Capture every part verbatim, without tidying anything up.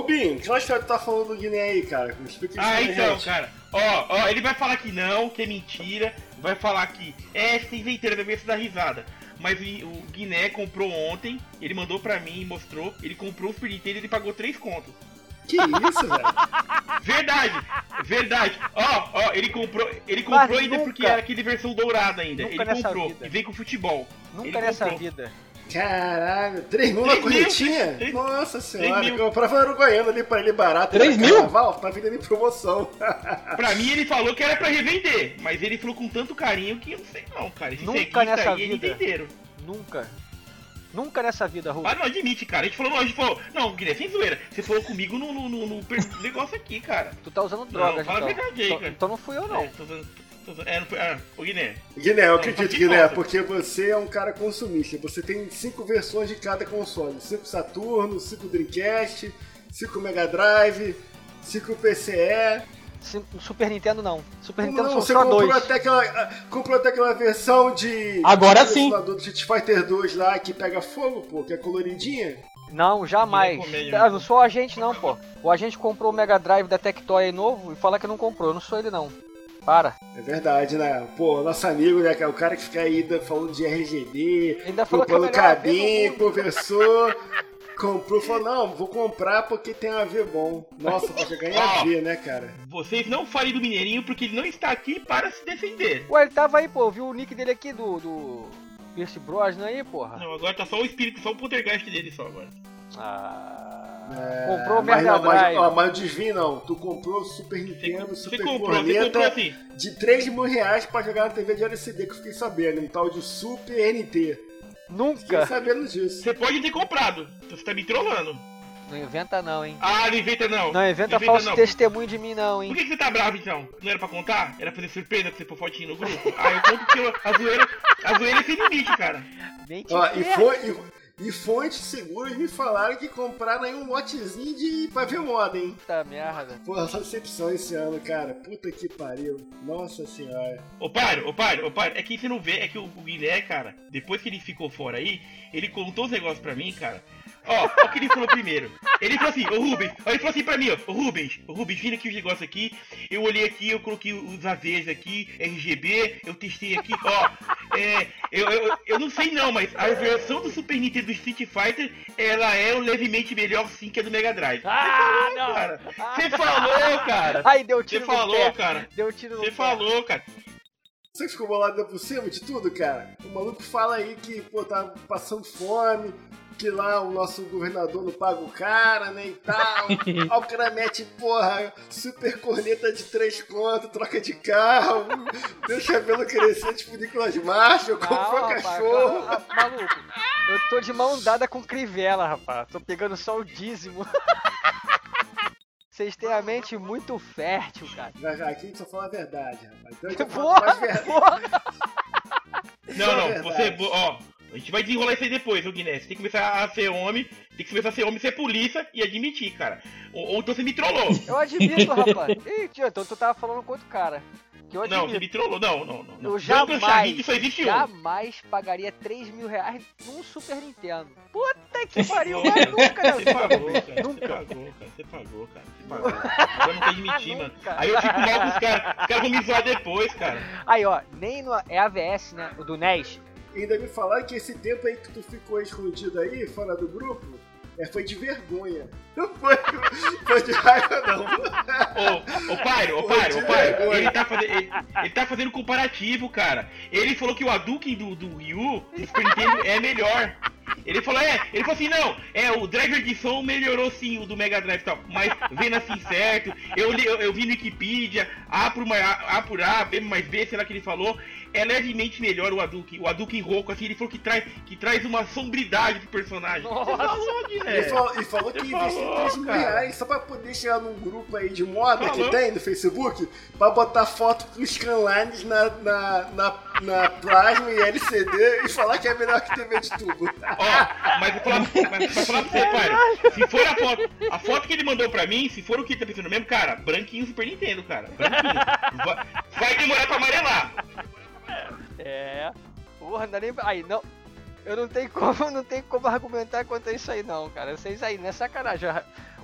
Rubinho, que história tu tá falando do Guiné aí, cara? Me explica isso. Ah, aí, então, gente. cara, ó, ó, ele vai falar que não, que é mentira, vai falar que é, você tá inventando, vai ver se dá risada. Mas o, o Guiné comprou ontem, ele mandou pra mim e mostrou, ele comprou o Super Nintendo e ele pagou três contos. Que isso, velho? Verdade, verdade. Ó, ó, ele comprou, ele comprou Mas ainda nunca- porque era aquele versão dourada ainda. Nunca Ele nessa comprou vida. e vem com futebol. Nunca Ele nessa comprou. vida. Caralho, três mil na Três mil, corretinha? três- Nossa senhora, três mil. eu comprava no Uruguaiano ali pra ele barato. Três era mil? Carnaval, tá vindo em promoção. Pra mim ele falou que era pra revender, mas ele falou com tanto carinho que eu não sei não, cara. Esse Nunca ceguista nessa aí, ele vida. entenderam. Nunca. Nunca nessa vida, Rubens. Ah, não admite, cara. A gente falou, não, a gente falou, não, Guilherme, sem zoeira. Você falou comigo no, no, no, no per- negócio aqui, cara. Tu tá usando drogas, fala a então. verdade aí, então, cara. então não fui eu, não. É, tô usando- tô usando- é, não foi. Ah, ô Guiné. Guiné, eu Não, acredito, faz Guiné, falta. porque você é um cara consumista. Você tem cinco versões de cada console: cinco Saturno, cinco Dreamcast, cinco Mega Drive, cinco P C E. Sim, Super Nintendo não. Super Como Nintendo não? são Você só comprou dois. até, aquela, ah, comprou até aquela versão de. Agora de sim. simulador do Street Fighter dois lá que pega fogo, pô, que é coloridinha. Não, jamais. Guiné comédia, Ah, né? não sou o agente não, pô. O agente comprou o Mega Drive da Tectoy aí novo e fala que não comprou. Eu não sou ele não. Para. É verdade, né? Pô, nosso amigo, né? que é o cara que fica aí da- falando de R G B, Ainda falou que é o comprando melhor A V do cabinho, mundo. conversou, comprou, falou, não, vou comprar porque tem A V bom. Nossa, pode ganhar A V, né, cara? Vocês não falem do Mineirinho porque ele não está aqui para se defender. Ué, ele tava aí, pô. Viu o nick dele aqui do... do... Pierce Brosnan aí, porra. Não, agora tá só o espírito, só o poltergeist dele só agora. Ah... É, Comprou o mas Mega não, mas, Drive. ó, mas desvio não, tu comprou o Super Você, Nintendo, você Super comprou, você comprou Corneta assim. de três mil reais pra jogar na T V de L C D, que eu fiquei sabendo, um tal de Super N T. Fiquei Nunca. sabendo disso. Você pode ter comprado, então você tá me trollando. Não inventa não, hein. Ah, não inventa não. Não inventa falso não. testemunho de mim não, Por hein. que, que você tá bravo então? Não era pra contar? Era fazer surpresa pra você pôr fotinho no grupo? Ah, eu conto porque eu- a zoeira, a zoeira é sem limite, cara. Nem te Ó, e, ferra. foi, e, e fontes seguras me falaram que compraram aí um lotezinho de pra ver moda, hein? Puta merda. Porra, só decepção esse ano, cara. Puta que pariu. Nossa senhora. Ô pai, ô pai, ô pai, é que você não vê, é que o, o Guilherme, cara, depois que ele ficou fora aí, ele contou os negócios pra mim, cara. Ó, ó o que ele falou primeiro. Ele falou assim, ô Rubens, ó, ele falou assim pra mim, ó, ô Rubens, ô Rubens, vira aqui os negócios aqui, eu olhei aqui, eu coloquei os A Vs aqui, R G B, eu testei aqui, ó, é, eu, eu, eu não sei não, mas a versão do Super Nintendo do Street Fighter, ela é levemente melhor sim que a do Mega Drive. Ah, Você falou, não. cara. Você falou, cara. Aí deu Você tiro no falou, pé. cara. Deu tiro no Você pé. falou, cara. Você que ficou bolado por cima de tudo, cara? O maluco fala aí que, pô, tá passando fome, que lá o nosso governador não paga o cara, né, e tal. Aí o cara mete, porra, super corneta de três contos, troca de carro, deixa o cabelo crescer tipo Nicolas Marshall, comprou Não, rapaz, cachorro. ah, ah, maluco, eu tô de mão dada com Crivella, rapaz. Tô pegando só o dízimo. Vocês têm a mente muito fértil, cara. Já, já, aqui a gente só fala a verdade, rapaz. Então a gente vai falar Porra, mais verdade. porra. Não, É não, verdade. você, ó, a gente vai desenrolar isso aí depois, ô Guiné. Você tem que começar a ser homem, tem que começar a ser homem, ser polícia e admitir, cara. Ou, ou então você me trollou. Eu admito, rapaz. Ih, tio, então tu tava falando com outro cara. Que eu Não, você admito. me trollou. Não, não, não. não. Eu Jungle jamais, Shahid só existe um. jamais pagaria três mil reais num Super Nintendo. Puta que pariu, mas nunca, né? Você pagou, cara. Nunca. Você pagou, cara. Você pagou, cara. Você pagou. Agora não quer admitir, mano. Nunca. Aí eu fico mal com os caras. Os caras vão me zoar depois, cara. Aí, ó, nem no... É A V S, né? O do N E S. Ainda me falaram que esse tempo aí que tu ficou escondido aí, fora do grupo, é, foi de vergonha. Não foi, foi de raiva, não. Ô, ô Pyro, ô Pyro, ô Pyro, ele tá, fazendo, ele, ele tá fazendo comparativo, cara. Ele falou que o Hadouken do, do Ryu, do Super Nintendo, é melhor. Ele falou, é, ele falou assim, não, é, o driver de som melhorou sim, o do Mega Drive e tal, mas vendo assim certo, eu, li, eu, eu vi no Wikipedia, A por, uma, A por A, B mais B, sei lá que ele falou, é levemente melhor o Hadouken, o Hadouken rouco, assim, ele falou que traz, que traz uma sombridade pro personagem. Nossa. Você falou, Ele Guilherme. falou, ele falou que Você investiu falou, três mil cara. reais só pra poder chegar num grupo aí de moda que Falou. tem no Facebook, pra botar foto pros scanlines na, na, na, na Plasma e L C D e falar que é melhor que T V de tubo. Ó, mas vou falar, mas, mas falar pra você, pai. Se for a foto, a foto que ele mandou pra mim, se for o que ele tá pensando mesmo, cara, branquinho Super Nintendo, cara. Branquinho. Vai, vai demorar pra amarelar. É. Porra, não dá nem. Aí, não. Eu não tenho como, não tenho como argumentar quanto a isso aí, não, cara. Vocês aí, não é sacanagem.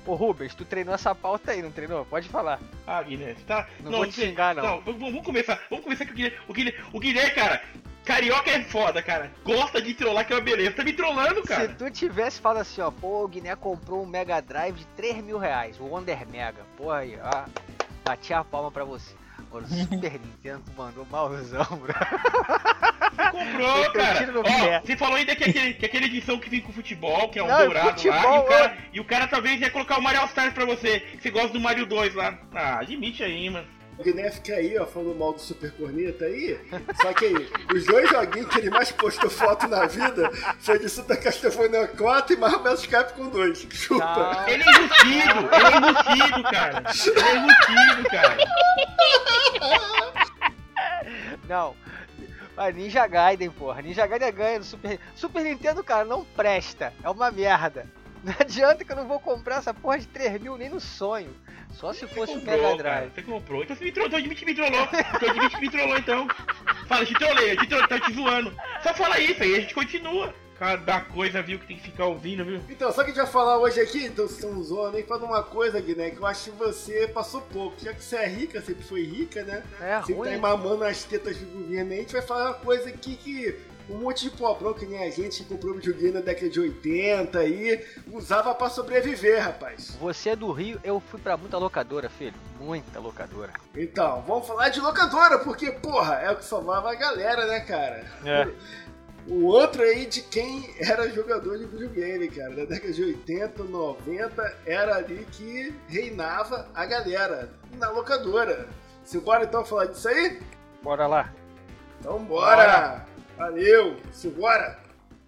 Ô Rubens, tu treinou essa pauta aí, não treinou? Pode falar. Ah, Guilherme, tá... Não, não vou te xingar, não. Não, vamos, vamos começar. Vamos começar com o Guilherme. O Guilherme, o Guilherme, cara, carioca é foda, cara. Gosta de trollar, que é uma beleza. Tá me trollando, cara. Se tu tivesse falado assim, ó, pô, o Guiné comprou um Mega Drive de três mil reais, o Wonder Mega. Pô, aí, ó, bati a palma pra você. Agora o Super Nintendo mandou malzão, bro. Comprou, cara. Ó, você falou ainda que aquele, que aquela edição que vem com futebol, que é um não, dourado futebol, lá, e o, cara, e o cara talvez ia colocar o Mario All-Stars pra você, que você gosta do Mario dois lá. Ah, admite aí, mano. O Guiné fica aí, ó, falando mal do Super Corneta aí. Só que aí, os dois joguinhos que ele mais postou foto na vida foi de Super Castlevania quatro e Marvel vs Capcom dois. Chupa. Não. Ele é embutido, ele é embutido, cara. Ele é embutido, cara. Não. Mas Ninja Gaiden, porra. Ninja Gaiden ganha no Super... Super Nintendo, cara, não presta. É uma merda. Não adianta que eu não vou comprar essa porra de três mil nem no sonho. Só se fosse o Mega Drive. Cara, você comprou. Então você me trollou, então admite que me trollou. Então admite que me trollou, então. Fala, te trolei, te trolei, tá te zoando. Só fala isso aí, a gente continua. Cada coisa, viu, que tem que ficar ouvindo, viu? Então, só que a gente vai falar hoje aqui, então vocês estão zoando aí, falando uma coisa, Guiné, que eu acho que você passou pouco. Já que você é rica, sempre foi rica, né? É, sempre ruim. tá aí mamando as tetas do governo aí, a gente vai falar uma coisa aqui que um monte de pobrão, que nem a gente, que comprou videogame na década de oitenta aí, usava pra sobreviver, rapaz. Você é do Rio, eu fui pra muita locadora, filho. Muita locadora. Então, vamos falar de locadora, porque, porra, é o que salvava a galera, né, cara? É. O outro aí de quem era jogador de videogame, cara. Na década de oitenta, noventa, era ali que reinava a galera na locadora. Simbora então falar disso aí? Bora lá. Então bora! bora. Valeu! Simbora!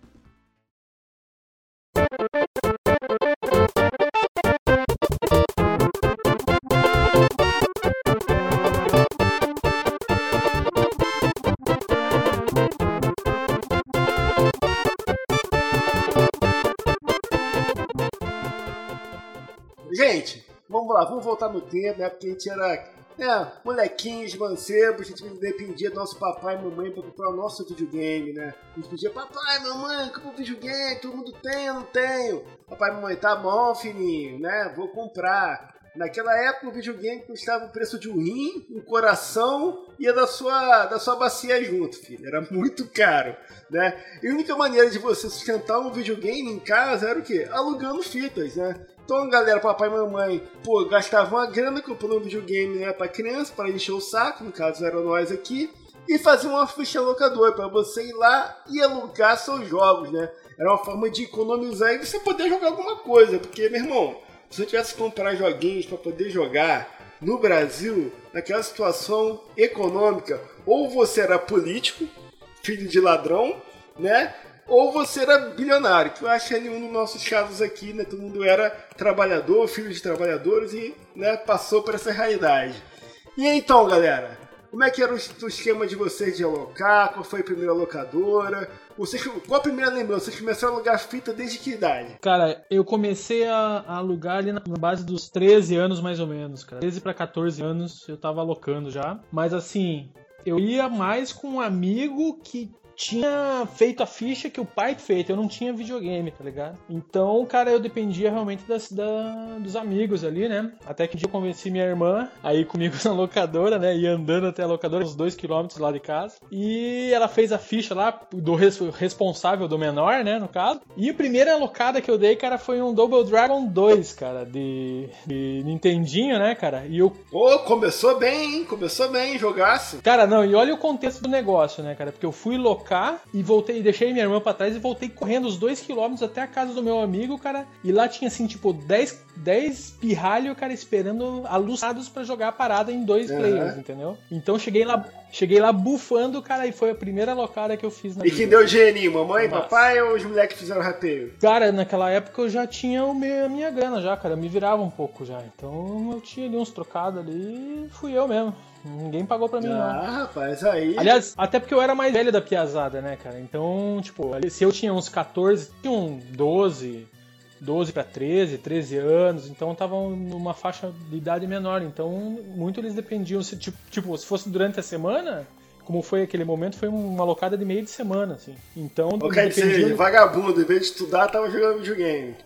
Gente, vamos lá, vamos voltar no tempo, né? Porque a gente era é, molequinhos, mancebos, a gente dependia do nosso papai e mamãe pra comprar o nosso videogame, né? A gente pedia, papai, mamãe, compra um videogame, todo mundo tem, eu não tenho. Papai e mamãe, tá bom, filhinho, né? Vou comprar. Naquela época o videogame custava o preço de um rim, um coração e a da sua, da sua bacia junto, filho. Era muito caro, né? E a única maneira de você sustentar um videogame em casa era o quê? Alugando fitas, né? Então, galera, papai e mamãe, pô, gastavam uma grana comprando um videogame, né, pra criança, para encher o saco, no caso era nós aqui, e faziam uma ficha locadora para você ir lá e alugar seus jogos, né? Era uma forma de economizar e você poder jogar alguma coisa, porque, meu irmão, se você tivesse que comprar joguinhos para poder jogar no Brasil, naquela situação econômica, ou você era político, filho de ladrão, né? Ou você era bilionário, que eu acho que nenhum dos nossos casos aqui, né? Todo mundo era trabalhador, filho de trabalhadores e, né, passou por essa realidade. E então, galera, como é que era o esquema de vocês de alocar? Qual foi a primeira locadora? Vocês, qual a primeira lembrança? Vocês começaram a alugar fita desde que idade? Cara, eu comecei a, a alugar ali na base dos treze anos, mais ou menos, cara. treze para quatorze anos eu tava alocando já. Mas assim, eu ia mais com um amigo que tinha feito a ficha que o pai fez, eu não tinha videogame, tá ligado? Então, cara, eu dependia realmente das, da, dos amigos ali, né? Até que um dia eu convenci minha irmã a ir comigo na locadora, né? Ia andando até a locadora, uns dois quilômetros lá de casa. E ela fez a ficha lá do res, responsável do menor, né? No caso. E a primeira alocada que eu dei, cara, foi um Double Dragon dois, cara, de, de Nintendinho, né, cara? E eu... Pô, começou bem, hein? Começou bem, jogaço. Cara, não, e olha o contexto do negócio, né, cara? Porque eu fui locar e voltei, deixei minha irmã pra trás e voltei correndo os dois quilômetros até a casa do meu amigo, cara. E lá tinha, assim, tipo, dez, dez pirralhos, cara, esperando alucinados pra jogar a parada em dois uhum. players, entendeu? Então cheguei lá, cheguei lá bufando, cara, e foi a primeira locada que eu fiz na e vida. E quem deu geninho, mamãe, Nossa. papai ou os moleques fizeram rateio? Cara, naquela época eu já tinha o meu, a minha grana já, cara, eu me virava um pouco já. Então eu tinha ali uns trocados ali e fui eu mesmo. Ninguém pagou pra mim, ah, não. Ah, rapaz, aí... Aliás, até porque eu era mais velho da piazada, né, cara? Então, tipo, se eu tinha uns quatorze, tinha um doze, doze pra treze, treze anos, então estavam numa faixa de idade menor. Então, muito eles dependiam. Se, tipo, tipo, se fosse durante a semana, como foi aquele momento, foi uma locada de meio de semana, assim. Então, Ou quer dizer, vagabundo, em vez de estudar, tava jogando videogame.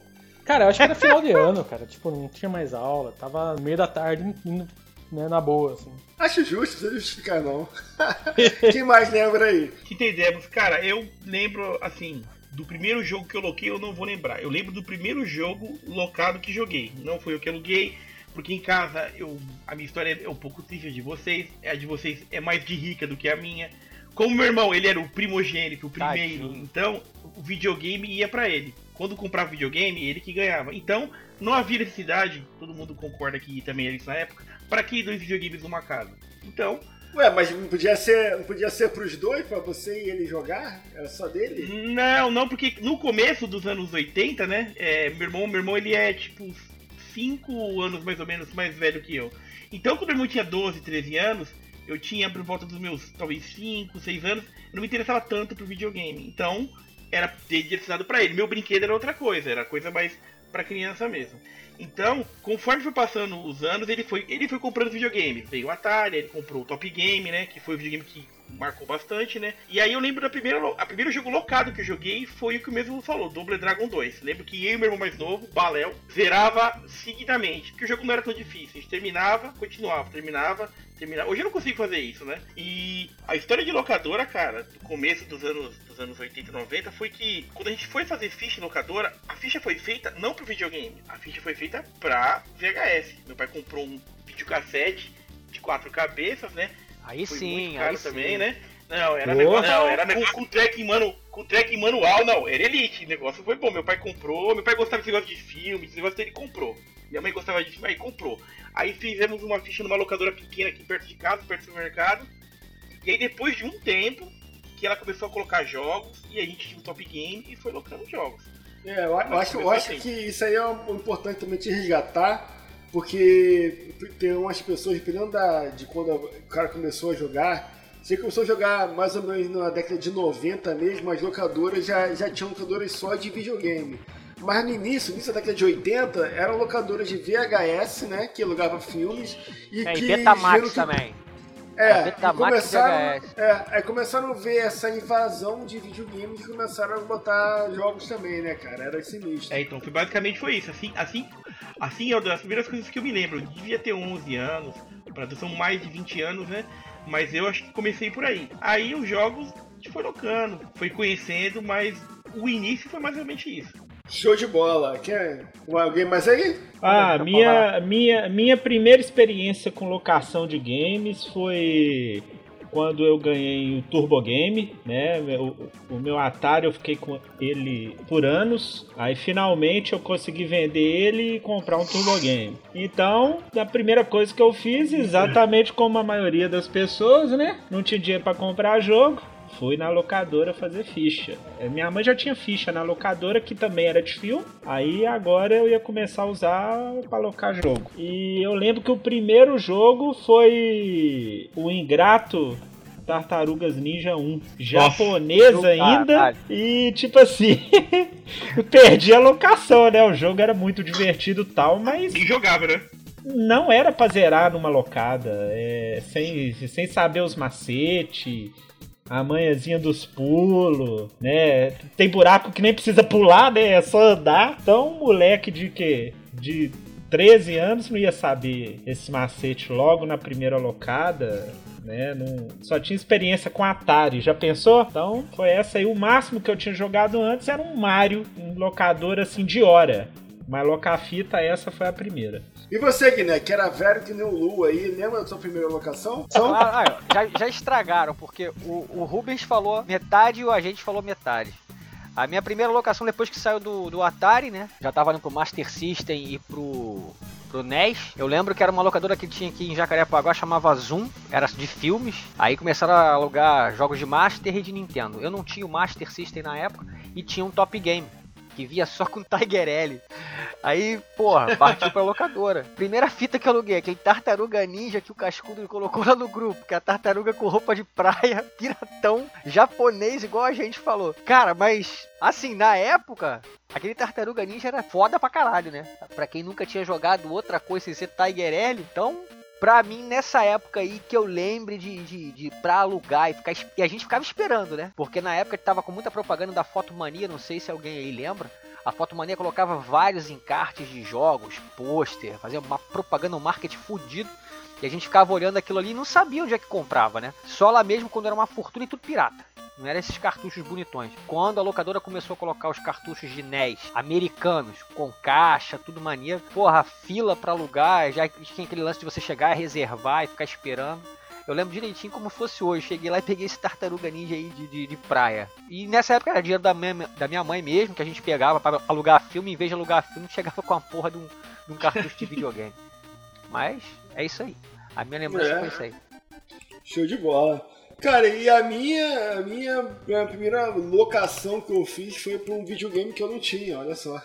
Cara, eu acho que era final de ano, cara. Tipo, não tinha mais aula. Tava no meio da tarde, indo, né, na boa, assim. Acho justo, não precisa justificar, não. Quem mais lembra aí? Entendemos. Cara, eu lembro, assim, do primeiro jogo que eu loquei, eu não vou lembrar. Eu lembro do primeiro jogo locado que joguei. Não foi eu que aluguei, porque em casa, eu, a minha história é um pouco triste de vocês. A de vocês é mais de rica do que a minha. Como meu irmão, ele era o primogênito, o primeiro, Tadinho. Então o videogame ia pra ele. Quando comprava videogame, ele que ganhava. Então, não havia necessidade, todo mundo concorda que também era isso na época, para que dois videogames numa casa. Então... Ué, mas não podia ser, não podia ser pros dois, pra você e ele jogar? Era só dele? Não, não, porque no começo dos anos oitenta, né, é, meu irmão, meu irmão, ele é, tipo, cinco anos mais ou menos mais velho que eu. Então, quando meu irmão tinha doze, treze anos, eu tinha por volta dos meus, talvez, cinco, seis anos, eu não me interessava tanto pro videogame. Então... era direcionado pra ele. Meu brinquedo era outra coisa, era coisa mais pra criança mesmo. Então, conforme foi passando os anos, ele foi, ele foi comprando videogame. Veio o Atari, ele comprou o Top Game, né? Que foi o videogame que marcou bastante, né? E aí eu lembro da primeira, a primeiro jogo locado que eu joguei foi o que o mesmo falou, Double Dragon dois. Lembro que eu e meu irmão mais novo, Baléu, zerava seguidamente, porque o jogo não era tão difícil. A gente terminava, continuava, terminava, terminava. Hoje eu não consigo fazer isso, né? E a história de locadora, cara, do começo dos anos, dos anos oitenta e noventa, foi que quando a gente foi fazer ficha em locadora, a ficha foi feita não pro videogame, a ficha foi feita pra V H S. Meu pai comprou um videocassete de quatro cabeças, né? Aí foi sim, muito caro aí também, sim. né? Não, era Oh. negócio, não, era negócio com track manu, com track manual, não, era elite, o negócio foi bom, meu pai comprou, meu pai gostava desse negócio de filme, esse negócio dele comprou. Minha mãe gostava de filme, aí comprou. Aí fizemos uma ficha numa locadora pequena aqui perto de casa, perto do supermercado. E aí depois de um tempo, que ela começou a colocar jogos, e a gente tinha um Top Game e foi locando jogos. É, eu, eu acho, eu acho que isso aí é um, importante também te resgatar, porque tem umas pessoas, dependendo da, de quando o cara começou a jogar, você começou a jogar mais ou menos na década de noventa mesmo, as locadoras já, já tinham locadoras só de videogame. Mas no início, no início da década de oitenta, eram locadoras de V H S, né, que alugava filmes. E é, que e Betamax que, também. É, Betamax e começaram, V H S. é, aí começaram a ver essa invasão de videogames e começaram a botar jogos também, né, cara? Era sinistro. É, então, foi, basicamente foi isso. Assim, assim, assim é uma das primeiras coisas que eu me lembro. Eu devia ter onze anos, pra são mais de vinte anos, né? Mas eu acho que comecei por aí. Aí os jogos a gente foi locando, foi conhecendo, mas o início foi mais ou menos isso. Show de bola. Quer alguém mais aí? Ah, minha, minha, minha primeira experiência com locação de games foi quando eu ganhei o Turbo Game, né? O, o meu Atari eu fiquei com ele por anos. Aí finalmente eu consegui vender ele e comprar um Turbo Game. Então, a primeira coisa que eu fiz, exatamente como a maioria das pessoas, né? Não tinha dinheiro para comprar jogo. Fui na locadora fazer ficha. Minha mãe já tinha ficha na locadora, que também era de filme. Aí agora eu ia começar a usar para alocar jogo. E eu lembro que o primeiro jogo foi o Ingrato Tartarugas Ninja um. Japonês Nossa, ainda. Caralho. E tipo assim, perdi a locação, né? O jogo era muito divertido e tal, mas... E jogava, né? Não era pra zerar numa locada. É, sem, sem saber os macetes... A manhãzinha dos pulos, né? Tem buraco que nem precisa pular, né? É só andar. Então, um moleque de que de treze anos não ia saber esse macete logo na primeira locada, né? Não, só tinha experiência com Atari, já pensou? Então, foi essa aí. O máximo que eu tinha jogado antes era um Mario, um locador assim de hora. Mas locar fita, essa foi a primeira. E você, Guiné, que era velho que nem o Lu aí, lembra da sua primeira locação? Ah, ah, já, já estragaram, porque o, o Rubens falou metade e o agente falou metade. A minha primeira locação depois que saiu do, do Atari, né? Já tava indo pro Master System e pro, pro N E S. Eu lembro que era uma locadora que tinha aqui em Jacarepaguá, chamava Zoom, era de filmes. Aí começaram a alugar jogos de Master e de Nintendo. Eu não tinha o Master System na época e tinha um Top Game, que via só com Tiger L. Aí, porra, partiu pra locadora. Primeira fita que eu aluguei, aquele Tartaruga Ninja que o Cascudo colocou lá no grupo, que é a tartaruga com roupa de praia, piratão, japonês, igual a gente falou. Cara, mas, assim, na época, aquele Tartaruga Ninja era foda pra caralho, né? Pra quem nunca tinha jogado outra coisa sem ser Tiger L, então... Pra mim, nessa época aí, que eu lembre de, de, de pra alugar e ficar... E a gente ficava esperando, né? Porque na época tava com muita propaganda da Fotomania, não sei se alguém aí lembra. A Fotomania colocava vários encartes de jogos, pôster, fazia uma propaganda, um marketing fudido. E a gente ficava olhando aquilo ali e não sabia onde é que comprava, né? Só lá mesmo quando era uma fortuna e tudo pirata. Não era esses cartuchos bonitões. Quando a locadora começou a colocar os cartuchos de N E S americanos, com caixa, tudo maneiro. Porra, fila pra alugar, já tinha aquele lance de você chegar, reservar e ficar esperando. Eu lembro direitinho como fosse hoje. Cheguei lá e peguei esse Tartaruga Ninja aí de, de, de praia. E nessa época era dinheiro da minha, da minha mãe mesmo, que a gente pegava para alugar filme. Em vez de alugar filme, chegava com a porra de um, de um cartucho de videogame. Mas é isso aí. A minha lembrança é. foi isso aí. Show de bola. Cara, e a minha, a minha, a primeira locação que eu fiz foi pra um videogame que eu não tinha, olha só.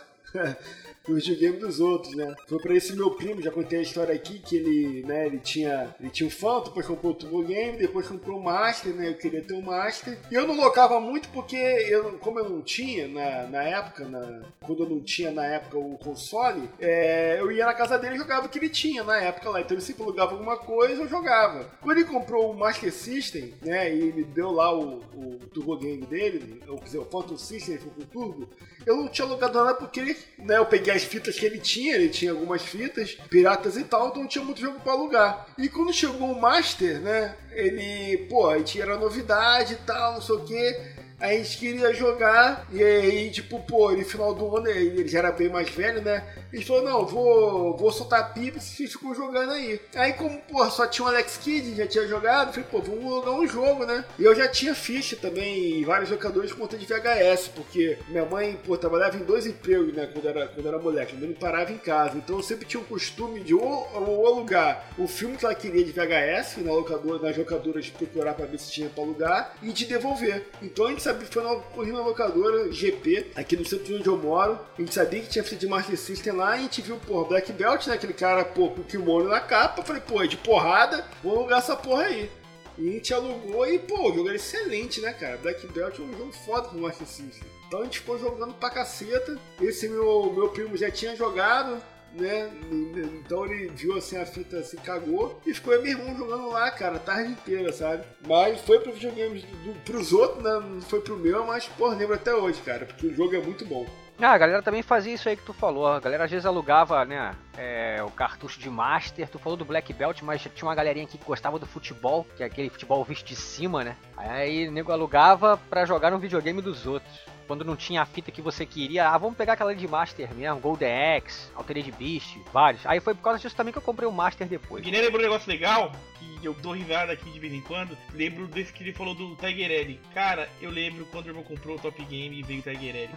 O videogame dos outros, né? Foi pra esse meu primo, já contei a história aqui, que ele, né, ele tinha, ele tinha um Phantom, depois comprou o Turbo Game, depois comprou o Master, né? Eu queria ter o Master. E eu não locava muito porque, eu, como eu não tinha na, na época, na, quando eu não tinha na época o console, é, eu ia na casa dele e jogava o que ele tinha na época lá. Então ele sempre alugava alguma coisa, eu jogava. Quando ele comprou o Master System, né, e ele deu lá o, o Turbo Game dele, ou quer dizer, o Phantom System, ele foi com o Turbo, eu não tinha alugado nada porque, né, eu peguei as fitas que ele tinha, ele tinha algumas fitas piratas e tal, então não tinha muito jogo pra alugar. E quando chegou o Master, né, ele, pô, a gente era novidade e tal, não sei o que, a gente queria jogar, e aí, tipo, pô, no final do ano, ele já era bem mais velho, né, ele falou, não, vou, vou soltar pipa e vocês ficam jogando aí. Aí, como, pô, só tinha o Alex Kidd, já tinha jogado, eu falei, pô, vamos alugar um jogo, né. E eu já tinha ficha também em vários locadores por conta de V H S, porque minha mãe, pô, trabalhava em dois empregos, né, quando era, quando era moleque, minha mãe não parava em casa, então eu sempre tinha o costume de ou, ou alugar o filme que ela queria de V H S, na locadora, nas locadoras, procurar pra ver se tinha pra alugar, e de devolver. Então a gente sabia que foi na, corri na locadora G P, aqui no centro onde eu moro, a gente sabia que tinha fita de Master System lá, e a gente viu, pô, Black Belt, né, aquele cara, pô, com o kimono na capa, eu falei, pô, é de porrada, vou alugar essa porra aí. E a gente alugou e, pô, o jogo era excelente, né, cara? Black Belt é um jogo foda pro Master System. Então a gente ficou jogando pra caceta. Esse meu, meu primo já tinha jogado, né? Então ele viu assim a fita, se cagou e ficou meu irmão jogando lá, cara, a tarde inteira, sabe? Mas foi pro videogame do, pros outros, né? Não foi pro meu, mas, pô, lembro até hoje, cara, porque o jogo é muito bom. Ah, a galera também fazia isso aí que tu falou. A galera às vezes alugava, né, é, o cartucho de Master. Tu falou do Black Belt, mas tinha uma galerinha que gostava do futebol, que é aquele futebol visto de cima, né? Aí o nego alugava pra jogar no videogame dos outros. Quando não tinha a fita que você queria, ah, vamos pegar aquela de Master mesmo, Golden Axe, Altered Beast, vários. Aí foi por causa disso também que eu comprei o Master depois. E nem lembrou um negócio legal, que eu dou risada aqui de vez em quando. Lembro desse que ele falou do Tiger L. Cara, eu lembro quando o irmão comprou o Top Game e veio o Tiger L.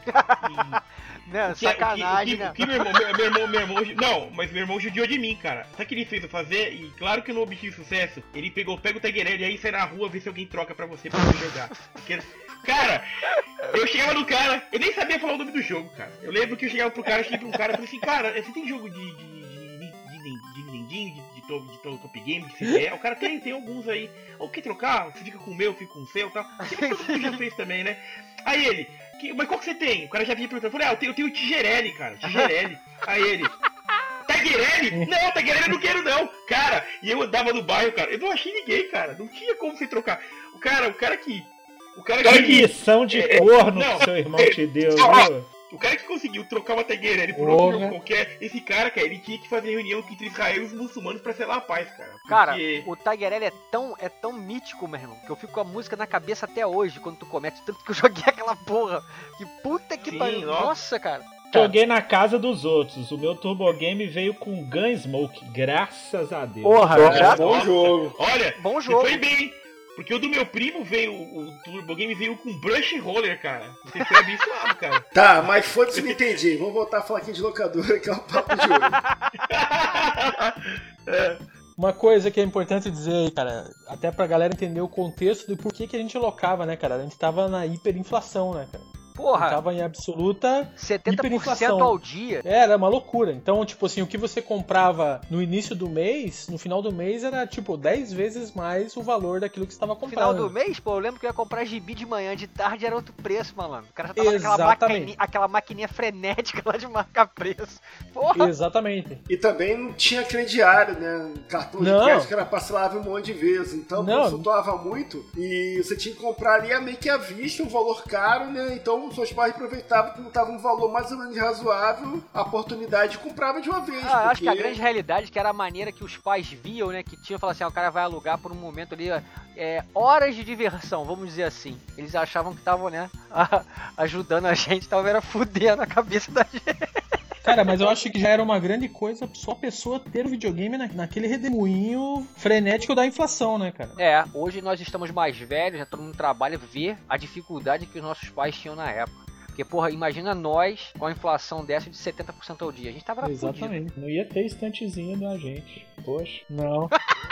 E... Não, sacanagem, o que, né? O que, o que meu, irmão, meu, meu irmão, meu irmão... Não, mas meu irmão judiou de mim, cara. Sabe o que ele fez eu fazer? E claro que eu não obtive sucesso. Ele pegou, pega o Tiger L e aí sai na rua ver se alguém troca pra você, pra você jogar. Porque... Cara, eu chegava no cara, eu nem sabia falar o nome do jogo, cara. Eu lembro que eu chegava pro cara, eu cheguei pro cara e falei assim, cara, você tem jogo de de de de Nintendinho, de, de, de, de, de Top Game, que você quer? O cara tem, tem alguns aí. Ou quer trocar? Você fica com o meu, eu fico com o seu e tal. Assim que todo mundo já fez também, né? Aí ele, que, mas qual que você tem? O cara já vinha perguntando, eu falei, ah, eu tenho, eu tenho o Tigerelli, cara, Tigerelli. Aí ele, Tigerelli? Não, Tigerelli eu não quero não. Cara, e eu andava no bairro, cara, eu não achei ninguém, cara, não tinha como você trocar. O cara, o cara que... O cara que... Que lição de é, corno não, que seu irmão te deu, viu? O cara que conseguiu trocar uma Tigerelli por outro jogo qualquer, esse cara, cara, ele tinha que fazer reunião entre Israel e os muçulmanos pra selar a paz, cara. Porque... Cara, o Tigerelli é tão, é tão mítico, meu irmão, que eu fico com a música na cabeça até hoje, quando tu comete, tanto que eu joguei aquela porra. Que puta que pariu. Nossa. nossa, cara. Joguei na casa dos outros. O meu Turbo Game veio com Gunsmoke, graças a Deus. Porra, Nossa, já? Bom jogo. Olha, bom jogo. Foi bem. Porque o do meu primo veio, o Turbo Game veio com Brush Roller, cara. Você foi abençoado, cara. Tá, mas foda-se, não entendi. Vamos voltar a falar aqui de locadora, que é um papo de ouro. é. Uma coisa que é importante dizer aí, cara, até pra galera entender o contexto do porquê que a gente locava, né, cara? A gente tava na hiperinflação, né, cara? Porra! Tava em absoluta setenta por cento ao dia. Era uma loucura. Então, tipo assim, o que você comprava no início do mês, no final do mês era, tipo, dez vezes mais o valor daquilo que você estava comprando. No final do mês, pô, eu lembro que eu ia comprar gibi de manhã, de tarde era outro preço, malandro. O cara já tava naquela maquininha, aquela maquininha frenética lá de marcar preço. Porra! Exatamente. E também não tinha crediário, né? Cartão de crédito que era parcelável um monte de vezes. Então, flutuava muito e você tinha que comprar ali meio que à vista, um valor caro, né? Então, Então, seus pais aproveitavam quando estava um valor mais ou menos razoável, a oportunidade, comprava de uma vez. Ah, porque... acho que a grande realidade que era a maneira que os pais viam, né? Que tinha, falar assim, ah, o cara vai alugar por um momento ali, é, horas de diversão, vamos dizer assim. Eles achavam que estavam, né, ajudando a gente, estavam era fudendo a cabeça da gente. Cara, mas eu acho que já era uma grande coisa só a pessoa ter o videogame na, naquele redemoinho frenético da inflação, né, cara? É, hoje nós estamos mais velhos, já todo mundo trabalha, vê a dificuldade que os nossos pais tinham na época. Porque, porra, imagina nós com a inflação dessa de setenta por cento ao dia. A gente tava Exatamente. fudido. Não ia ter estantezinho da gente. Poxa. Não.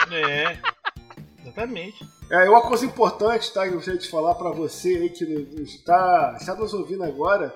É. Exatamente. É, uma coisa importante, tá, que eu gostaria de falar pra você aí que está, está nos ouvindo agora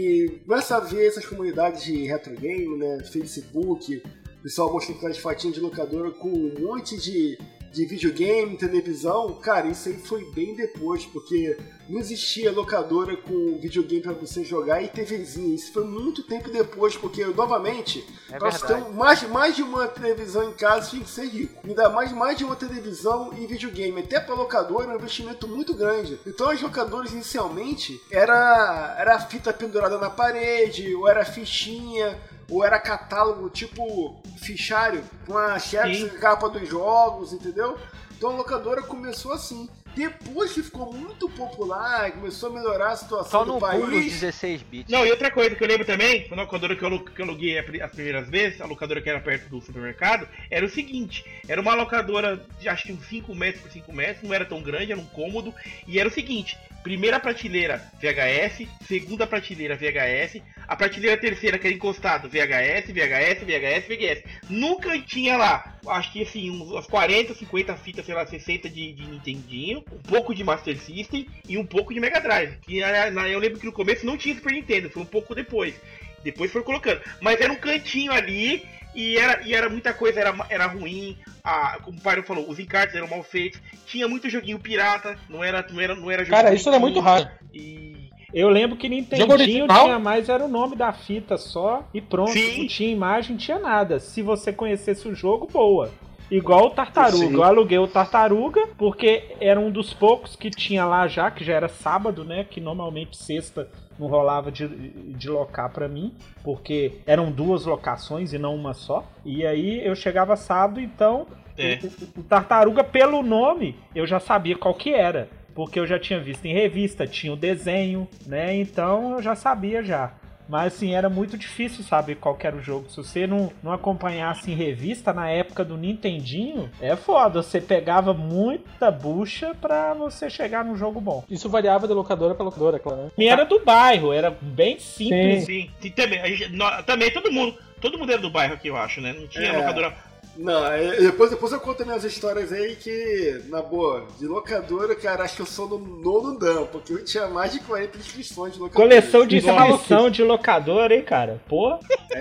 e começa a ver essas comunidades de retro game, né, Facebook, pessoal mostrando aquelas fotinhas de locadora com um monte de, de videogame, televisão. Cara, isso aí foi bem depois, porque não existia locadora com videogame pra você jogar e TVzinha. Isso foi muito tempo depois, porque, novamente, É pra você ter um- mais, mais de uma televisão em casa, tinha que ser rico. Ainda mais, mais de uma televisão e videogame. Até pra locadora é um investimento muito grande. Então, as locadoras, inicialmente, era, era a fita pendurada na parede, ou era fichinha, ou era catálogo, tipo fichário, com a chefe e capa dos jogos, entendeu? Então a locadora começou assim. Depois que ficou muito popular, começou a melhorar a situação Só no do boom dos país. dezesseis bits. Não, e outra coisa que eu lembro também, na locadora que eu, alu- que eu aluguei a pri- as primeiras vezes, a locadora que era perto do supermercado, era o seguinte, era uma locadora de acho que uns cinco metros por cinco metros, não era tão grande, era um cômodo, e era o seguinte, primeira prateleira V H S, segunda prateleira V H S, a prateleira terceira que era encostado V H S, V H S, V H S, V H S. Nunca tinha lá, acho que assim, uns quarenta, cinquenta fitas, sei lá, sessenta de, de Nintendinho, um pouco de Master System e um pouco de Mega Drive. Que era- na- eu lembro que no começo não tinha Super Nintendo, foi um pouco depois. Depois foi colocando. Mas era um cantinho ali e era, e era muita coisa, era, era ruim. A, como o Pário falou, os encartes eram mal feitos. Tinha muito joguinho pirata, não era, não era, não era jogo Cara, isso era muito bonitinho. raro. E Eu lembro que Jogo Nintendinho original? tinha mais, era o nome da fita só e pronto. Sim. Não tinha imagem, não tinha nada. Se você conhecesse o jogo, boa. Igual o Tartaruga. Sim. Eu aluguei o Tartaruga porque era um dos poucos que tinha lá já, que já era sábado, né? Que normalmente sexta não rolava de, de locar pra mim, porque eram duas locações e não uma só. E aí eu chegava sábado, então É. o, o- o Tartaruga, pelo nome, eu já sabia qual que era. Porque eu já tinha visto em revista, tinha o desenho, né? Então eu já sabia já. Mas assim, era muito difícil saber qual que era o jogo. Se você não, não acompanhasse em revista na época do Nintendinho, é foda. Você pegava muita bucha pra você chegar num jogo bom. Isso variava de locadora pra locadora, claro, né? E era do bairro, era bem simples. sim, sim, também, a gente- nó- também todo mundo, todo mundo era do bairro aqui, eu acho, né? Não tinha É. locadora. Não, é- depois, depois eu conto minhas histórias aí que, na boa, de locadora, cara, acho que eu sou no nono dan, porque eu tinha mais de quarenta inscrições de locadora. Coleção de Igual inscrição de locador, hein, cara? Pô.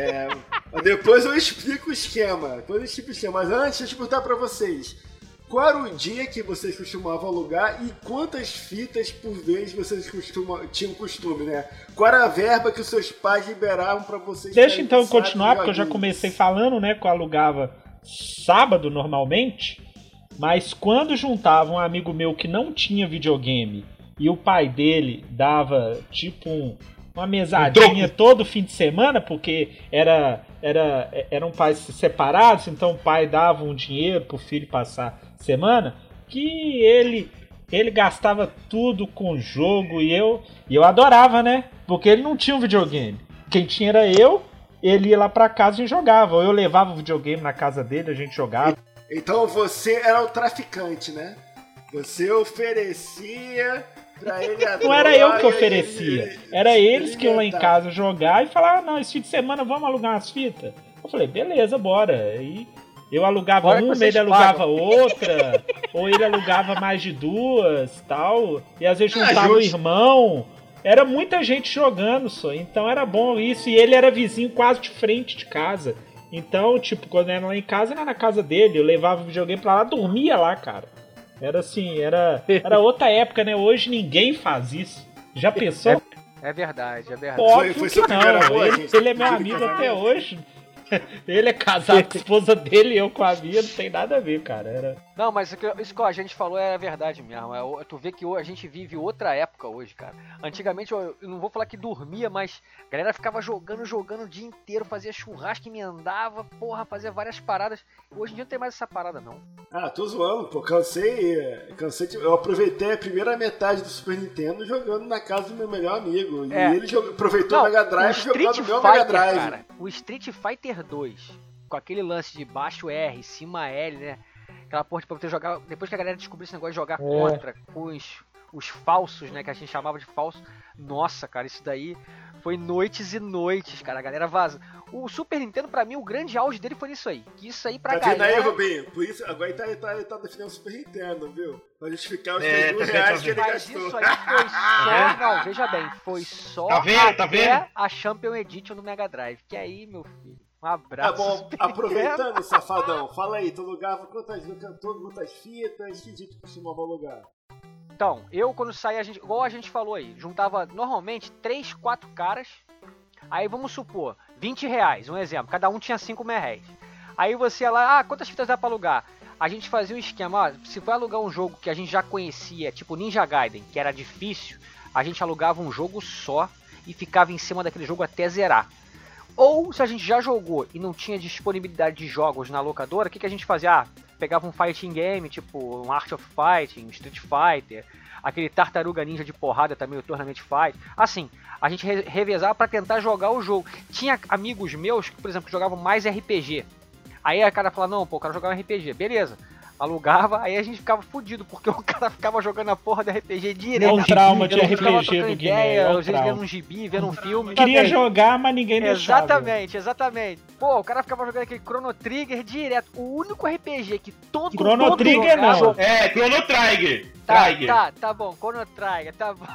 Mas depois eu explico o esquema. Depois eu explico o esquema. Mas antes, deixa eu perguntar pra vocês. Qual era o dia que vocês costumavam alugar e quantas fitas por vez vocês costuma, tinham costume, né? Qual era a verba que os seus pais liberavam pra vocês? Deixa ficarem então eu viciados continuar, em porque eu já joguinhos? comecei falando, né, que eu alugava sábado normalmente, mas quando juntava um amigo meu que não tinha videogame e o pai dele dava tipo um, uma mesadinha todo fim de semana, porque era, era, eram pais separados, então o pai dava um dinheiro pro filho passar semana, que ele ele gastava tudo com jogo e eu, e eu adorava, né? Porque ele não tinha um videogame. Quem tinha era eu. Ele ia lá pra casa e jogava. Ou eu levava o videogame na casa dele, a gente jogava. Então você era o traficante, né? Você oferecia pra ele a Não era droga eu que e oferecia. ele- Era eles que iam lá em alimentava. casa jogar e falar, ah, não, esse fim de semana vamos alugar umas fitas. Eu falei, beleza, bora. E eu alugava Bora que uma, vocês ele alugava pagam. outra. Ou ele alugava mais de duas, tal. E às vezes Ah, juntava o justo. irmão. Era muita gente jogando só, então era bom isso. E ele era vizinho quase de frente de casa. Então, tipo, quando era lá em casa, era na casa dele. Eu levava o videogame pra lá, dormia lá, cara. Era assim, era, era outra época, né? Hoje ninguém faz isso. Já pensou? É verdade, é verdade. Óbvio foi que seu primeiro não. amor, Ele, gente? ele é meu Dia de amigo casamento? até hoje. Ele é casado com a esposa dele e eu com a minha, não tem nada a ver, cara. Era... Não, mas isso que, isso que a gente falou é verdade mesmo. É, tu vê que a gente vive outra época hoje, cara. Antigamente, eu, eu não vou falar que dormia, mas a galera ficava jogando, jogando o dia inteiro, fazia churrasco, emendava, porra, fazia várias paradas. Hoje em dia não tem mais essa parada, não. Ah, tô zoando, pô. Cansei, cansei de, eu aproveitei a primeira metade do Super Nintendo jogando na casa do meu melhor amigo. E É. ele jogou, aproveitou Não, o Mega Drive o jogando Street o meu Fighter, Mega Drive. cara, o Street Fighter dois, com aquele lance de baixo R, cima L, né? Aquela porra de pra você jogar. Depois que a galera descobriu esse negócio de jogar É. contra com os, os falsos, né? Que a gente chamava de falsos. Nossa, cara, isso daí foi noites e noites, cara. A galera vaza. O Super Nintendo, pra mim, o grande auge dele foi nisso aí. Que isso aí pra Tá vendo aí, galera. Rubinho? Por isso, agora ele tá, ele tá, ele tá defendendo o Super Nintendo, viu? Pra justificar os É, três mil tá vendo, reais tá que ele Mas gastou. isso aí foi só. Não, veja bem, foi só Tá vendo, tá até vendo? a Champion Edition do Mega Drive. Que aí, meu filho. Um Tá abraço. bom, Super aproveitando, safadão, fala aí, tu alugava quantas, quantas fitas, que dia tu costumava alugar? Então, eu quando saía, a gente, igual a gente falou aí, juntava normalmente três, quatro caras. Aí vamos supor, vinte reais, um exemplo, cada um tinha cinco reais. Aí você ia lá, ah, quantas fitas dá pra alugar? A gente fazia um esquema, ó, se for alugar um jogo que a gente já conhecia, tipo Ninja Gaiden, que era difícil, a gente alugava um jogo só e ficava em cima daquele jogo até zerar. Ou se a gente já jogou e não tinha disponibilidade de jogos na locadora, o que, que a gente fazia? Ah, pegava um fighting game, tipo um Art of Fighting, um Street Fighter, aquele Tartaruga Ninja de porrada também, o Tournament Fight. Assim, a gente re revezava pra tentar jogar o jogo. Tinha amigos meus que, por exemplo, jogavam mais R P G. Aí a cara falava, não, pô, eu quero jogar um R P G. Beleza. Alugava, aí a gente ficava fudido, porque o cara ficava jogando a porra do R P G direto. Olha o trauma de Eu R P ficava G trocando do Guiné. ideia, olha o às vezes trauma. vendo um gibi, vendo um filme. Queria jogar, mas ninguém deixava. Exatamente, exatamente. Pô, o cara ficava jogando aquele Chrono Trigger direto. O único R P G que todo Chrono todo Trigger jogava- não. É, Chrono Trigger. Tá, Trigger. tá, tá bom, Chrono Trigger, tá bom.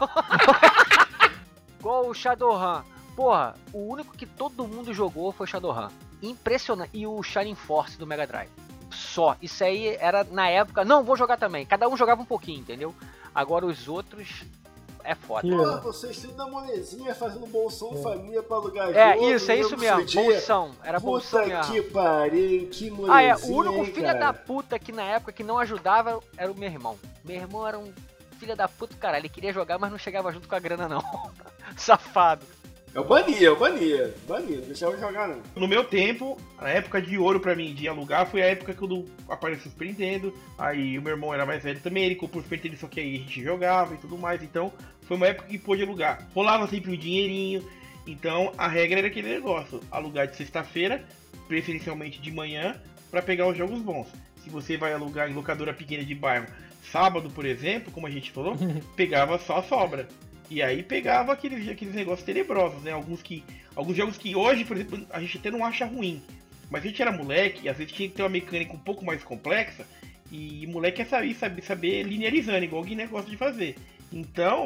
Igual o Shadowrun. Porra, o único que todo mundo jogou foi o Shadowrun. Impressionante. E o Shining Force do Mega Drive. Só. Isso aí era na época. Não, vou jogar também. Cada um jogava um pouquinho, entendeu? Agora os outros é foda. Que- Pô, vocês tudo da molezinha fazendo bolsão família pra alugar É, jogo. isso, é isso nego mesmo. fudia. Bolsão. Era Puta bolsão mesmo. que pariu, que molezinha. Ah, é. O único hein, filho cara? da puta que na época que não ajudava era o meu irmão. Meu irmão era um filho da puta, cara. Ele queria jogar, mas não chegava junto com a grana, não. Safado. Eu bania, eu bania. Bania, não deixava de jogar, não. No meu tempo, a época de ouro pra mim de alugar foi a época quando apareceu o Super Nintendo. Aí o meu irmão era mais velho também, ele comprou o Super Nintendo, só que aí a gente jogava e tudo mais. Então foi uma época que pôde alugar. Rolava sempre um dinheirinho. Então a regra era aquele negócio: alugar de sexta-feira, preferencialmente de manhã, pra pegar os jogos bons. Se você vai alugar em locadora pequena de bairro, sábado, por exemplo, como a gente falou, pegava só a sobra. E aí pegava aqueles, aqueles negócios tenebrosos, né? Alguns, que, alguns jogos que hoje, por exemplo, a gente até não acha ruim. Mas a gente era moleque, e às vezes tinha que ter uma mecânica um pouco mais complexa. E moleque é saber, saber, saber linearizando, igual o Guiné gosta de fazer. Então,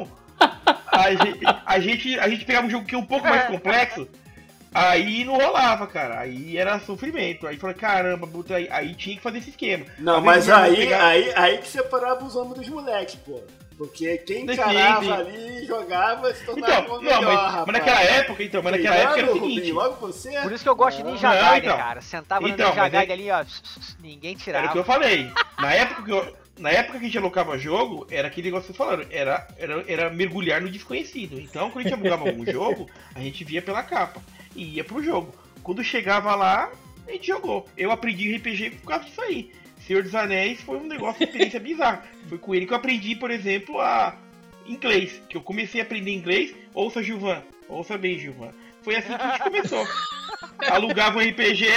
a gente, a, gente, a gente pegava um jogo que é um pouco mais complexo, aí não rolava, cara. Aí era sofrimento. Aí falei, caramba, puta, aí, aí tinha que fazer esse esquema. Não, Às mas vezes eu ia aí, pegar- aí, aí que separava os homens dos moleques, pô. Porque quem Sim, encarava sim. ali e jogava se tornava Então, um não, melhor, mas, rapaz. mas naquela época, então, mas naquela Cuidado, época era o Rubinho, seguinte. logo você... Por isso que eu gosto de Ninja Não, Gaiden, então. cara. Sentava Então, no Ninja mas é- Gaiden ali, ó. Ninguém Era tirava. o que eu falei. Na época que, eu, na época que a gente alocava jogo, era aquele negócio que você falando, era, era, era mergulhar no desconhecido. Então, quando a gente alugava algum jogo, a gente via pela capa e ia pro jogo. Quando chegava lá, a gente jogou. Eu aprendi R P G por causa disso aí. Senhor dos Anéis foi um negócio de experiência bizarra. Foi com ele que eu aprendi, por exemplo, a inglês. Que eu comecei a aprender inglês. Ouça, Gilvan. Ouça bem, Gilvan. Foi assim que a gente começou. Alugava um R P G.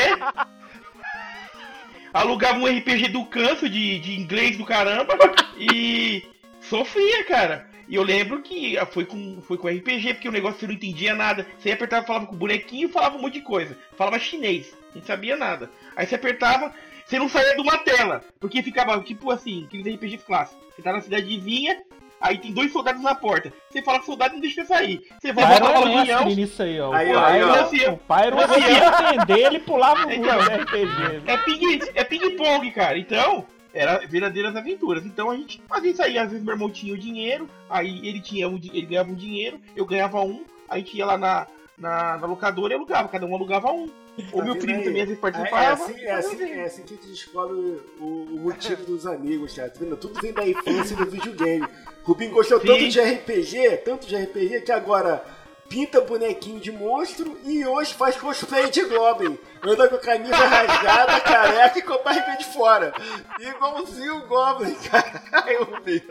Alugava um R P G do canso de, de inglês do caramba. E sofria, cara. E eu lembro que foi com, foi com R P G, porque o negócio você não entendia nada. Você apertava, falava com o bonequinho e falava um monte de coisa. Falava chinês, não sabia nada. Aí você apertava, você não saía de uma tela. Porque ficava tipo assim, aqueles R P Gs clássicos. Você tá na cidadezinha, aí tem dois soldados na porta. Você fala que o soldado não deixa você sair. Você O vai pai botar era o avião. mestre nisso aí, ó. Aí, o ó, pai, aí, ó. era- o pai era Assim, sem entender, ele pulava o Então, muro do R P G. É ping, é ping-pong, cara. Então, era verdadeiras aventuras. Então a gente fazia isso aí. Às vezes meu irmão tinha o dinheiro, aí ele tinha um, di- ele ganhava um dinheiro, eu ganhava um, a gente ia lá na, na, na locadora e alugava, cada um alugava um. O Tá meu vendo primo aí? também às vezes É, participava. é, assim, é, assim, é assim que a gente descobre o, o motivo dos amigos, cara. Tá vendo? Tudo vem da infância do videogame. Rubinho gostou Sim. tanto de R P G, tanto de R P G, que agora pinta bonequinho de monstro e hoje faz cosplay de Goblin. Anda com a camisa rasgada, careca e com a barriga de fora. Igualzinho o Goblin, cara. Ai, Rubinho.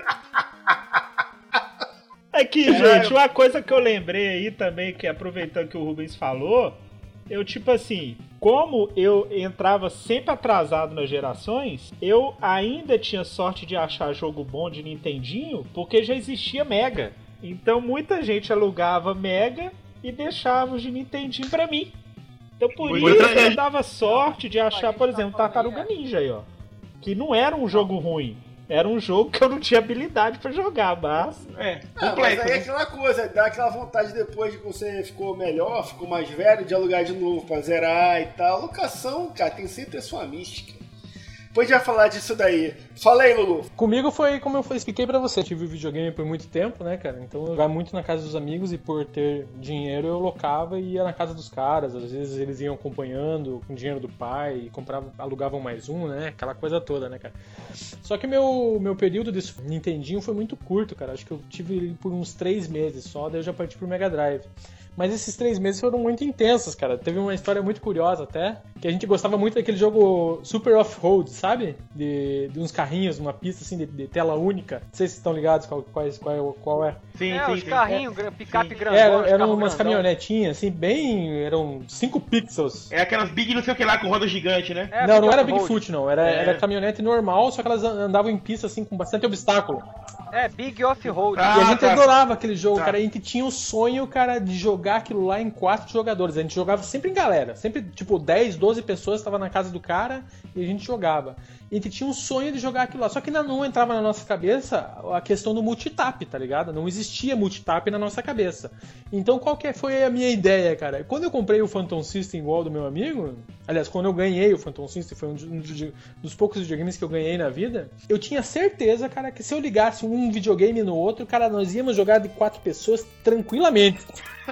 Aqui, É, gente, uma coisa que eu lembrei aí também, que aproveitando que o Rubens falou, eu tipo assim, como eu entrava sempre atrasado nas gerações, eu ainda tinha sorte de achar jogo bom de Nintendinho, porque já existia Mega. Então muita gente alugava Mega e deixava os de Nintendinho pra mim. Então por Muito isso bem. eu dava sorte de achar, por exemplo, Tartaruga Ninja aí, ó. Que não era um jogo ruim. Era um jogo que eu não tinha habilidade pra jogar, mas... É, Ah, mas complexo. aí é né? aquela coisa, dá aquela vontade depois de que você ficou melhor, ficou mais velho, de alugar de novo pra zerar e tal. Locação, cara, tem sempre a sua mística. Depois já falar disso daí. Fala aí, Lulu. Comigo foi como eu expliquei pra você. Tive videogame por muito tempo, né, cara? Então eu jogava muito na casa dos amigos e por ter dinheiro eu locava e ia na casa dos caras. Às vezes eles iam acompanhando com dinheiro do pai e compravam, alugavam mais um, né? Aquela coisa toda, né, cara? Só que meu, meu período de Nintendinho foi muito curto, cara. Acho que eu tive ele por uns três meses só, daí eu já parti pro Mega Drive. Mas esses três meses foram muito intensos, cara. Teve uma história muito curiosa até, que a gente gostava muito daquele jogo Super Off-Road, sabe? De, de uns carrinhos, uma pista assim de, de tela única. Não sei se vocês estão ligados qual, qual, qual, qual é. Sim, É, sim, os sim. carrinhos, gra- picape Sim. grandão. É, os eram carros umas grandão. caminhonetinhas, assim, bem... Eram cinco pixels. É aquelas big não sei o que lá com roda gigante, né? É, não, não era off-road. Bigfoot, não. Era, É. era caminhonete normal, só que elas andavam em pista, assim, com bastante obstáculo. É, Big Off-Road. Ah, e a gente tá. adorava aquele jogo, Tá. cara. A gente tinha o sonho, cara, de jogar aquilo lá em quatro jogadores. A gente jogava sempre em galera. Sempre, tipo, dez, doze pessoas estavam na casa do cara e a gente jogava. E a gente tinha um sonho de jogar aquilo lá. Só que ainda não entrava na nossa cabeça a questão do multitap, tá ligado? Não existia multitap na nossa cabeça. Então qual que foi a minha ideia, cara? Quando eu comprei o Phantom System igual do meu amigo... Aliás, quando eu ganhei o Phantom System, foi um dos, um dos- dos poucos videogames que eu ganhei na vida. Eu tinha certeza, cara, que se eu ligasse um videogame no outro, cara, nós íamos jogar de quatro pessoas tranquilamente.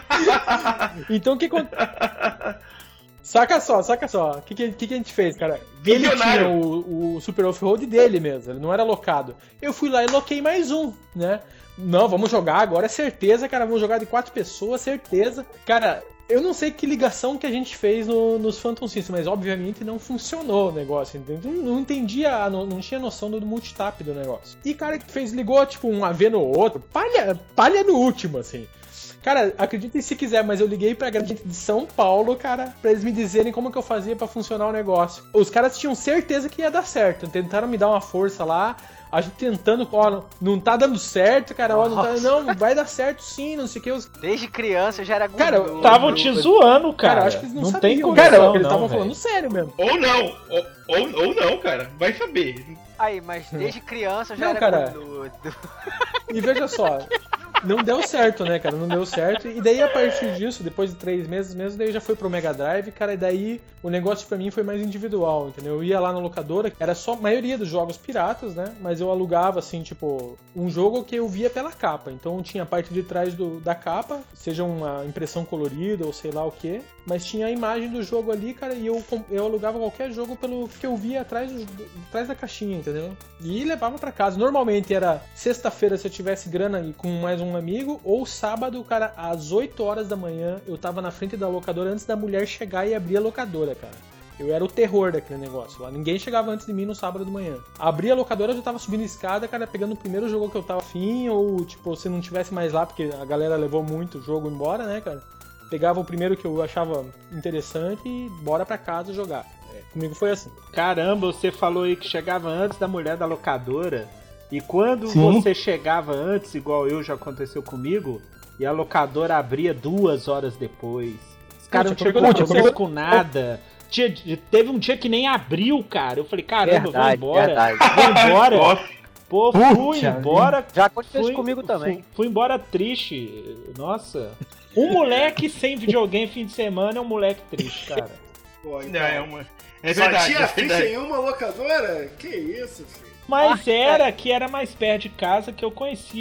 Então o que aconteceu? Saca só, saca só. O que, que, que a gente fez, cara? Ele Visionário. tinha o, o Super Off-Road dele mesmo, ele não era locado. Eu fui lá e loquei mais um, né? Não, vamos jogar agora, é certeza, cara. Vamos jogar de quatro pessoas, certeza. Cara, eu não sei que ligação que a gente fez no, nos Phantom System, mas obviamente não funcionou o negócio, entendeu? Não, não entendia, não, não tinha noção do multitap do negócio. E cara que fez, ligou tipo um A V no outro, palha, palha no último, assim. Cara, acreditem se quiser, mas eu liguei pra gente de São Paulo, cara, pra eles me dizerem como que eu fazia pra funcionar o negócio. Os caras tinham certeza que ia dar certo, tentaram me dar uma força lá, a gente tentando, ó, não tá dando certo, cara, ó, não, tá, não, vai dar certo sim, não sei o que. Os... Desde criança eu já era Cara, gordo. Estavam te zoando, cara. Cara, eu acho que eles não, não sabiam, tem cara, condição, eles não, estavam velho. falando sério mesmo. Ou não, ou, ou, ou não, cara. Vai saber. Aí, mas desde criança eu já Não, era cara. gordo. E veja só, não deu certo, né, cara? Não deu certo. E daí, a partir disso, depois de três meses mesmo, daí já foi pro Mega Drive, cara, e daí o negócio pra mim foi mais individual, entendeu? Eu ia lá na locadora, era só a maioria dos jogos piratas, né? Mas eu alugava, assim, tipo, um jogo que eu via pela capa. Então tinha a parte de trás do, da capa, seja uma impressão colorida ou sei lá o que, mas tinha a imagem do jogo ali, cara, e eu, eu alugava qualquer jogo pelo que eu via atrás, do, atrás da caixinha, entendeu? E levava pra casa. Normalmente era sexta-feira se eu tivesse grana e com mais um amigo, ou sábado, cara, às oito horas da manhã, eu tava na frente da locadora antes da mulher chegar e abrir a locadora, cara. Eu era o terror daquele negócio lá. Ninguém chegava antes de mim no sábado de manhã. Abri a locadora, eu já tava subindo a escada, cara, pegando o primeiro jogo que eu tava afim, ou, tipo, se não tivesse mais lá, porque a galera levou muito o jogo embora, né, cara? Pegava o primeiro que eu achava interessante e bora pra casa jogar. É, comigo foi assim. Caramba, você falou aí que chegava antes da mulher da locadora. E quando Sim. você chegava antes, igual eu já aconteceu comigo, e a locadora abria duas horas depois. Os caras não tinha tinham comigo, processo tinha com nada. Tinha, teve um dia que nem abriu, cara. Eu falei, caramba, Verdade, vou embora. verdade. Vou embora. Nossa. Pô, fui Puxa embora. Já aconteceu Fui, isso comigo também. Fui, fui embora triste. Nossa. Um moleque sem videogame fim de semana é um moleque triste, cara. Pô, Não, é uma. É Só verdade. tinha é ficha verdade. em uma locadora? Que isso, filho? Mas Ah, era que era mais perto de casa que eu conhecia.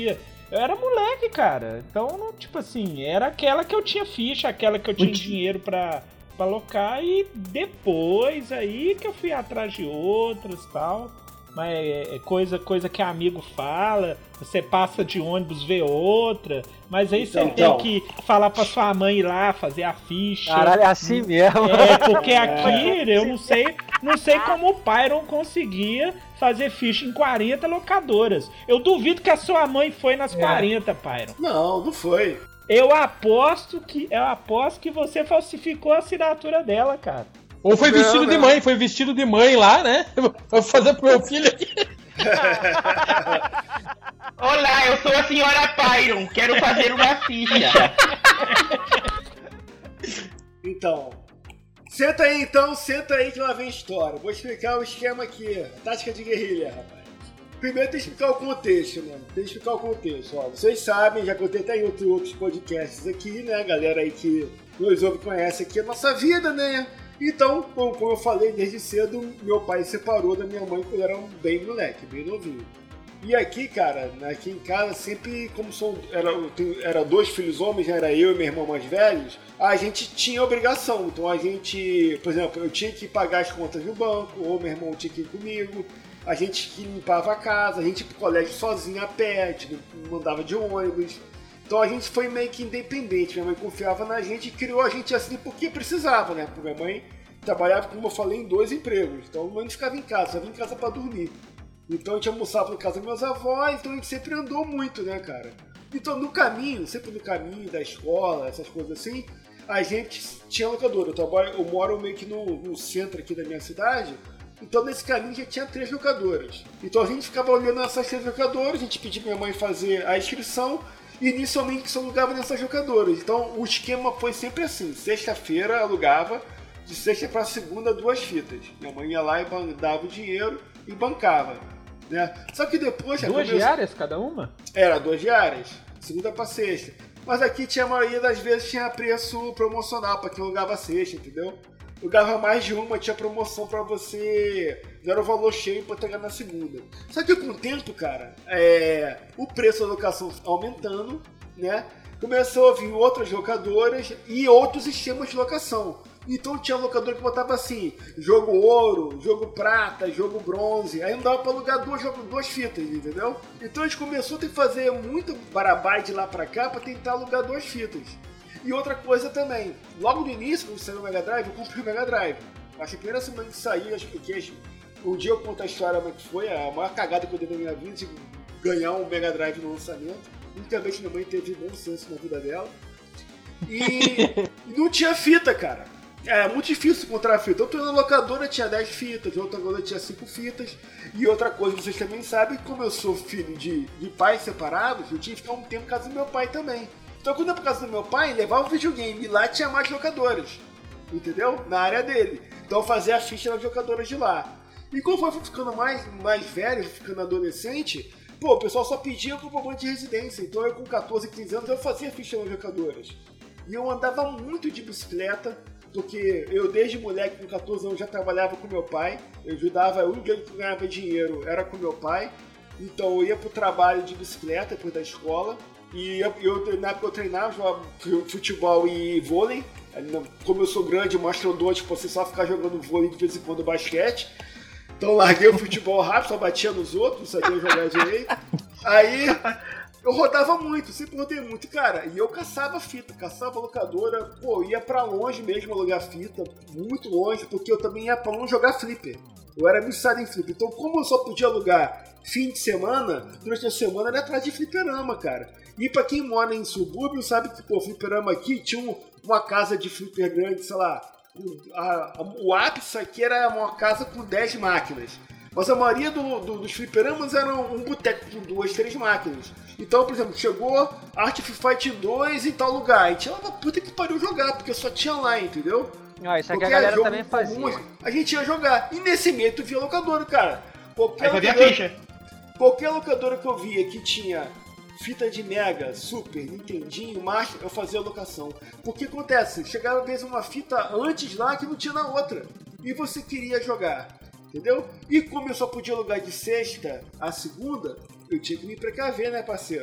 eu era moleque, cara. Então, não, tipo assim, era aquela que eu tinha ficha, aquela que eu tinha dinheiro pra, pra alocar. E depois aí que eu fui atrás de outras e tal. Mas é coisa, coisa que amigo fala, você passa de ônibus, vê outra, mas aí você então, tem que falar pra sua mãe ir lá, fazer a ficha. Caralho, é assim mesmo. É, porque aqui eu não sei, não sei como o Pyron conseguia fazer ficha em quarenta locadoras. Eu duvido que a sua mãe foi nas é. quarenta, Pyron. Não, não foi. Eu aposto que, eu aposto que você falsificou a assinatura dela, cara. Ou foi não, vestido não. de mãe, foi vestido de mãe lá, né? Vou fazer pro meu filho aqui. Olá, eu sou a senhora Pyron, quero fazer uma ficha. Então, senta aí então, senta aí que lá vem história. Vou explicar o esquema aqui, a tática de guerrilha, rapaz. Primeiro tem que explicar o contexto, né? Tem que explicar o contexto. Ó, vocês sabem, já contei até em outros podcasts aqui, né? A galera aí que nos ouve conhece aqui a nossa vida, né? Então, como eu falei desde cedo, meu pai separou da minha mãe quando eu era um bem moleque, bem novinho. E aqui, cara, aqui em casa, sempre, como são, era, era dois filhos homens, era eu e meu irmão mais velhos, a gente tinha obrigação. Então a gente, por exemplo, eu tinha que pagar as contas no banco, ou meu irmão tinha que ir comigo, a gente que limpava a casa, a gente ia pro colégio sozinho a pé, a gente mandava de ônibus. Então a gente foi meio que independente, minha mãe confiava na gente e criou a gente assim porque precisava, né? Porque minha mãe trabalhava, como eu falei, em dois empregos. Então a mãe não ficava em casa, só vinha em casa pra dormir. Então a gente almoçava em casa dos meus avós, então a gente sempre andou muito, né, cara? Então no caminho, sempre no caminho da escola, essas coisas assim, a gente tinha locadora. Eu, trabalho, eu moro meio que no, no centro aqui da minha cidade, então nesse caminho já tinha três locadoras. Então a gente ficava olhando essas três locadoras, a gente pedia pra minha mãe fazer a inscrição, e inicialmente só alugava nessas locadoras. Então o esquema foi sempre assim, sexta-feira alugava, de sexta para segunda duas fitas. Minha mãe ia lá e dava o dinheiro e bancava, né? Só que depois... Duas diárias cada uma? Era, duas diárias, segunda para sexta. Mas aqui tinha a maioria das vezes tinha preço promocional para quem alugava sexta, entendeu? Alugava mais de uma, tinha promoção para você, não era o valor cheio para pegar na segunda. Só que com o tempo, cara, é, o preço da locação aumentando, né? Começou a vir outras locadoras e outros sistemas de locação. Então tinha locadora que botava assim, jogo ouro, jogo prata, jogo bronze. Aí não dava pra alugar duas, duas fitas, entendeu? Então a gente começou a ter que fazer muito barabai de lá pra cá pra tentar alugar duas fitas. E outra coisa também, logo no início, quando saiu o Mega Drive, eu comprei o Mega Drive. Acho que a primeira semana que saiu, acho que um dia eu conto a história como é que foi, a maior cagada que eu dei na minha vida de ganhar um Mega Drive no lançamento. Nunca vez minha mãe teve bom senso na vida dela. E não tinha fita, cara. Era muito difícil encontrar fita. Outra locadora tinha dez fitas, outra locadora tinha cinco fitas. E outra coisa, vocês também sabem, como eu sou filho de, de pais separados, eu tinha que ficar um tempo na casa do meu pai também. Então quando eu ia pra casa do meu pai, levava o videogame e lá tinha mais locadoras. Entendeu? Na área dele. Então eu fazia a ficha nas locadoras de lá. E conforme eu fui ficando mais, mais velho, ficando adolescente, pô, o pessoal só pedia pro problema de residência. Então eu com catorze, quinze anos eu fazia ficha nas locadoras. E eu andava muito de bicicleta, porque eu desde moleque com catorze anos já trabalhava com meu pai. Eu ajudava, o único que eu ganhava dinheiro era com meu pai. Então eu ia pro trabalho de bicicleta depois da escola. E eu, eu, na época eu treinava, jogava futebol e vôlei. Como eu sou grande, eu mostro dor, tipo, você só ficar jogando vôlei de vez em quando basquete. Então larguei o futebol rápido, só batia nos outros, não sabia jogar direito. Aí eu rodava muito, sempre rodei muito, cara. E eu caçava fita, caçava locadora, pô, ia pra longe mesmo alugar fita, muito longe, porque eu também ia pra longe jogar flipper. Eu era viciado em flipper. Então, como eu só podia alugar fim de semana, durante a semana era atrás de fliperama, cara. E pra quem mora em subúrbio, sabe que, pô, fliperama aqui tinha um, uma casa de flipper grande, sei lá. A, a, o ápice aqui era uma casa com dez máquinas. Mas a maioria do, do, dos fliperamas eram um boteco com duas, três máquinas. Então, por exemplo, chegou Art of Fight dois em tal lugar. A gente ia lá, puta que pariu jogar, porque só tinha lá, entendeu? Ah, isso aqui a galera também fazia. Comum, a gente ia jogar. E nesse meio tu via locadora, cara. Qualquer Aí fazia locadora, ficha. Qualquer locadora que eu via que tinha fita de Mega, Super, Nintendinho, Master, eu fazia locação. Porque acontece, chegava às vezes uma fita antes lá que não tinha na outra. E você queria jogar, entendeu? E como eu só podia alugar de sexta a segunda, eu tinha que me precaver, né, parceiro?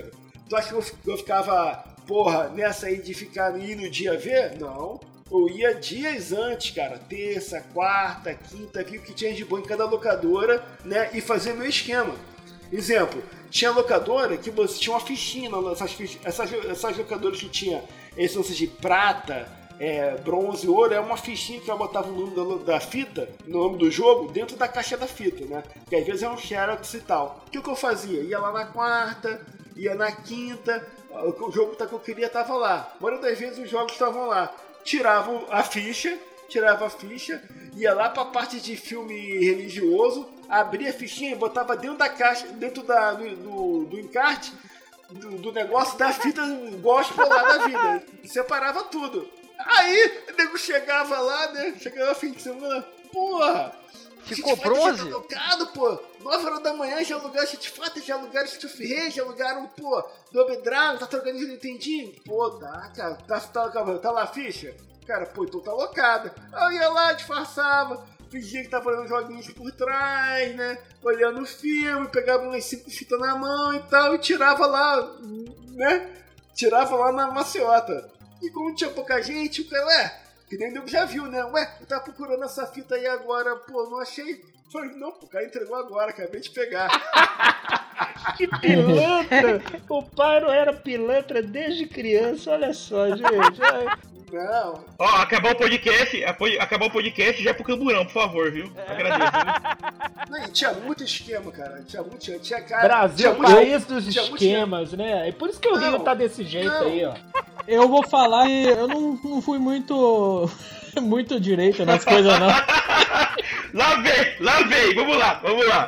Tu acha que eu, eu ficava, porra, nessa aí de ficar ir no dia ver? Não. Eu ia dias antes, cara. Terça, quarta, quinta, vi o que tinha de bom em cada locadora, né? E fazer meu esquema. Exemplo, tinha locadora que você tinha uma fichinha, essas, essas, essas locadoras que tinha esse lance de prata, é, bronze e ouro, é uma fichinha que eu botava o nome da, da fita, no nome do jogo, dentro da caixa da fita, né? Que às vezes é um xerox e tal. O que, que eu fazia? Ia lá na quarta, ia na quinta, o jogo que eu queria tava lá. A maioria das vezes os jogos estavam lá. Tirava a ficha, tirava a ficha, ia lá pra parte de filme religioso, abria a fichinha e botava dentro da caixa, dentro da, do, do, do encarte, do, do negócio da fita gospel lá da vida. Separava tudo. Aí, o nego chegava lá, né? Chegava no fim de semana, porra! Ficou bronze? Já tá logado, pô! nove horas da manhã já alugaram Street Fighter, já alugaram Street Fighter, já alugaram, pô, Double Dragon, tá trocando de Nintendinho? Pô, dá, cara. Tá, tá, tá, tá lá a ficha? Cara, pô, então tá locada. Aí eu ia lá, disfarçava, fingia que tava olhando joguinhos por trás, né? Olhando o filme, pegava umas cinco fitas na mão e tal, e tirava lá, né? Tirava lá na maciota. E como tinha pouca gente, o cara, ué, que nem o já viu, né? Ué, eu tava procurando essa fita aí agora, pô, não achei. Falei, não, pô, o cara entregou agora, acabei de pegar. Que pilantra! O Pyro era pilantra desde criança, olha só, gente. Não. Ó, acabou o podcast, acabou o podcast já é pro Camburão, por favor, viu? Agradeço, viu? Não, e tinha muito esquema, cara. Tinha muito, tinha, tinha cara. Brasil, tinha país muito, dos tinha esquemas, muito... né? E por isso que o não, Rio tá desse jeito não. aí, ó. Eu vou falar que eu não, não fui muito muito direito nas coisas, não. Lá vem, lá vem, vamos lá, vamos lá.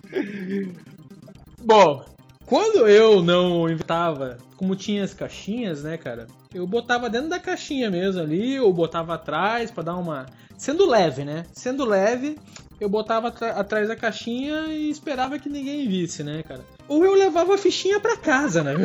Bom, quando eu não inventava, como tinha as caixinhas, né, cara, eu botava dentro da caixinha mesmo ali, ou botava atrás pra dar uma... Sendo leve, né? Sendo leve, eu botava atrás da caixinha e esperava que ninguém visse, né, cara? Ou eu levava a fichinha pra casa, né?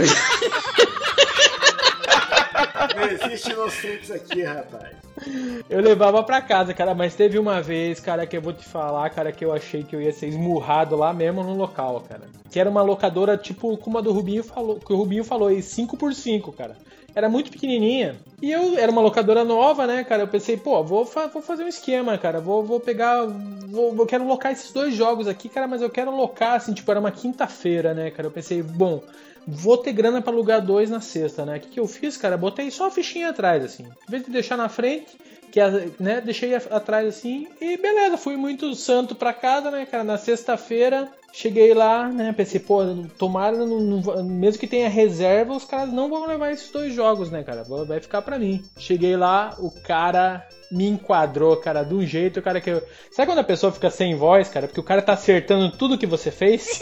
Não existe inocentes aqui, rapaz. Eu levava pra casa, cara, mas teve uma vez, cara, que eu vou te falar, cara, que eu achei que eu ia ser esmurrado lá mesmo no local, cara. Que era uma locadora, tipo, como a do Rubinho falou, que o Rubinho falou aí, cinco por cinco, cara. Era muito pequenininha. E eu, era uma locadora nova, né, cara, eu pensei, pô, vou, fa- vou fazer um esquema, cara, vou, vou pegar, vou, eu quero locar esses dois jogos aqui, cara, mas eu quero locar, assim, tipo, era uma quinta-feira, né, cara, eu pensei, bom... Vou ter grana pra alugar dois na sexta, né? O que, que eu fiz, cara? Botei só a fichinha atrás, assim. Em vez de deixar na frente, que, né? Deixei atrás, assim. E beleza, fui muito santo pra casa, né, cara? Na sexta-feira, cheguei lá, né? Pensei, pô, tomara, não, não, mesmo que tenha reserva, os caras não vão levar esses dois jogos, né, cara? Vai ficar pra mim. Cheguei lá, o cara... me enquadrou, cara, de um jeito, cara, que eu... Sabe quando a pessoa fica sem voz, cara? Porque o cara tá acertando tudo que você fez?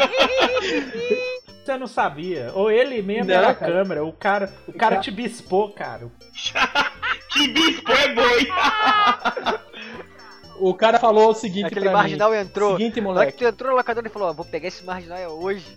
Você não sabia. Ou ele mesmo Não, era a cara. câmera. O cara, o cara te bispou, cara. Que bispo é boi! O cara falou o seguinte Aquele pra marginal mim. entrou. Seguinte, Na hora moleque. que tu entrou no locador, ele falou, ó, vou pegar esse marginal hoje.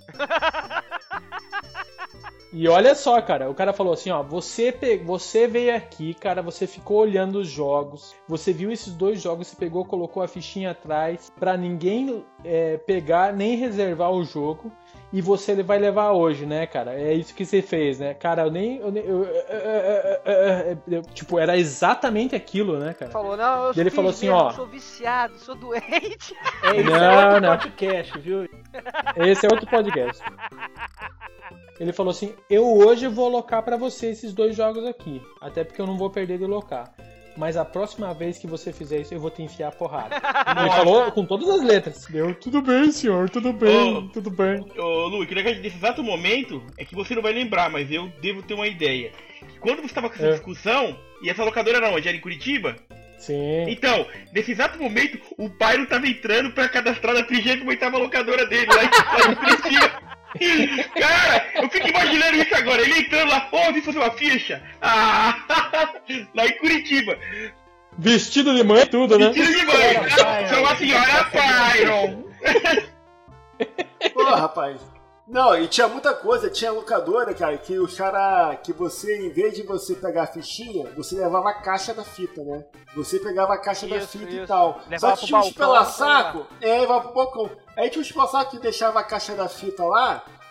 E olha só, cara, o cara falou assim, ó, você, pe... você veio aqui, cara, você ficou olhando os jogos, você viu esses dois jogos, você pegou, colocou a fichinha atrás pra ninguém é, pegar nem reservar o jogo. E você vai levar hoje, né, cara? É isso que você fez, né? Cara, eu nem... Eu, nem- eu- eu- eu- eu- eu- tipo, era exatamente aquilo, né, cara? Falou, não, eu Ele fiz falou assim, mesmo, ó. sou viciado, sou doente. É isso, Não, é outro não. podcast, viu? Esse é outro podcast. Ele falou assim, eu hoje vou locar pra você esses dois jogos aqui. Até porque eu não vou perder de locar. Mas a próxima vez que você fizer isso, eu vou te enfiar a porrada. Ele falou com todas as letras. Deu, tudo bem, senhor, tudo bem, Ô. tudo bem. Ô, Lu, que legal nesse exato momento é que você não vai lembrar, mas eu devo ter uma ideia. Quando você tava com essa É. discussão, e essa locadora era onde? Era em Curitiba? Sim. Então, nesse exato momento, o pai não tava entrando pra cadastrar na trigésima oitava locadora dele, lá em, lá em Curitiba. Cara, eu fico imaginando isso agora, ele entrando lá, pô, vim fazer uma ficha. Ah, lá em Curitiba. Vestido de mãe e tudo, né? Tira de mãe. Byron. Sou a senhora Byron. Pô, rapaz. Não, e tinha muita coisa, tinha locadora, cara, que os cara, que você, em vez de você pegar a fichinha, você levava a caixa da fita, né? Você pegava a caixa da Isso, fita isso. e tal. Levava Só que pro tinha uns balcão, pela-saco, é, levava pro balcão. Aí tinha uns pela-saco que deixava a caixa da fita lá,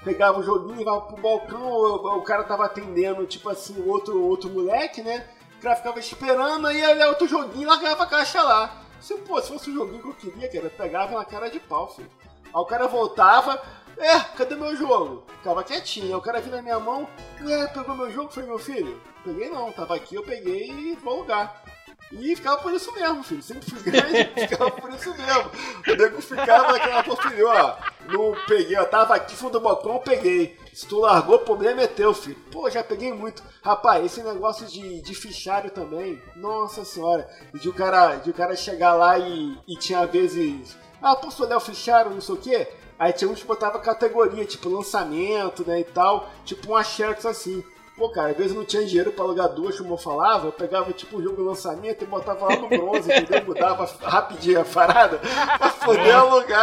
pegava o joguinho, levava pro balcão, o, o cara tava atendendo, tipo assim, outro, outro moleque, né? O cara ficava esperando, aí ia outro joguinho e largava a caixa lá. Se, pô, se fosse o joguinho que eu queria, cara, eu pegava na cara de pau, filho. Aí o cara voltava, é, cadê meu jogo? Ficava quietinho, aí o cara vinha na minha mão, ué, pegou meu jogo? Foi meu filho? Peguei não, tava aqui, eu peguei e vou alugar. E ficava por isso mesmo, filho. Sempre fui grande, ficava por isso mesmo. O nego ficava naquela, pô, filho, ó, não peguei, ó, tava aqui, fundo do balcão, eu peguei. Se tu largou, o problema é teu, filho. Pô, já peguei muito. Rapaz, esse negócio de, de fichário também, nossa senhora. De o cara, de o cara chegar lá e, e tinha vezes, ah, posso olhar o fichário, não sei o quê? Aí tinha uns que botava categoria, tipo lançamento, né, e tal, tipo um Xerox assim. Pô, cara, às vezes eu não tinha dinheiro pra alugar duas, como eu falava, eu pegava tipo um jogo de lançamento e botava lá no bronze, entendeu? Mudava rapidinho a parada pra poder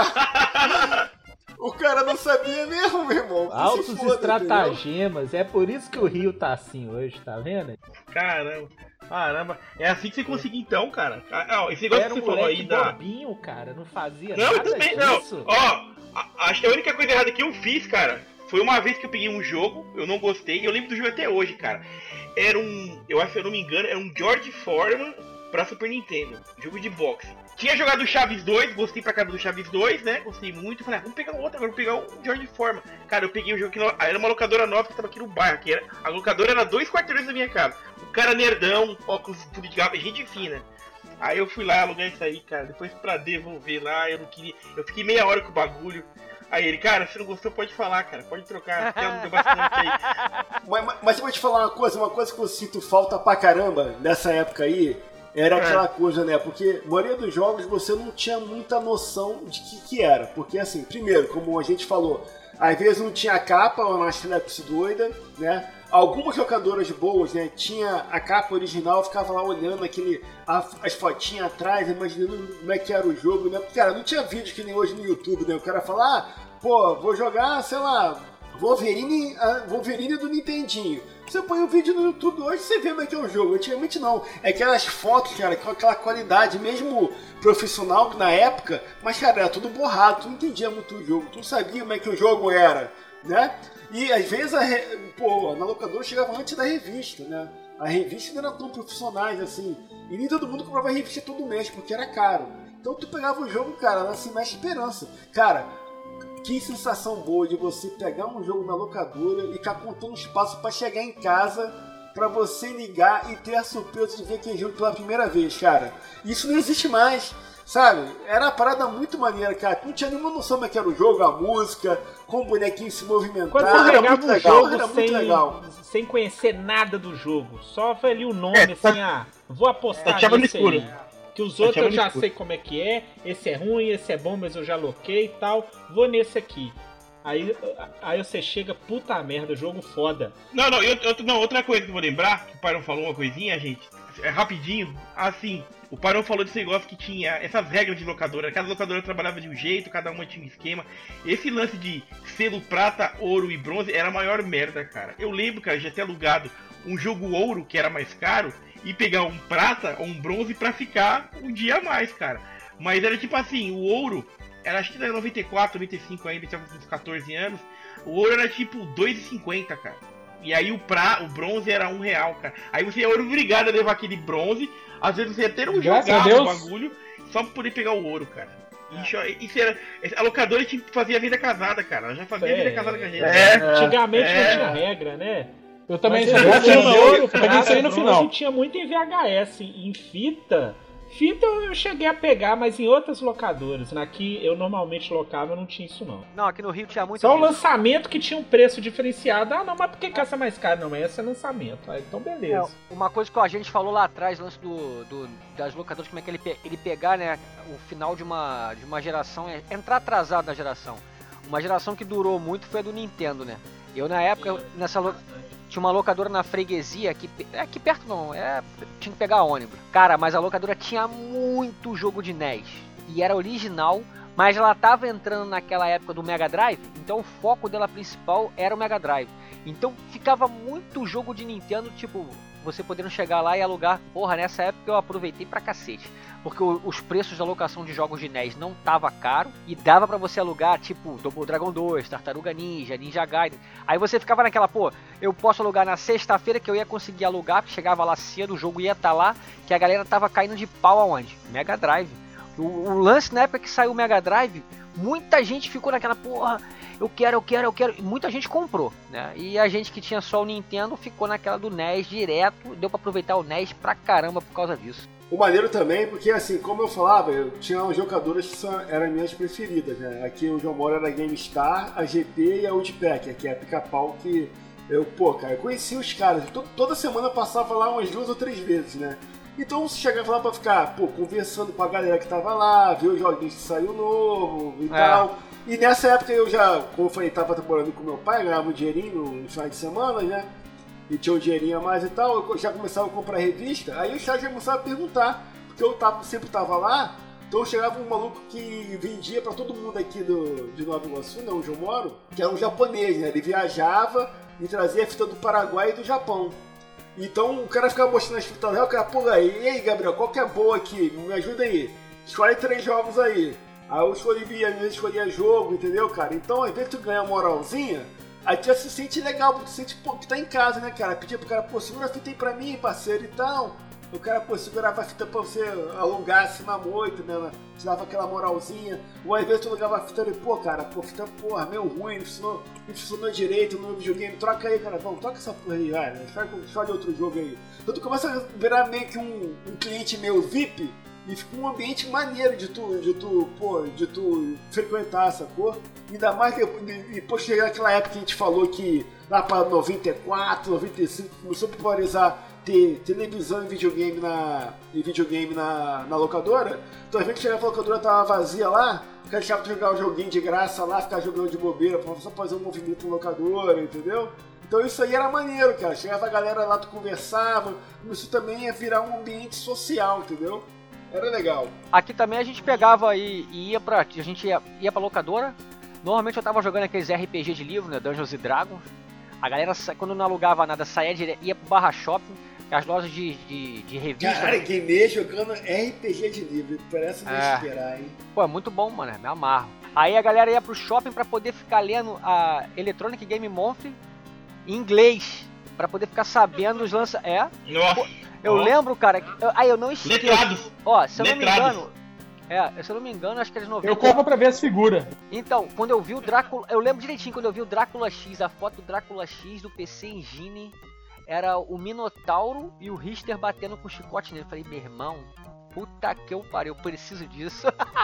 alugar. O cara não sabia mesmo, meu irmão. Altos estratagemas, entendeu? É por isso que o Rio tá assim hoje, tá vendo? Caramba, caramba. É assim que você conseguiu então, cara. Ah, esse negócio Era que um você falou aí da... bobinho, cara, não fazia não, nada também disso. Não, ó, acho que a única coisa errada que eu fiz, cara, foi uma vez que eu peguei um jogo, eu não gostei, e eu lembro do jogo até hoje, cara. Era um, eu acho que eu não me engano, era um George Foreman pra Super Nintendo, jogo de boxe. Tinha jogado o Chaves dois, gostei pra caramba do Chaves dois, né? Gostei muito. Falei, ah, vamos pegar um outro, agora vou pegar o George Foreman. Cara, eu peguei o jogo que não... era uma locadora nova que tava aqui no bairro. Que era... A locadora era dois quarteirões da minha casa. O cara nerdão, óculos tudo de gaba, gente fina. Aí eu fui lá alugar isso aí, cara. Depois pra devolver lá, eu não queria. Eu fiquei meia hora com o bagulho. Aí ele, cara, se não gostou, pode falar, cara. Pode trocar, porque eu deu bastante aí. Mas, mas, mas eu vou te falar uma coisa, uma coisa que eu sinto falta pra caramba nessa época aí. Era é. aquela coisa, né? Porque a maioria dos jogos você não tinha muita noção de que que era. Porque assim, primeiro, como a gente falou, às vezes não tinha capa, uma Xerox doida, né? Algumas locadoras boas, né? Tinha a capa original, ficava lá olhando aquele, a, as fotinhas atrás, imaginando como é que era o jogo, né? Porque, cara, não tinha vídeo que nem hoje no YouTube, né? O cara fala, ah, pô, vou jogar, sei lá, Wolverine, Wolverine do Nintendinho. Você põe um vídeo no YouTube hoje, você vê como é que é o jogo. Antigamente não. É aquelas fotos, cara, com aquela qualidade, mesmo profissional na época, mas, cara, era tudo borrado, tu não entendia muito o jogo, tu não sabia como é que o jogo era, né? E às vezes, a re... pô, na locadora chegava antes da revista, né? A revista não era tão profissionais assim. E nem todo mundo comprava a revista todo mês, porque era caro. Então tu pegava o jogo, cara, assim, na esperança. Cara, que sensação boa de você pegar um jogo na locadora e ficar contando espaço pra chegar em casa, pra você ligar e ter a surpresa de ver aquele jogo pela primeira vez, cara. Isso não existe mais, sabe? Era uma parada muito maneira, cara. Tu não tinha nenhuma noção como é que era o jogo, a música, como o bonequinho se movimentava. Quando você era muito um legal, jogo era sem, muito legal. Sem conhecer nada do jogo, só foi ali o nome, é, assim, ah, vou apostar é, nisso aí. Que os outros eu já sei como é que é, esse é ruim, esse é bom, mas eu já loquei e tal, vou nesse aqui. Aí, aí você chega, puta merda, jogo foda. Não, não, eu, eu, não, outra coisa que eu vou lembrar, que o Parão falou uma coisinha, gente, é rapidinho, assim, o Parão falou desse negócio que tinha essas regras de locadora, cada locadora trabalhava de um jeito, cada uma tinha um esquema. Esse lance de selo prata, ouro e bronze era a maior merda, cara. Eu lembro, cara, de já ter alugado um jogo ouro, que era mais caro, e pegar um prata ou um bronze pra ficar um dia a mais, cara. Mas era tipo assim, o ouro, era acho que era noventa e quatro, noventa e cinco ainda, tinha uns catorze anos, o ouro era tipo dois reais e cinquenta, cara. E aí o, pra, o bronze era um real, cara. Aí você era obrigado a levar aquele bronze, às vezes você ia ter um jogado o bagulho, só pra poder pegar o ouro, cara. Isso, isso era, a locadora tinha que fazer a vida casada, cara. Ela já fazia é, a vida casada com a gente. É, antigamente é. não tinha regra, né? Eu também só peguei isso aí no final. A gente tinha muito em V H S, em fita. Fita eu cheguei a pegar, mas em outras locadoras. Aqui eu normalmente locava, não tinha isso não. Não, aqui no Rio tinha muito. Só o lançamento que tinha um preço diferenciado. Ah, não, mas por que essa é mais cara? Não, mas esse é lançamento. Ah, então beleza. É, uma coisa que a gente falou lá atrás, lance do, do, das locadoras, como é que ele, ele pegar, né, o final de uma, de uma geração, é entrar atrasado na geração. Uma geração que durou muito foi a do Nintendo, né? Eu na época, eu, nessa locadora, tinha uma locadora na freguesia, aqui, é aqui perto não, é, tinha que pegar ônibus. Cara, mas a locadora tinha muito jogo de N E S. E era original, mas ela tava entrando naquela época do Mega Drive, então o foco dela principal era o Mega Drive. Então ficava muito jogo de Nintendo, tipo, você podendo chegar lá e alugar. Porra, nessa época eu aproveitei pra cacete. Porque o, os preços da locação de jogos de N E S não tava caro. E dava pra você alugar, tipo, Double Dragon dois, Tartaruga Ninja, Ninja Gaiden. Aí você ficava naquela, pô, eu posso alugar na sexta-feira que eu ia conseguir alugar. Porque chegava lá cedo, o jogo ia estar lá. Que a galera tava caindo de pau aonde? Mega Drive. O, o lance na época que saiu o Mega Drive, muita gente ficou naquela, porra, eu quero, eu quero, eu quero. E muita gente comprou, né? E a gente que tinha só o Nintendo ficou naquela do N E S direto. Deu pra aproveitar o N E S pra caramba por causa disso. O maneiro também, porque assim, como eu falava, eu tinha umas jogadoras que são, eram minhas preferidas, né? Aqui onde eu moro era a GameStar, a G P e a Woodpecker, que é a pica-pau que eu, pô, cara, eu conhecia os caras. Toda semana eu passava lá umas duas ou três vezes, né? Então você chegava lá pra ficar, pô, conversando com a galera que tava lá, ver os joguinhos que saiu novo e é. tal. E nessa época eu já, como eu falei, tava trabalhando com meu pai, ganhava um dinheirinho no final de semana, né? E tinha um dinheirinho a mais e tal, eu já começava a comprar revista, aí os caras já começavam a perguntar, porque eu tava, sempre tava lá, então chegava um maluco que vendia pra todo mundo aqui do, de Nova Iguaçu, né, onde eu moro, que era um japonês, né? Ele viajava e trazia a fita do Paraguai e do Japão. Então o cara ficava mostrando as fitas lá, o cara, pô, aí, e aí, Gabriel, qual que é boa aqui? Me ajuda aí. Escolhe três jogos aí. Aí eu escolhi, às vezes escolhia jogo, entendeu, cara? Então, às vezes tu ganha uma moralzinha, aí tu já se sente legal, porque tu sente, pô, que tá em casa, né, cara? Pedia pro cara, pô, segura a fita aí pra mim, parceiro, e tal. O cara, pô, segurava a fita pra você alugar assim na moita, né? Te dava aquela moralzinha. Ou às vezes tu alugava a fita e, pô, cara, pô, fita, porra, meio ruim, não funcionou, não funcionou direito no videogame. Troca aí, cara, vamos, troca essa porra aí, velho. Escolhe outro jogo aí. Então tu começa a virar meio que um, um cliente meio V I P e fica um ambiente maneiro de tu, de tu, pô, de tu frequentar, sacou? Ainda mais que depois chegar aquela época que a gente falou que lá pra noventa e quatro, noventa e cinco começou a popularizar ter televisão e videogame na, e videogame na, na locadora. Então a gente chegava, a locadora tava vazia lá, o cara deixava tu jogar o joguinho de graça lá, ficar jogando de bobeira, só fazer um movimento na locadora, entendeu? Então isso aí era maneiro, cara. Chegava a galera lá, tu conversava, isso também ia virar um ambiente social, entendeu? Era legal. Aqui também a gente pegava e, e ia pra. A gente ia, ia pra locadora. Normalmente eu tava jogando aqueles R P G de livro, né? Dungeons and Dragons. A galera, quando não alugava nada, saía direto, ia pro Barra Shopping, as lojas de, de, de revista. Cara, gamer jogando R P G de livro, parece me é. esperar, hein? Pô, é muito bom, mano, me amarro. Aí a galera ia pro shopping pra poder ficar lendo a Electronic Game Monthly em inglês, pra poder ficar sabendo os lança... É? Nossa. Eu oh. lembro, cara, eu, aí eu não esqueço. Letrados. Ó, se eu não Letrados. me engano... É, se eu não me engano, acho que eles noventa. Eu compro pra ver as figuras. Então, quando eu vi o Drácula... Eu lembro direitinho, quando eu vi o Drácula X, a foto do Drácula X do P C Engine, era o Minotauro e o Richter batendo com o chicote nele. Eu falei, meu irmão, puta que eu pariu, eu preciso disso.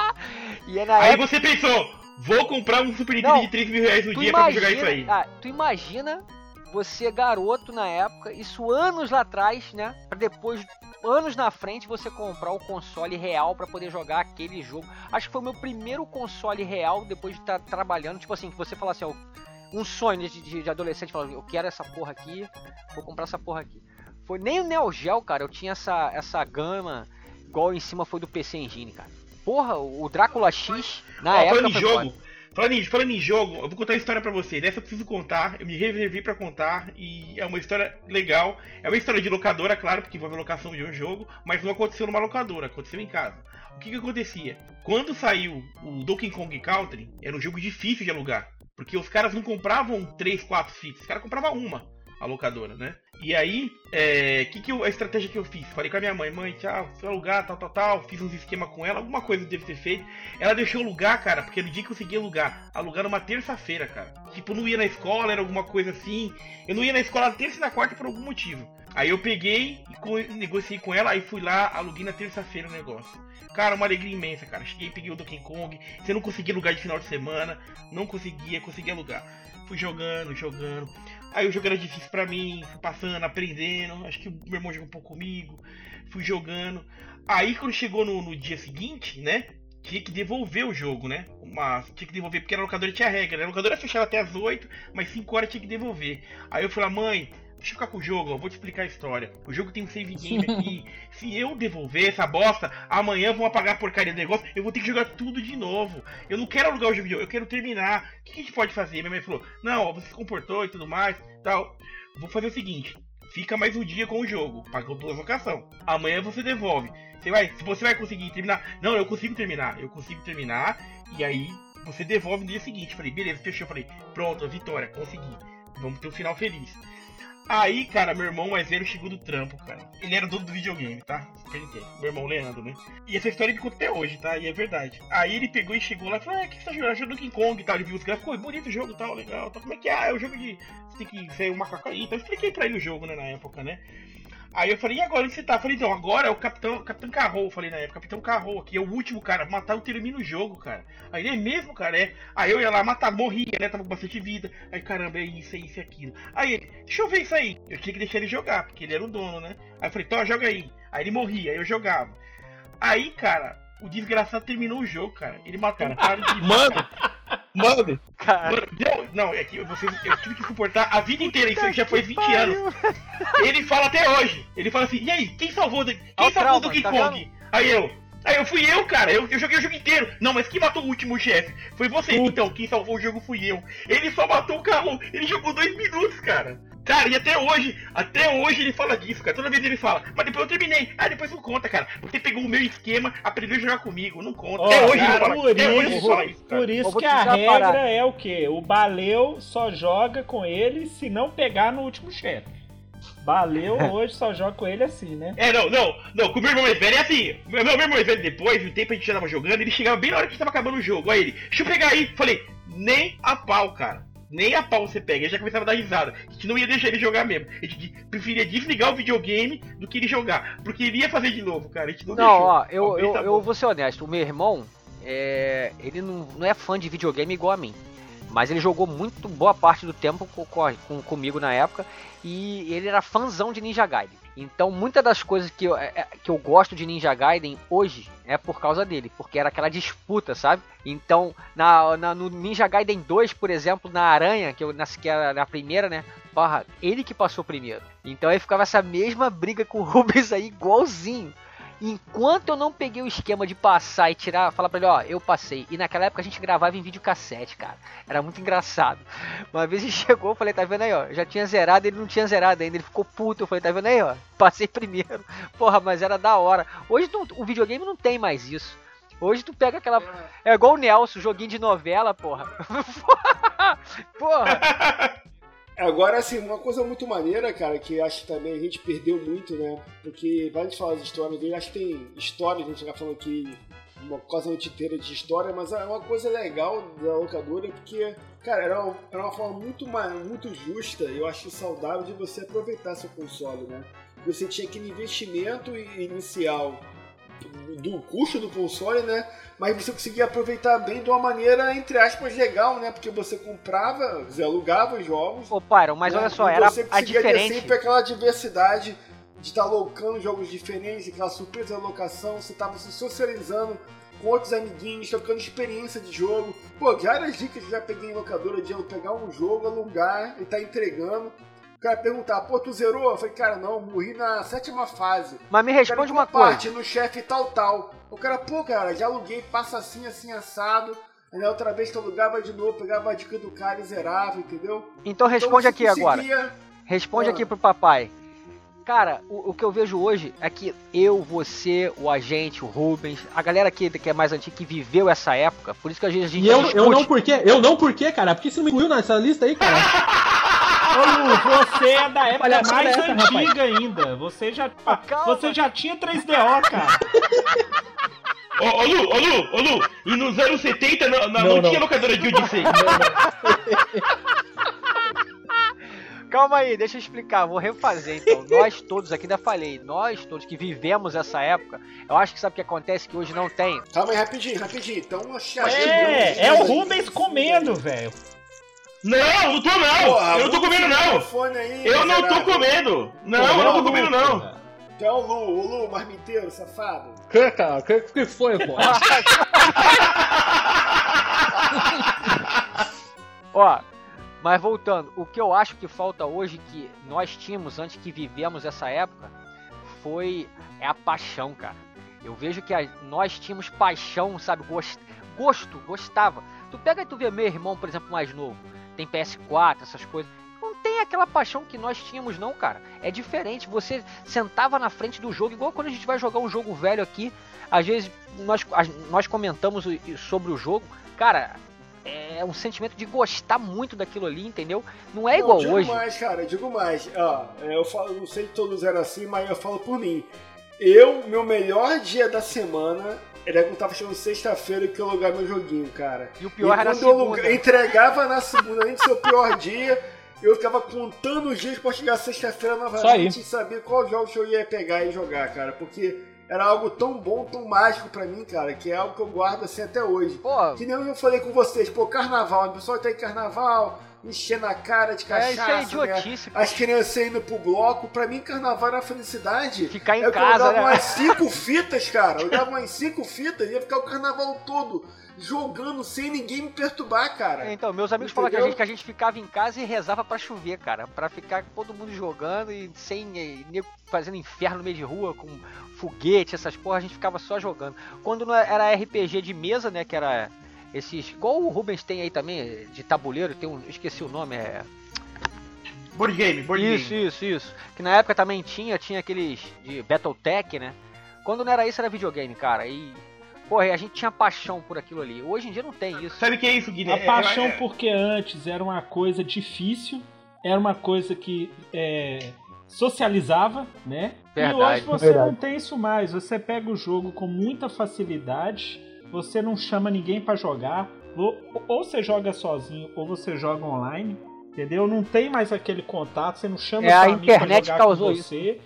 E é na aí época... você pensou, vou comprar um Super Nintendo de três mil reais no dia imagina, pra jogar isso aí. Ah, tu imagina você, garoto na época, isso anos lá atrás, né? Pra depois, anos na frente, você comprar o console real pra poder jogar aquele jogo. Acho que foi o meu primeiro console real depois de estar tá trabalhando. Tipo assim, que você fala assim, ó, um sonho de, de, de adolescente, falando, eu quero essa porra aqui, vou comprar essa porra aqui. Foi nem o Neo Geo, cara, eu tinha essa, essa gama, igual em cima foi do P C Engine, cara. Porra, o Drácula X, na Ó, época falando em foi jogo, foda. falando em, falando em jogo, eu vou contar uma história pra você. Dessa eu preciso contar, eu me reservei pra contar, e é uma história legal. É uma história de locadora, claro, porque envolve a locação de um jogo, mas não aconteceu numa locadora, aconteceu em casa. O que que acontecia? Quando saiu o Donkey Kong Country, era um jogo difícil de alugar, porque os caras não compravam três, quatro fitas, os caras compravam uma, a locadora, né? E aí, é, que que eu, a estratégia que eu fiz? Falei com a minha mãe, mãe, tchau, se eu alugar, tal, tal, tal, fiz uns esquema com ela, alguma coisa deve ter feito. Ela deixou eu alugar, cara, porque no dia que eu consegui alugar, alugar numa terça-feira, cara. Tipo, eu não ia na escola, era alguma coisa assim. Eu não ia na escola na terça e na quarta por algum motivo. Aí eu peguei e co- negociei com ela, aí fui lá, aluguei na terça-feira o negócio. Cara, uma alegria imensa, cara. Cheguei, peguei o Donkey Kong, você não conseguia alugar de final de semana, não conseguia, conseguia alugar. Fui jogando, jogando. Aí o jogo era difícil pra mim, fui passando, aprendendo. Acho que o meu irmão jogou um pouco comigo. Fui jogando. Aí quando chegou no, no dia seguinte, né? Tinha que devolver o jogo, né? Mas tinha que devolver porque a locadora tinha regra, né? A locadora fechava até as oito, mas cinco horas tinha que devolver. Aí eu falei, mãe, deixa eu ficar com o jogo, eu vou te explicar a história. O jogo tem um save game aqui. Se eu devolver essa bosta, amanhã vão apagar a porcaria do negócio, eu vou ter que jogar tudo de novo. Eu não quero alugar o jogo, eu quero terminar. O que a gente pode fazer? Minha mãe falou, não, você se comportou e tudo mais, tal. Vou fazer o seguinte, fica mais um dia com o jogo, pagou tua locação. Amanhã você devolve. Você vai, se você vai conseguir terminar. Não, eu consigo terminar, eu consigo terminar. E aí você devolve no dia seguinte. Falei, beleza, fechou. Falei, pronto, vitória, consegui. Vamos ter um final feliz. Aí, cara, meu irmão mais velho chegou do trampo, cara. Ele era dono do videogame, tá? Meu irmão Leandro, né? E essa história ele conta até hoje, tá? E é verdade. Aí ele pegou e chegou lá e falou, ah, o que você tá jogando? Eu jogando Donkey Kong e tal. Ele viu os gráficos, pô, bonito o jogo e tal, legal. Tal. Como é que é? Ah, é o jogo de... Você tem que ser um macaco aí. Então eu expliquei pra ele o jogo, né, na época, né? Aí eu falei, e agora onde você tá? Eu falei, então, agora é o Capitão, Capitão Carro, falei na época, Capitão Carro, que é o último, cara, matar eu termino o jogo, cara. Aí ele é mesmo, cara, é. Aí eu ia lá matar, morria, né, tava com bastante vida. Aí, caramba, é isso, é isso, é aquilo. Aí ele, deixa eu ver isso aí. Eu tinha que deixar ele jogar, porque ele era o dono, né. Aí eu falei, então, joga aí. Aí ele morria, aí eu jogava. Aí, cara, o desgraçado terminou o jogo, cara. Ele matou um cara de... Mano! Mano! Mano, não, não, é que vocês, eu tive que suportar a vida inteira, isso já foi vinte anos. Ele fala até hoje. Ele fala assim, e aí, quem salvou, quem Olha o salvou trauma, do Donkey tá Kong? vendo? Aí eu, aí eu fui eu, cara, eu, eu joguei o jogo inteiro. Não, mas quem matou o último chefe? Foi você. Então, quem salvou o jogo fui eu. Ele só matou o carro, ele jogou dois minutos, cara. Cara, e até hoje, até hoje ele fala disso, cara. Toda vez ele fala, mas depois eu terminei. Ah, depois não conta, cara. Você pegou o meu esquema, aprendeu a jogar comigo, não conta. Oh, até hoje cara, ele fala, por até hoje isso, ele fala isso, cara. por isso vou que te a dizer uma regra parada. é o quê? O Baleu só joga com ele se não pegar no último chefe. Baleu hoje só joga com ele assim, né? É, não, não, não, com o meu irmão mais velho é assim. Meu, meu irmão mais velho, depois, no tempo a gente já tava jogando, ele chegava bem na hora que tava acabando o jogo. Aí ele, deixa eu pegar aí. Falei, nem a pau, cara. Nem a pau você pega. Ele já começava a dar risada. A gente não ia deixar ele jogar mesmo. A gente preferia desligar o videogame do que ele jogar. Porque ele ia fazer de novo, cara. A gente não, Não, deixou. ó, eu, Talvez eu, tá eu bom. vou ser honesto. O meu irmão, é, ele não, não é fã de videogame igual a mim. Mas ele jogou muito boa parte do tempo com, com, comigo na época. E ele era fãzão de Ninja Gaiden. Então muitas das coisas que eu, é, que eu gosto de Ninja Gaiden hoje é por causa dele. Porque era aquela disputa, sabe? Então na, na, no Ninja Gaiden dois, por exemplo, na Aranha, que, eu, na, que era na primeira, né? Porra, ele que passou primeiro. Então aí ficava essa mesma briga com o Rubens aí, igualzinho. Enquanto eu não peguei o esquema de passar e tirar, falar pra ele, ó, eu passei. E naquela época a gente gravava em videocassete, cara. Era muito engraçado. Uma vez ele chegou, eu falei, tá vendo aí, ó, já tinha zerado, ele não tinha zerado ainda, ele ficou puto. Eu falei, tá vendo aí, ó, passei primeiro. Porra, mas era da hora. Hoje não, o videogame não tem mais isso. Hoje tu pega aquela... É igual o Nelson, joguinho de novela, porra. Porra. Agora, assim, uma coisa muito maneira, cara, que acho que também a gente perdeu muito, né? Porque, vai gente falar de história dele, acho que tem história, a gente já falou aqui uma coisa noite inteira de história, mas é uma coisa legal da locadora, porque, cara, era uma, era uma forma muito, muito justa, eu acho saudável de você aproveitar seu console, né? Você tinha aquele investimento inicial do custo do console, né? Mas você conseguia aproveitar bem de uma maneira, entre aspas, legal, né? Porque você comprava, você alugava os jogos. Ô, Pyron, mas né? olha só, E era você a conseguia ter diferente. sempre aquela diversidade de estar locando jogos diferentes, aquela surpresa locação, você estava se socializando com outros amiguinhos, trocando experiência de jogo. Pô, várias dicas que eu já peguei em locadora de eu pegar um jogo, alugar e tá entregando. O cara perguntar, pô, tu zerou? Eu falei, cara, não, morri na sétima fase. Mas me responde uma coisa. Parte no chefe tal, tal. O cara, pô, cara, já aluguei, passa assim, assim, assado. Aí na outra vez que eu alugava de novo, pegava a dica do cara e zerava, entendeu? Então responde então, aqui conseguia... agora. Responde ah. aqui pro papai. Cara, o, o que eu vejo hoje é que eu, você, o agente, o Rubens, a galera que, que é mais antiga, que viveu essa época, por isso que a gente, a gente E eu, discute. eu não por quê? Eu não por quê, cara? Por que você não me incluiu nessa lista aí, cara? Ô Lu, você é da época Palhaçada mais essa, antiga ainda. Você já, Calma. você já tinha três D O, cara. Ô, ô Lu, ô Lu, ô Lu, e nos anos setenta não, não, Não, não não. tinha locadora de Odyssey. Calma aí, deixa eu explicar, vou refazer então. Nós todos aqui, ainda falei, nós todos que vivemos essa época, eu acho que sabe o que acontece que hoje não tem? Calma aí, rapidinho, rapidinho. Então, achei É, é o Rubens comendo, velho. Não, não tô não. Porra, eu não tô comendo não. Aí, Eu não tô miserável. comendo. Não, eu não tô comendo não. Tu é o Lu, o Lu, marmiteiro, safado. Que, cara? Que, que foi, pô? Ó, mas voltando, o que eu acho que falta hoje, que nós tínhamos antes que vivemos essa época, foi é a paixão, cara. Eu vejo que a, nós tínhamos paixão, sabe, gost, gosto, gostava. Tu pega e tu vê meu irmão, por exemplo, mais novo, tem P S quatro, essas coisas, não tem tem aquela paixão que nós tínhamos não, cara. É diferente, você sentava na frente do jogo, igual quando a gente vai jogar um jogo velho aqui, às vezes nós, nós comentamos sobre o jogo, cara, é um sentimento de gostar muito daquilo ali, entendeu? Não é igual não, digo hoje. Digo mais, cara, digo mais. Ó, eu falo, não sei se todos eram assim, mas eu falo por mim. Eu, meu melhor dia da semana era quando tava chegando sexta-feira que eu alugava meu joguinho, cara. E o pior e era na segunda. Eu entregava na segunda, além de ser o pior dia, eu ficava contando os dias pra chegar sexta-feira novamente e saber qual jogo eu ia pegar e jogar, cara. Porque era algo tão bom, tão mágico pra mim, cara, que é algo que eu guardo assim até hoje. Pô, que nem eu falei com vocês, pô, carnaval, o pessoal tá em carnaval, enchendo a cara de cachaça, é, isso é idiotice, né? As crianças indo pro bloco, pra mim carnaval era felicidade. Ficar em é casa, eu dava né? umas cinco fitas, cara, eu dava umas cinco fitas e ia ficar o carnaval todo jogando sem ninguém me perturbar, cara. Então, meus amigos Entendeu? falaram que a, gente, que a gente ficava em casa e rezava pra chover, cara. Pra ficar todo mundo jogando e sem nego fazendo inferno no meio de rua, com foguete, essas porra, a gente ficava só jogando. Quando não era R P G de mesa, né, que era esses... Igual o Rubens tem aí também, de tabuleiro, tem um... Esqueci o nome, é... Board game, board isso, game. Isso, isso, isso. Que na época também tinha, tinha aqueles de Battletech, né? Quando não era isso, era videogame, cara. E... Porra, a gente tinha paixão por aquilo ali. Hoje em dia não tem isso. Sabe o que é isso, Guilherme? A paixão porque antes era uma coisa difícil, era uma coisa que é, socializava, né? Verdade, e hoje você verdade. não tem isso mais. Você pega o jogo com muita facilidade, você não chama ninguém pra jogar, ou, ou você joga sozinho, ou você joga online, entendeu? Não tem mais aquele contato, você não chama É, seu a amigo internet pra jogar causou com você.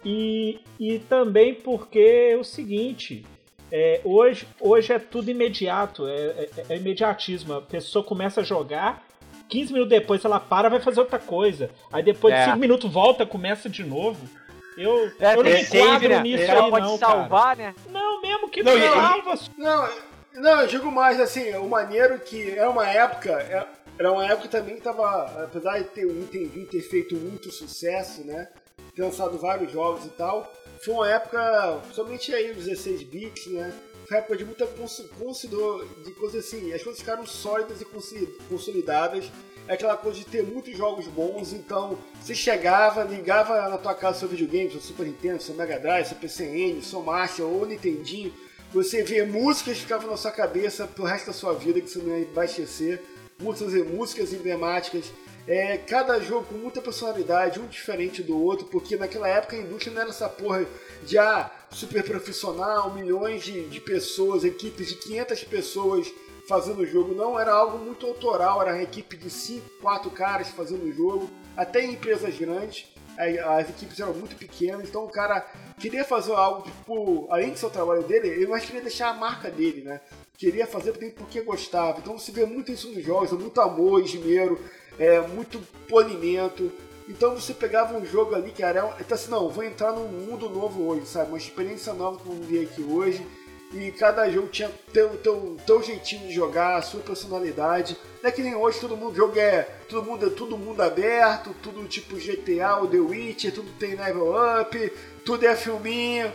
E, e também porque é o seguinte... É, hoje, hoje é tudo imediato, é, é, é imediatismo. A pessoa começa a jogar, quinze minutos depois ela para, vai fazer outra coisa. Aí depois É. de cinco minutos volta, começa de novo. Eu, É, eu não tem me enquadro save, né? nisso O cara aí pode não, salvar, cara. né? Não, mesmo que Não, não, e- salva. Não, não, eu digo mais assim, o maneiro que era uma época, era uma época também que tava, apesar de ter o Nintendo ter feito muito sucesso, né? Ter lançado vários jogos e tal, foi uma época, somente aí, os dezesseis bits, né? Foi uma época de muita consideração, de coisas assim, as coisas ficaram sólidas e consolidadas. É aquela coisa de ter muitos jogos bons, então você chegava, ligava na tua casa seu videogame, seu Super Nintendo, seu Mega Drive, seu P C N, seu Master ou Nintendinho, você via músicas que ficavam na sua cabeça pro resto da sua vida, que você não vai esquecer, músicas, músicas emblemáticas. É, cada jogo com muita personalidade, um diferente do outro, porque naquela época a indústria não era essa porra de ah, super profissional, milhões de, de pessoas, equipes de quinhentas pessoas fazendo o jogo, não, era algo muito autoral, era uma equipe de cinco, quatro caras fazendo o jogo, até em empresas grandes, as equipes eram muito pequenas, então o cara queria fazer algo, tipo, além do seu trabalho dele, ele mais queria deixar a marca dele, né? Queria fazer porque gostava, então você vê muito isso nos jogos, muito amor, esmero, é, muito polimento. Então você pegava um jogo ali que era então assim, não, vou entrar num mundo novo hoje, sabe? Uma experiência nova que eu vi aqui hoje. E cada jogo tinha teu, teu, teu jeitinho de jogar, a sua personalidade. Não é que nem hoje todo mundo joga é todo mundo, todo mundo aberto, tudo tipo G T A ou The Witcher, tudo tem level up, tudo é filminho.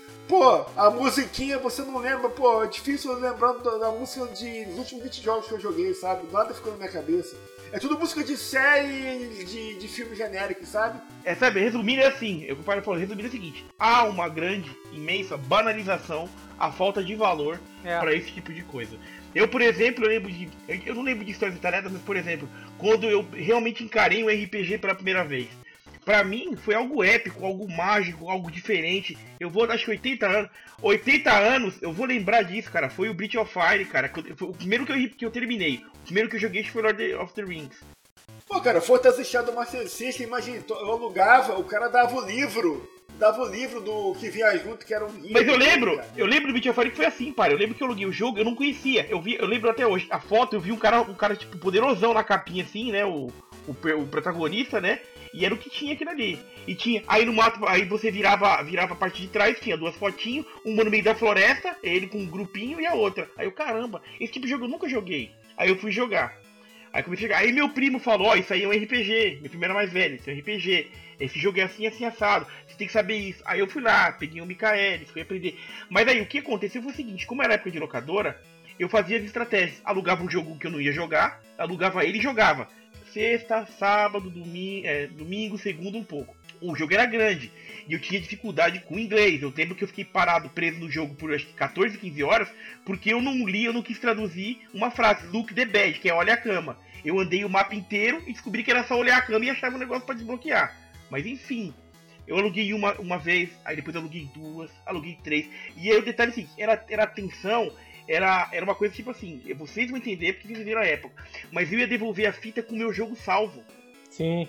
Pô, a musiquinha você não lembra, pô, é difícil eu lembrar da música de, dos últimos vinte jogos que eu joguei, sabe? Nada ficou na minha cabeça. É tudo música de série, de, de filme genérico, sabe? É, sabe, resumindo é assim, eu paro falando, resumindo é o seguinte, há uma grande, imensa banalização, a falta de valor É. pra esse tipo de coisa. Eu, por exemplo, eu lembro de. Eu não lembro de histórias detalhadas, mas, por exemplo, quando eu realmente encarei um R P G pela primeira vez. Pra mim, foi algo épico, algo mágico, algo diferente. Eu vou, acho que oitenta anos. oitenta anos, eu vou lembrar disso, cara. Foi o Breath of Fire, cara. Que eu, foi o primeiro que eu, que eu terminei. O primeiro que eu joguei foi Lord of the Rings. Pô, cara, Phantasy Shadow Master System, imagina, eu alugava, o cara dava o livro, dava o livro do que vinha junto, que era um livro. Mas eu lembro, cara. eu lembro do Breath of Fire que foi assim, cara. Eu lembro que eu aluguei o jogo, eu não conhecia. Eu vi, eu lembro até hoje. A foto, eu vi um cara, um cara tipo, poderosão na capinha, assim, né? O, o, o protagonista, né? E era o que tinha aquilo ali. E tinha. Aí no mato, aí você virava, virava a parte de trás, tinha duas fotinhos, uma no meio da floresta, ele com um grupinho e a outra. Aí eu, caramba, esse tipo de jogo eu nunca joguei. Aí eu fui jogar. Aí comecei a jogar. Aí meu primo falou, ó, oh, isso aí é um R P G. Meu primo era mais velho, isso é um R P G. Esse jogo é assim, assim, assado. Você tem que saber isso. Aí eu fui lá, peguei um Michaelis, fui aprender. Mas aí o que aconteceu foi o seguinte, como era época de locadora, eu fazia as estratégias. Alugava um jogo que eu não ia jogar, alugava ele e jogava. sexta, sábado, domingo, é, domingo, segundo um pouco. O jogo era grande e eu tinha dificuldade com o inglês. Eu lembro que eu fiquei parado, preso no jogo por acho que catorze, quinze horas, porque eu não li, eu não quis traduzir uma frase, look the bed, que é olha a cama. Eu andei o mapa inteiro e descobri que era só olhar a cama e achava um negócio pra desbloquear. Mas enfim, eu aluguei uma, uma vez, aí depois eu aluguei duas, aluguei três. E aí o detalhe assim, era, era atenção, era, era uma coisa tipo assim, vocês vão entender porque vocês viveram a época, mas eu ia devolver a fita com o meu jogo salvo. Sim.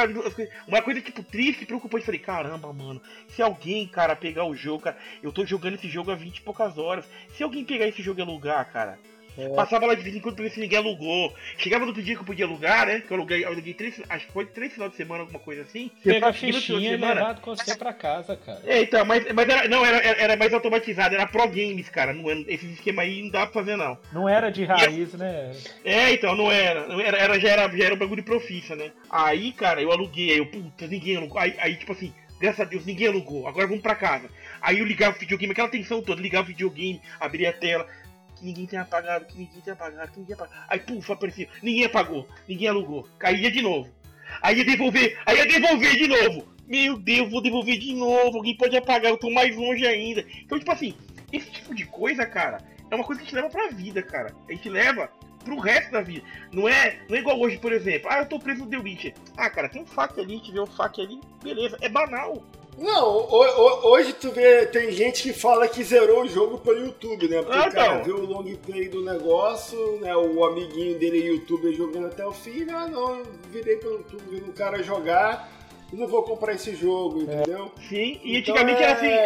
Uma coisa tipo triste e preocupante. Falei, caramba, mano, se alguém, cara, pegar o jogo, cara, eu tô jogando esse jogo há vinte e poucas horas. Se alguém pegar esse jogo e alugar, cara, é. Passava lá de vez em quando pra ver se ninguém alugou. Chegava no outro dia que eu podia alugar, né? Que eu aluguei, eu aluguei três, acho que foi três final de semana, alguma coisa assim. Pega a fichinha e levado com você pra casa, cara. É, então, mas, mas era, não, era, era mais automatizado, era Pro Games, cara. Não, esse esquema aí não dá pra fazer, não. Não era de raiz, e, né? É, então, não era. Não era, era, já, era já era um bagulho de profissa, né? Aí, cara, eu aluguei, aí eu, puta, ninguém alugou. Aí, aí, tipo assim, graças a Deus, ninguém alugou. Agora vamos pra casa. Aí eu ligava o videogame, aquela tensão toda, ligava o videogame, abria a tela. Que ninguém tenha apagado, que ninguém tenha apagado, que ninguém tenha apagado. Aí, puf, aparecia. Ninguém apagou, ninguém alugou. Caía de novo. Aí ia devolver, aí ia devolver de novo. Meu Deus, vou devolver de novo. Alguém pode apagar, eu tô mais longe ainda. Então, tipo assim, esse tipo de coisa, cara, é uma coisa que a gente leva pra vida, cara. A gente leva pro resto da vida. Não é, não é igual hoje, por exemplo. Ah, eu tô preso no The Witcher. Ah, cara, tem um fac ali, tiver um fac ali, beleza. É banal. Não, o, o, hoje tu vê, tem gente que fala que zerou o jogo pelo YouTube, né? Porque, ah, cara, viu o long play do negócio, né? O amiguinho dele, youtuber, jogando até o fim, ah, não, virei pelo YouTube, vendo o cara jogar e não vou comprar esse jogo, entendeu? Sim, e então antigamente é, era assim.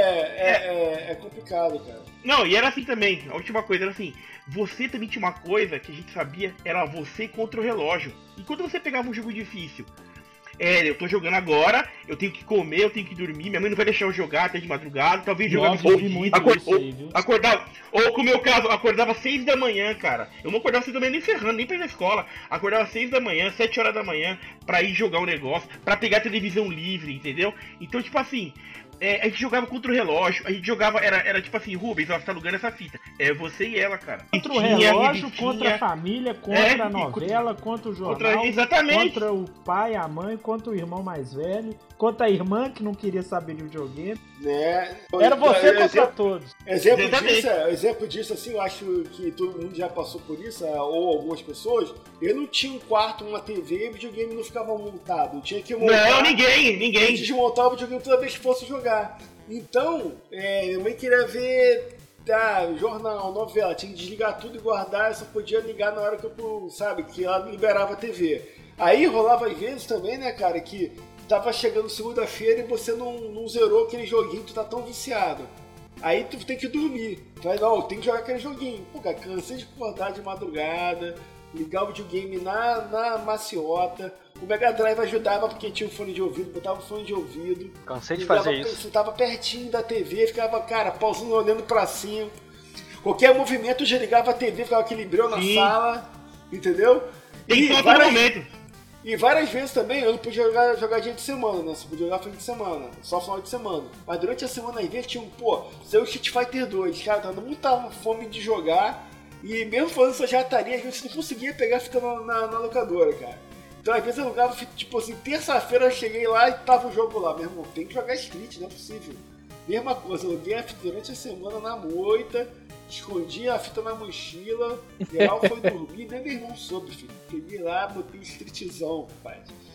É, é, é complicado, cara. Não, e era assim também, a última coisa era assim, você também tinha uma coisa que a gente sabia, era você contra o relógio. E quando você pegava um jogo difícil, é, eu tô jogando agora, eu tenho que comer, eu tenho que dormir, minha mãe não vai deixar eu jogar até de madrugada, talvez jogar Nossa, eu vi muito acor isso aí, viu? Acordava, ou com o meu caso, acordava seis da manhã, cara. Eu não acordava seis da manhã nem ferrando, nem pra ir na escola. Acordava seis da manhã, sete horas da manhã, pra ir jogar um negócio, pra pegar a televisão livre, entendeu? Então, tipo assim, é, a gente jogava contra o relógio, a gente jogava, era, era tipo assim, Rubens, ó, você tá alugando essa fita. É você e ela, cara. Contra o relógio, contra a família, contra é, a novela, contra, contra o jornal, contra, exatamente. Contra o pai, a mãe, contra o irmão mais velho, contra a irmã que não queria saber de videogame. Né? Era você é, contra exemplo, todos. Exemplo disso, exemplo disso, assim, eu acho que todo mundo já passou por isso, ou algumas pessoas. Eu não tinha um quarto, uma T V e o videogame não ficava montado. Eu tinha que montar. Não, ninguém, ninguém. Desmontar o videogame toda vez que fosse jogar. Então, é, minha mãe queria ver tá, jornal, novela, tinha que desligar tudo e guardar, eu só podia ligar na hora que eu, sabe, que ela liberava a T V. Aí rolava às vezes também, né, cara, que tava chegando segunda-feira e você não, não zerou aquele joguinho, tu tá tão viciado. Aí tu tem que dormir. Tu vai, não, tem que jogar aquele joguinho. Pô, cara, cansei de acordar de madrugada, ligar o videogame na, na maciota. O Mega Drive ajudava porque tinha um fone de ouvido, botava um fone de ouvido. Cansei de fazer isso. Você tava pertinho da T V, ficava, cara, pauzinho olhando pra cima. Qualquer movimento já ligava a T V, ficava aquele breu na Sim. sala, entendeu? Tem e todo várias, momento. E várias vezes também eu não podia jogar, jogar dia de semana, né? Só podia jogar fim de semana, só final de semana. Mas durante a semana, às vezes, tinha um, pô, saiu o Street Fighter dois, cara, tava muita fome de jogar. E mesmo fazendo essa jataria, às vezes você não conseguia pegar ficando na, na locadora, cara. Então, às vezes eu jogava, tipo assim, terça-feira eu cheguei lá e tava o jogo lá. Meu irmão, tem que jogar Street, não é possível. Mesma coisa, eu joguei a fita durante a semana na moita, escondi a fita na mochila, geral foi dormir, nem meu irmão soube, filho. Peguei lá, botei Streetzão, pai.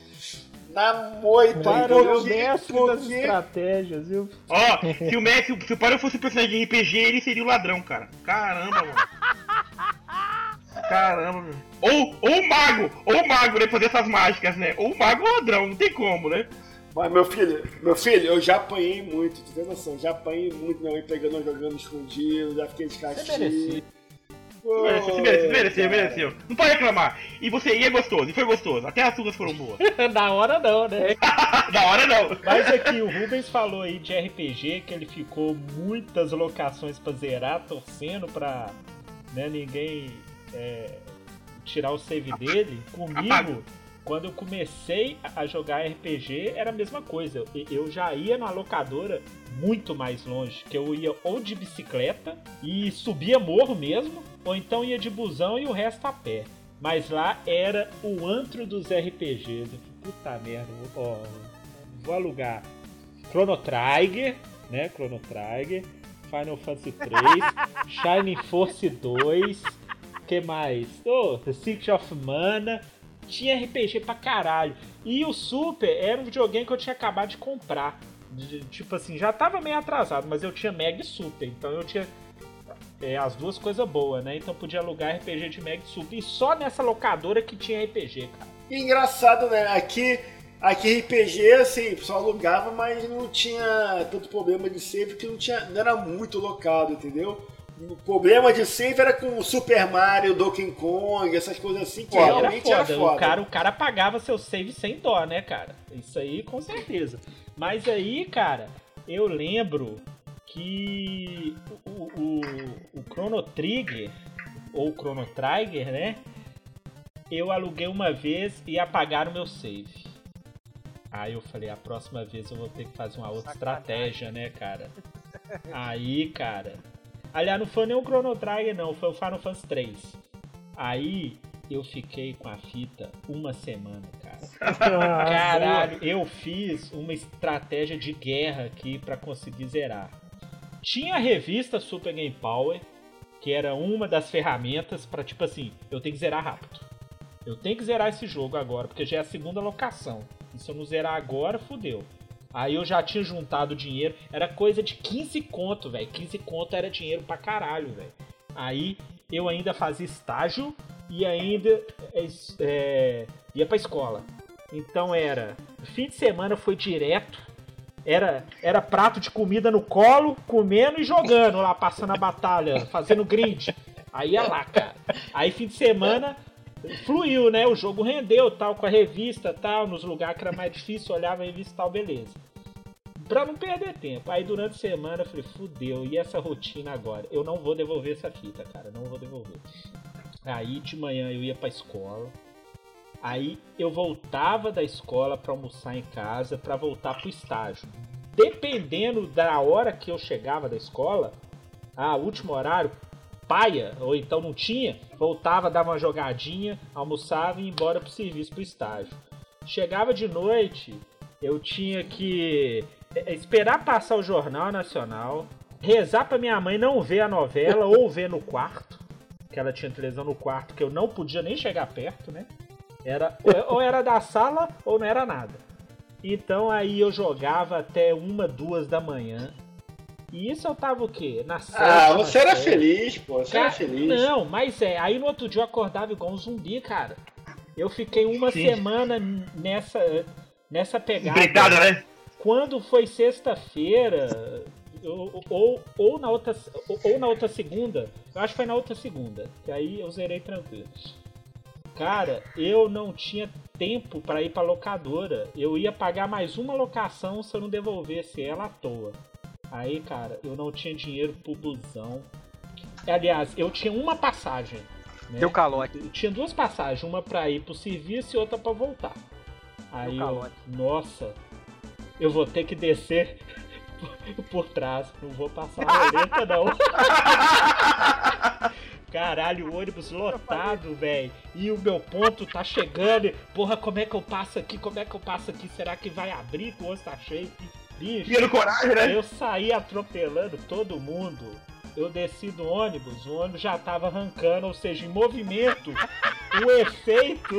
Na moita, para o mestre das estratégias, viu? Ó, se o mestre, se o Pyro fosse personagem de R P G, ele seria o ladrão, cara. Caramba, mano. Caramba, meu. Ou, ou o mago, ou o mago, né? Fazer essas mágicas, né? Ou o mago ou o ladrão, não tem como, né? Mas meu filho, meu filho, eu já apanhei muito, tu tem noção? Já apanhei muito, minha mãe pegando, jogando escondido, já fiquei de castigo. Você mereceu, mereceu, mereceu, mereceu. Não pode reclamar. E você ia gostoso, e foi gostoso. Até as suas foram boas. Na hora não, né? Na hora não. Mas aqui, o Rubens falou aí de R P G, que ele ficou muitas locações pra zerar, torcendo pra, né, ninguém é, tirar o save dele. Comigo, quando eu comecei a jogar R P G, era a mesma coisa. Eu já ia numa locadora muito mais longe, que eu ia ou de bicicleta e subia morro mesmo, ou então ia de busão e o resto a pé. Mas lá era o antro dos R P Gs. Eu falei, puta merda, ó, vou alugar Chrono Trigger, né? Chrono Trigger, Final Fantasy três, Shining Force dois, que mais? Oh, The Secret of Mana. Tinha R P G pra caralho. E o Super era um videogame que eu tinha acabado de comprar. De, tipo assim, já tava meio atrasado, mas eu tinha Mega e Super. Então eu tinha é, as duas coisas boas, né? Então podia alugar R P G de Mega e Super. E só nessa locadora que tinha R P G, cara. E engraçado, né? Aqui, aqui R P G, assim, só alugava, mas não tinha tanto problema de save, porque não, tinha, não era muito locado, entendeu? O problema de save era com o Super Mario, Donkey Kong, essas coisas assim, que Pô, realmente era foda. era foda. O cara, o cara pagava seu save sem dó, né, cara? Isso aí, com certeza. Mas aí, cara, eu lembro que o, o, o Chrono Trigger, ou Chrono Trigger, né? Eu aluguei uma vez e apagaram o meu save. Aí eu falei, a próxima vez eu vou ter que fazer uma outra estratégia, né, cara? Aí, cara... Aliás, não foi nem o Chrono Trigger, não. Foi o Final Fantasy três. Aí, eu fiquei com a fita uma semana, cara. Caralho, eu fiz uma estratégia de guerra aqui pra conseguir zerar. Tinha a revista Super Game Power, que era uma das ferramentas pra, tipo assim, eu tenho que zerar rápido. Eu tenho que zerar esse jogo agora, porque já é a segunda locação. E se eu não zerar agora, fudeu. Aí eu já tinha juntado dinheiro, era coisa de quinze conto, velho. quinze conto era dinheiro pra caralho, velho. Aí eu ainda fazia estágio e ainda é, ia pra escola. Então era, fim de semana foi direto, era, era prato de comida no colo, comendo e jogando lá, passando a batalha, fazendo grind. Aí ia lá, cara. Aí fim de semana... fluiu, né? O jogo rendeu, tal, com a revista, tal, nos lugares que era mais difícil, olhava a revista, tal, beleza. Pra não perder tempo. Aí durante a semana eu falei, fudeu, e essa rotina agora? Eu não vou devolver essa fita, cara, não vou devolver. Aí de manhã eu ia pra escola, aí eu voltava da escola pra almoçar em casa, pra voltar pro estágio. Dependendo da hora que eu chegava da escola, ah, último horário, paia, ou então não tinha, voltava, dava uma jogadinha, almoçava e ia embora pro serviço, pro estágio. Chegava de noite, eu tinha que esperar passar o Jornal Nacional, rezar pra minha mãe não ver a novela ou ver no quarto, que ela tinha televisão no quarto, que eu não podia nem chegar perto, né? Era, ou era da sala ou não era nada. Então aí eu jogava até uma, duas da manhã. E isso eu tava o quê? Na sétima Ah, você era série. feliz, pô. Você Cara, era feliz. Não, mas é. Aí no outro dia eu acordava igual um zumbi, cara. Eu fiquei uma Sim. semana nessa, nessa pegada. Empreitada, né? Quando foi sexta-feira, ou, ou, ou, na outra, ou, ou na outra segunda, eu acho que foi na outra segunda, que aí eu zerei tranquilo. Cara, eu não tinha tempo pra ir pra locadora. Eu ia pagar mais uma locação se eu não devolvesse ela à toa. Aí, cara, eu não tinha dinheiro pro busão. Aliás, eu tinha uma passagem. Né? Deu calote. Eu tinha duas passagens, uma pra ir pro serviço e outra pra voltar. Aí, eu, calote. nossa, eu vou ter que descer por, por trás. Não vou passar a roleta, não. Caralho, o ônibus lotado, velho. E o meu ponto tá chegando. Porra, como é que eu passo aqui? Como é que eu passo aqui? Será que vai abrir? O ônibus tá cheio. Bicho, Tendo coragem, né? eu saí atropelando todo mundo. Eu desci do ônibus, o ônibus já tava arrancando, ou seja, em movimento. O efeito.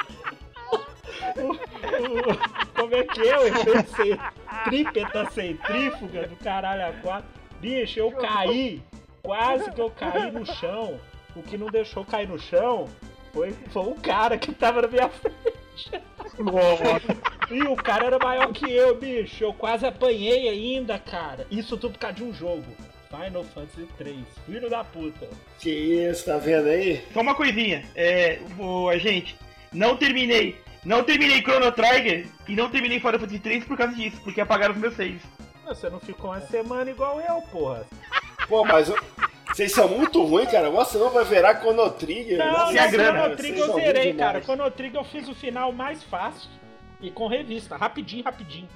o, o, como é que é o efeito centrípeta centrífuga do caralho a quatro? Bicho, eu caí. Quase que eu caí no chão. O que não deixou cair no chão foi, foi um cara que tava na minha frente. E o cara era maior que eu, bicho. Eu quase apanhei ainda, cara. Isso tudo por causa de um jogo. Final Fantasy três. Filho da puta. Que isso, tá vendo aí? Só uma coisinha. É, o, gente, não terminei. Não terminei Chrono Trigger e não terminei Final Fantasy três por causa disso. Porque apagaram os meus saves. Você não ficou uma semana igual eu, porra. Pô, mas eu... vocês são muito ruins, cara. Nossa, não vai virar Chrono Trigger. Não, Nossa, é a no grana. Chrono Trigger Vocês eu são zerei, ruins cara. demais. Chrono Trigger eu fiz o final mais fácil. E com revista. Rapidinho, rapidinho.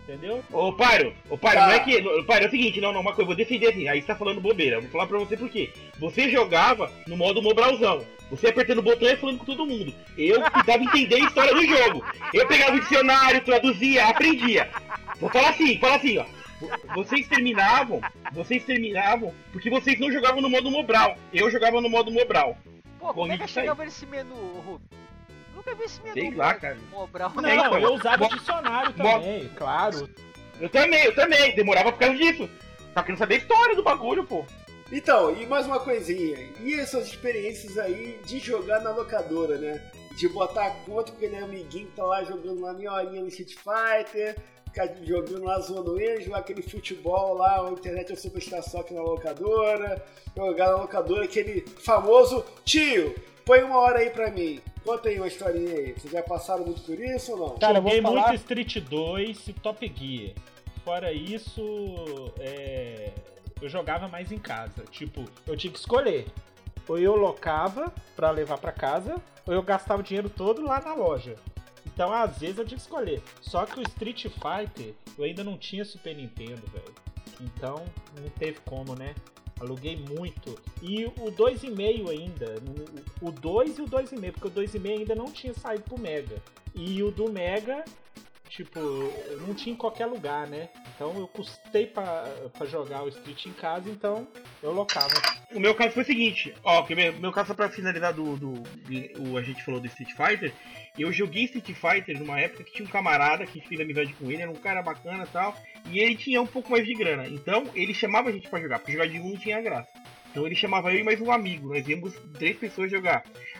Entendeu? Ô, Pyro, ô, Pyro, Tá. não é que. Ô, Pyro, é o seguinte, não, não, uma coisa, eu vou defender assim, aí você tá falando bobeira. Eu vou falar pra você por quê. Você jogava no modo Mobralzão. Você apertando o botão e falando com todo mundo. Eu precisava entender a história do jogo. Eu pegava o dicionário, traduzia, aprendia. Vou falar assim, fala assim, ó. Vocês terminavam, vocês terminavam porque vocês não jogavam no modo Mobral. Eu jogava no modo Mobral. Pô, como é que Comigo isso aí. chegava nesse menu, Rubi? Nunca vi esse menu. Sei lá, cara. Mobral. Não, É, então, eu usava mo- dicionário mo- também, claro. Eu também, eu também. Demorava por causa disso. Tava querendo saber a história do bagulho, pô. Então, e mais uma coisinha. E essas experiências aí de jogar na locadora, né? De botar a conta, porque né, amiguinho tá lá jogando uma meia horinha no Street Fighter, ficar jogando lá, zoando ele, jogar aquele futebol lá, a internet é o Superstar Soccer na locadora, jogar na locadora aquele famoso tio, põe uma hora aí pra mim. Conta aí uma historinha aí. Vocês já passaram muito por isso ou não? Cara, eu vou Joguei falar- muito Street dois e Top Gear. Fora isso, é, eu jogava mais em casa. Tipo, eu tinha que escolher. Ou eu locava pra levar pra casa, ou eu gastava o dinheiro todo lá na loja. Então, às vezes, eu tinha que escolher. Só que o Street Fighter, eu ainda não tinha Super Nintendo, velho. Então, não teve como, né? Aluguei muito. E o dois e meio ainda. O dois e o dois e meio, porque o dois e meio ainda não tinha saído pro Mega. E o do Mega, tipo, não tinha em qualquer lugar, né? Então eu custei pra, pra jogar o Street em casa, então eu locava. O meu caso foi o seguinte, ó, que meu, meu caso só pra finalizar do, do, do- o, a gente falou do Street Fighter, eu joguei Street Fighter numa época que tinha um camarada que fiz amizade com ele, era um cara bacana e tal, e ele tinha um pouco mais de grana, então ele chamava a gente pra jogar, porque jogar de um não tinha graça. Então ele chamava eu e mais um amigo, nós íamos três pessoas jogar.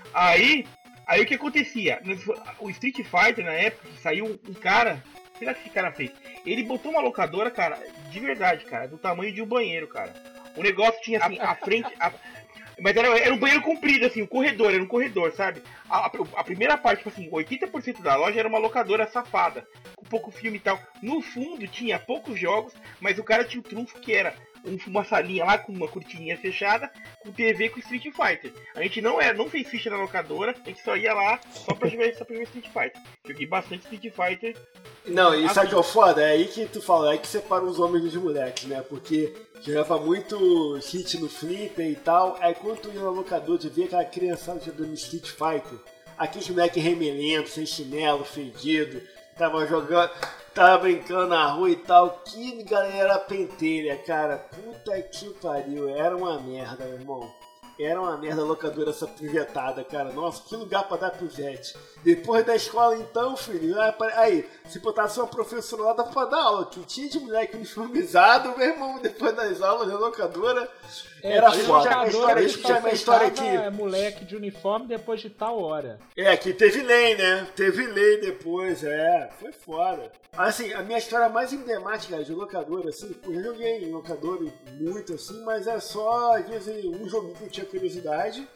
Aí, aí o que acontecia? O Street Fighter na época saiu um cara, sei lá o que esse cara fez, ele botou uma locadora, cara, de verdade, cara, do tamanho de um banheiro, cara. O negócio tinha assim, a frente. A... Mas era, era um banheiro comprido, assim, um corredor, era um corredor, sabe? A, a, a primeira parte, tipo assim, oitenta por cento da loja era uma locadora safada, com pouco filme e tal. No fundo tinha poucos jogos, mas o cara tinha o trunfo que era um, uma salinha lá com uma cortininha fechada, com T V com Street Fighter. A gente não era, não fez ficha na locadora, a gente só ia lá só pra jogar, só pra jogar Street Fighter. Joguei bastante Street Fighter. Não, e sabe o que é o foda? É aí que tu fala, é aí que separa os homens dos moleques, né? Porque jogava muito hit no Flipper e tal, aí quando tu ia na locadora, tu via aquela criançada jogando Street Fighter, aqueles moleques remelentos, sem chinelo, fedido, tava jogando, tava brincando na rua e tal, que galera pentelha, cara, puta que pariu, era uma merda, meu irmão. Era uma merda a locadora essa pivetada, cara. Nossa, que lugar pra dar pivete. Depois da escola, então, filho, aí, se botasse uma professora lá, dá pra dar aula. Que tinha de moleque uniformizado, meu irmão, depois das aulas da locadora, era foda. A história, deixa eu puxar minha história aqui. É moleque de uniforme depois de tal hora. É, que teve lei, né? Teve lei depois, é. Foi foda. Assim, a minha história mais emblemática de locadora, assim, eu já joguei em locadora muito, assim, mas é só, às vezes, um joguinho que eu tinha curiosidade.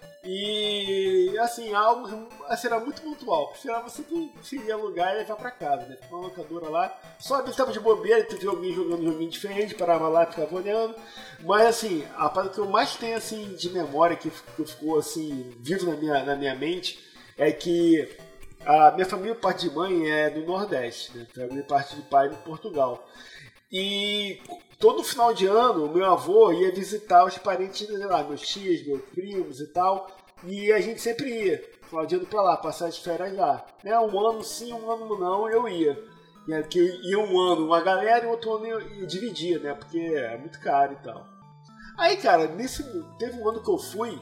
E, assim, algo, assim, era muito pontual. Precisava sempre se ia alugar e levar pra casa, né? Ficava uma locadora lá. Só às vezes tava de bobeira, tu via alguém jogando um joguinho diferente, parava lá e ficava olhando. Mas, assim, a parte que eu mais tenho, assim, de memória, que, que ficou, assim, vivo na minha, na minha mente, é que a minha família, parte de mãe, é do Nordeste, né? A minha parte de pai é de Portugal. E todo final de ano, o meu avô ia visitar os parentes, sei lá, meus tios, meus primos e tal. E a gente sempre ia, final de ano pra lá, passar as férias lá. Né? Um ano sim, um ano não, eu ia. Né? Porque ia um ano uma galera e outro ano eu, eu dividia, né? Porque é muito caro e tal. Aí, cara, nesse, teve um ano que eu fui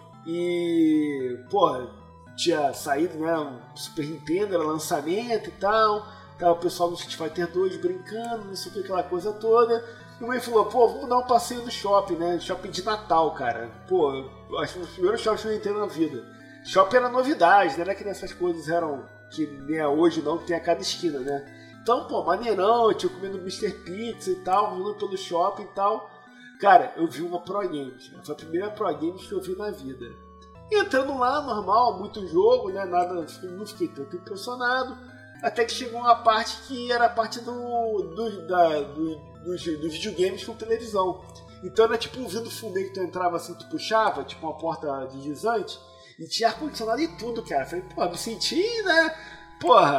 e, porra, tinha saído, né, um Super Nintendo, era lançamento e tal, tava o pessoal no Street Fighter dois brincando, não sei o que, aquela coisa toda, e o mãe falou, pô, vamos dar um passeio no shopping, né, shopping de Natal, cara, pô, eu acho que os primeiros shoppings que eu entrei na vida. Shopping era novidade, não era que essas coisas eram, que nem é hoje não, que tem a cada esquina, né, então, pô, maneirão, eu tinha comendo mister Pizza e tal, rolando pelo shopping e tal, cara, eu vi uma Pro Games, né? Foi a primeira Pro Games que eu vi na vida. Entrando lá, normal, muito jogo, né? Nada, não fiquei tanto impressionado. Até que chegou uma parte que era a parte do, do, da, do, dos, dos videogames com televisão. Então era tipo um vidro fumê que tu entrava assim, tu puxava, tipo uma porta deslizante, e tinha ar-condicionado e tudo, cara. Falei, pô, me senti, né? Porra,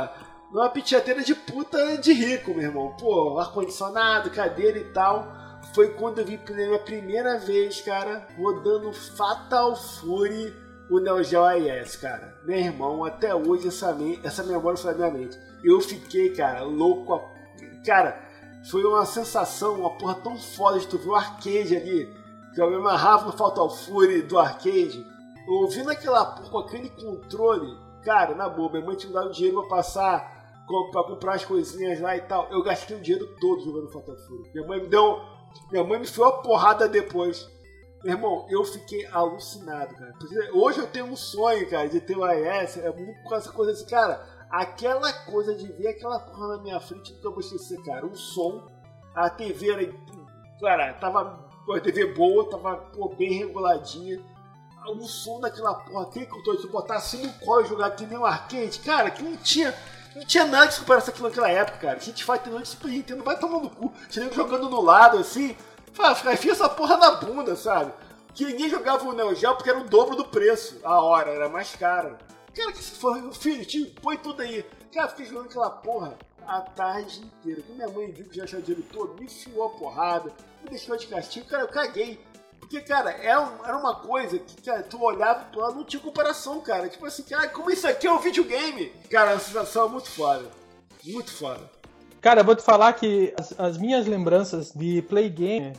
numa pitiateira de puta de rico, meu irmão. Pô, ar-condicionado, cadeira e tal. Foi quando eu vi pela primeira vez, cara, rodando Fatal Fury, o Neo Geo A E S, cara. Meu irmão, até hoje essa, me- essa memória foi na minha mente. Eu fiquei, cara, louco. A... Cara, foi uma sensação, uma porra tão foda de tu ver o arcade ali, que eu me amarrava no Fatal Fury do arcade, ouvindo aquela porra com aquele controle. Cara, na boa, minha mãe tinha me dado dinheiro pra passar, pra comprar as coisinhas lá e tal. Eu gastei o dinheiro todo jogando Fatal Fury. Minha mãe me deu... Minha mãe me enfiou a porrada depois. Meu irmão, eu fiquei alucinado, cara. Porque hoje eu tenho um sonho, cara, de ter o A E S. É muito com essa coisa assim, cara. Aquela coisa de ver aquela porra na minha frente, nunca vou esquecer, cara. O som, a T V era... Cara, tava... A T V boa, tava pô, bem reguladinha. O som daquela porra, aquele controle de botar assim no colo e jogar aqui nem um arcade, cara, que não tinha... Não tinha nada que superasse aquilo naquela época, cara. Street Fighter não, Super Nintendo vai tomar no cu. Tinha nego jogando no lado, assim. Fala, enfia essa porra na bunda, sabe? Que ninguém jogava o Neo Geo porque era o dobro do preço. A hora, era mais caro. Cara, que se for, filho, tio, põe tudo aí. Cara, fiquei jogando aquela porra a tarde inteira. Quando minha mãe viu que já achou o dinheiro todo, me enfiou a porrada, me deixou de castigo. Cara, eu caguei. Porque, cara, era uma coisa que, cara, tu olhava e não tinha comparação, cara. Tipo assim, cara, como isso aqui é um videogame? Cara, a sensação é muito foda. Muito foda. Cara, eu vou te falar que as, as minhas lembranças de play game,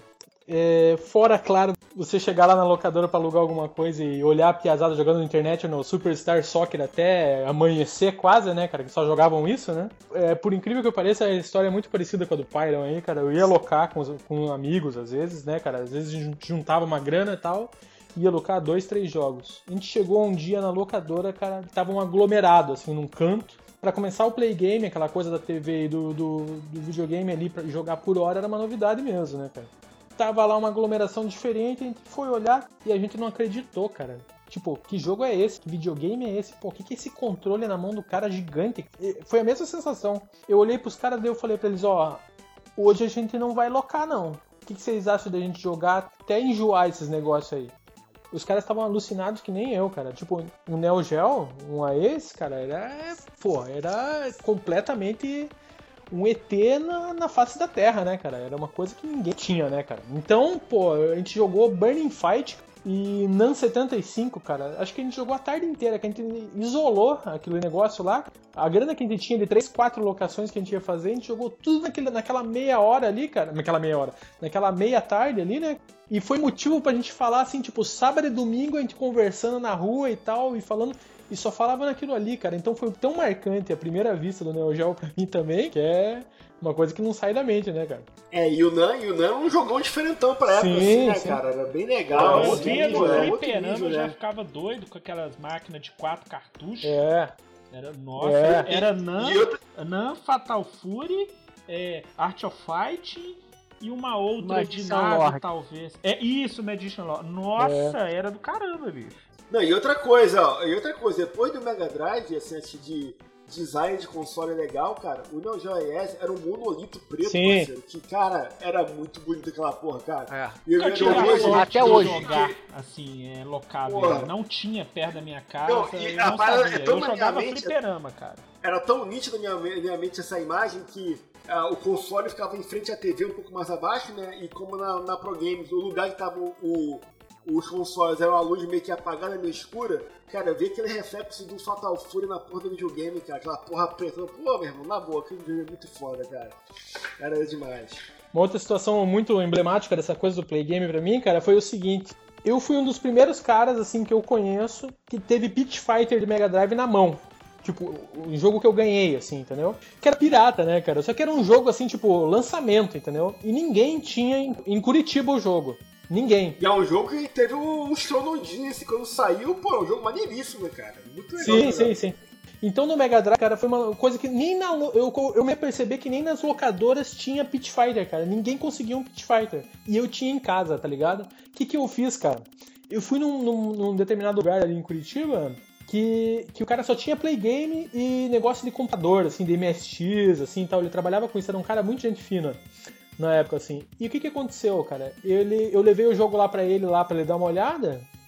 é, fora, claro, você chegar lá na locadora pra alugar alguma coisa e olhar a piazada jogando na internet no Superstar Soccer até amanhecer quase, né, cara, que só jogavam isso, né? É, por incrível que pareça, a história é muito parecida com a do Pyron aí, cara. Eu ia alocar com, os, com amigos, às vezes, né, cara? Às vezes a gente juntava uma grana e tal, ia alocar dois, três jogos. A gente chegou um dia na locadora, cara, tava um aglomerado, assim, num canto. Pra começar o play game, aquela coisa da T V e do, do, do videogame ali pra jogar por hora era uma novidade mesmo, né, cara? Tava lá uma aglomeração diferente, a gente foi olhar e a gente não acreditou, cara. Tipo, que jogo é esse? Que videogame é esse? Pô, o que, que é esse controle na mão do cara gigante? E foi a mesma sensação. Eu olhei pros caras e eu falei pra eles, ó, hoje a gente não vai locar, não. O que, que vocês acham da gente jogar até enjoar esses negócios aí? Os caras estavam alucinados que nem eu, cara. Tipo, um Neo Geo, um A E S, cara, era... Pô, era completamente... um E T na, na face da Terra, né, cara? Era uma coisa que ninguém tinha, né, cara? Então, pô, a gente jogou Burning Fight e Nan setenta e cinco, cara. Acho que a gente jogou a tarde inteira, que a gente isolou aquele negócio lá. A grana que a gente tinha de três, quatro locações que a gente ia fazer, a gente jogou tudo naquele, naquela meia hora ali, cara. Naquela meia hora. Naquela meia tarde ali, né? E foi motivo pra gente falar, assim, tipo, sábado e domingo a gente conversando na rua e tal, e falando... E só falava naquilo ali, cara. Então foi tão marcante a primeira vista do Neo Geo pra mim também, que é uma coisa que não sai da mente, né, cara? É, e o Nan, e o Nan é um jogão diferentão pra época, Sim, assim, né, sim. cara? Era bem legal. Eu outro via nível, no né? Outro fliperama, nível, eu já né? ficava doido com aquelas máquinas de quatro cartuchos. É. Era, nossa, É. era Nan, E outra- Nan, Fatal Fury, é, Art of Fight e uma outra de Magician nave, Lord. talvez. É isso, Magician Lord. Nossa, era do caramba, bicho. Não, e outra coisa, ó, e outra coisa, depois do Mega Drive, assim, antes de design de console legal, cara, o Neo Geo A E S era um monolito preto, Sim. parceiro, que, cara, era muito bonito aquela porra, cara. É. E eu Nunca me tive lembro a hoje, sorte até de hoje. jogar, assim, é, locado. Porra. ainda. Não tinha perto da minha casa, Não, e eu a não parada sabia. é tão Eu na minha jogava mente- fliperama, cara. era tão nítido na minha, na minha mente essa imagem que ah, o console ficava em frente à T V um pouco mais abaixo, né, e como na, na Pro Games, o lugar que tava o, o- os consoles era uma luz meio que apagada, meio escura, cara, eu vi aquele reflexo do Fatal Fury na porra do videogame, cara, aquela porra preta. Pô, meu irmão, na boa, aquele videogame é muito foda, cara. Cara, era demais. Uma outra situação muito emblemática dessa coisa do play game pra mim, cara, foi o seguinte. Eu fui um dos primeiros caras, assim, que eu conheço que teve Pit Fighter de Mega Drive na mão. Tipo, um jogo que eu ganhei, assim, entendeu? Que era pirata, né, cara? Só que era um jogo, assim, tipo, lançamento, entendeu? E ninguém tinha em, em Curitiba o jogo. Ninguém. E é um jogo que teve um estronodinho, assim, quando saiu, pô, é um jogo maneiríssimo, né, cara? Muito legal. Sim, né, sim, sim. Então no Mega Drive, cara, foi uma coisa que nem na... lo- Eu, eu me percebi que nem nas locadoras tinha Pit Fighter, cara. Ninguém conseguia um Pit Fighter. E eu tinha em casa, tá ligado? O que que eu fiz, cara? Eu fui num, num, num determinado lugar ali em Curitiba... Que, que o cara só tinha play game e negócio de computador, assim, de M S X, assim, tal. Ele trabalhava com isso, era um cara muito gente fina na época, assim. E o que que aconteceu, cara? Ele, eu levei o jogo lá pra ele, lá pra ele dar uma olhada,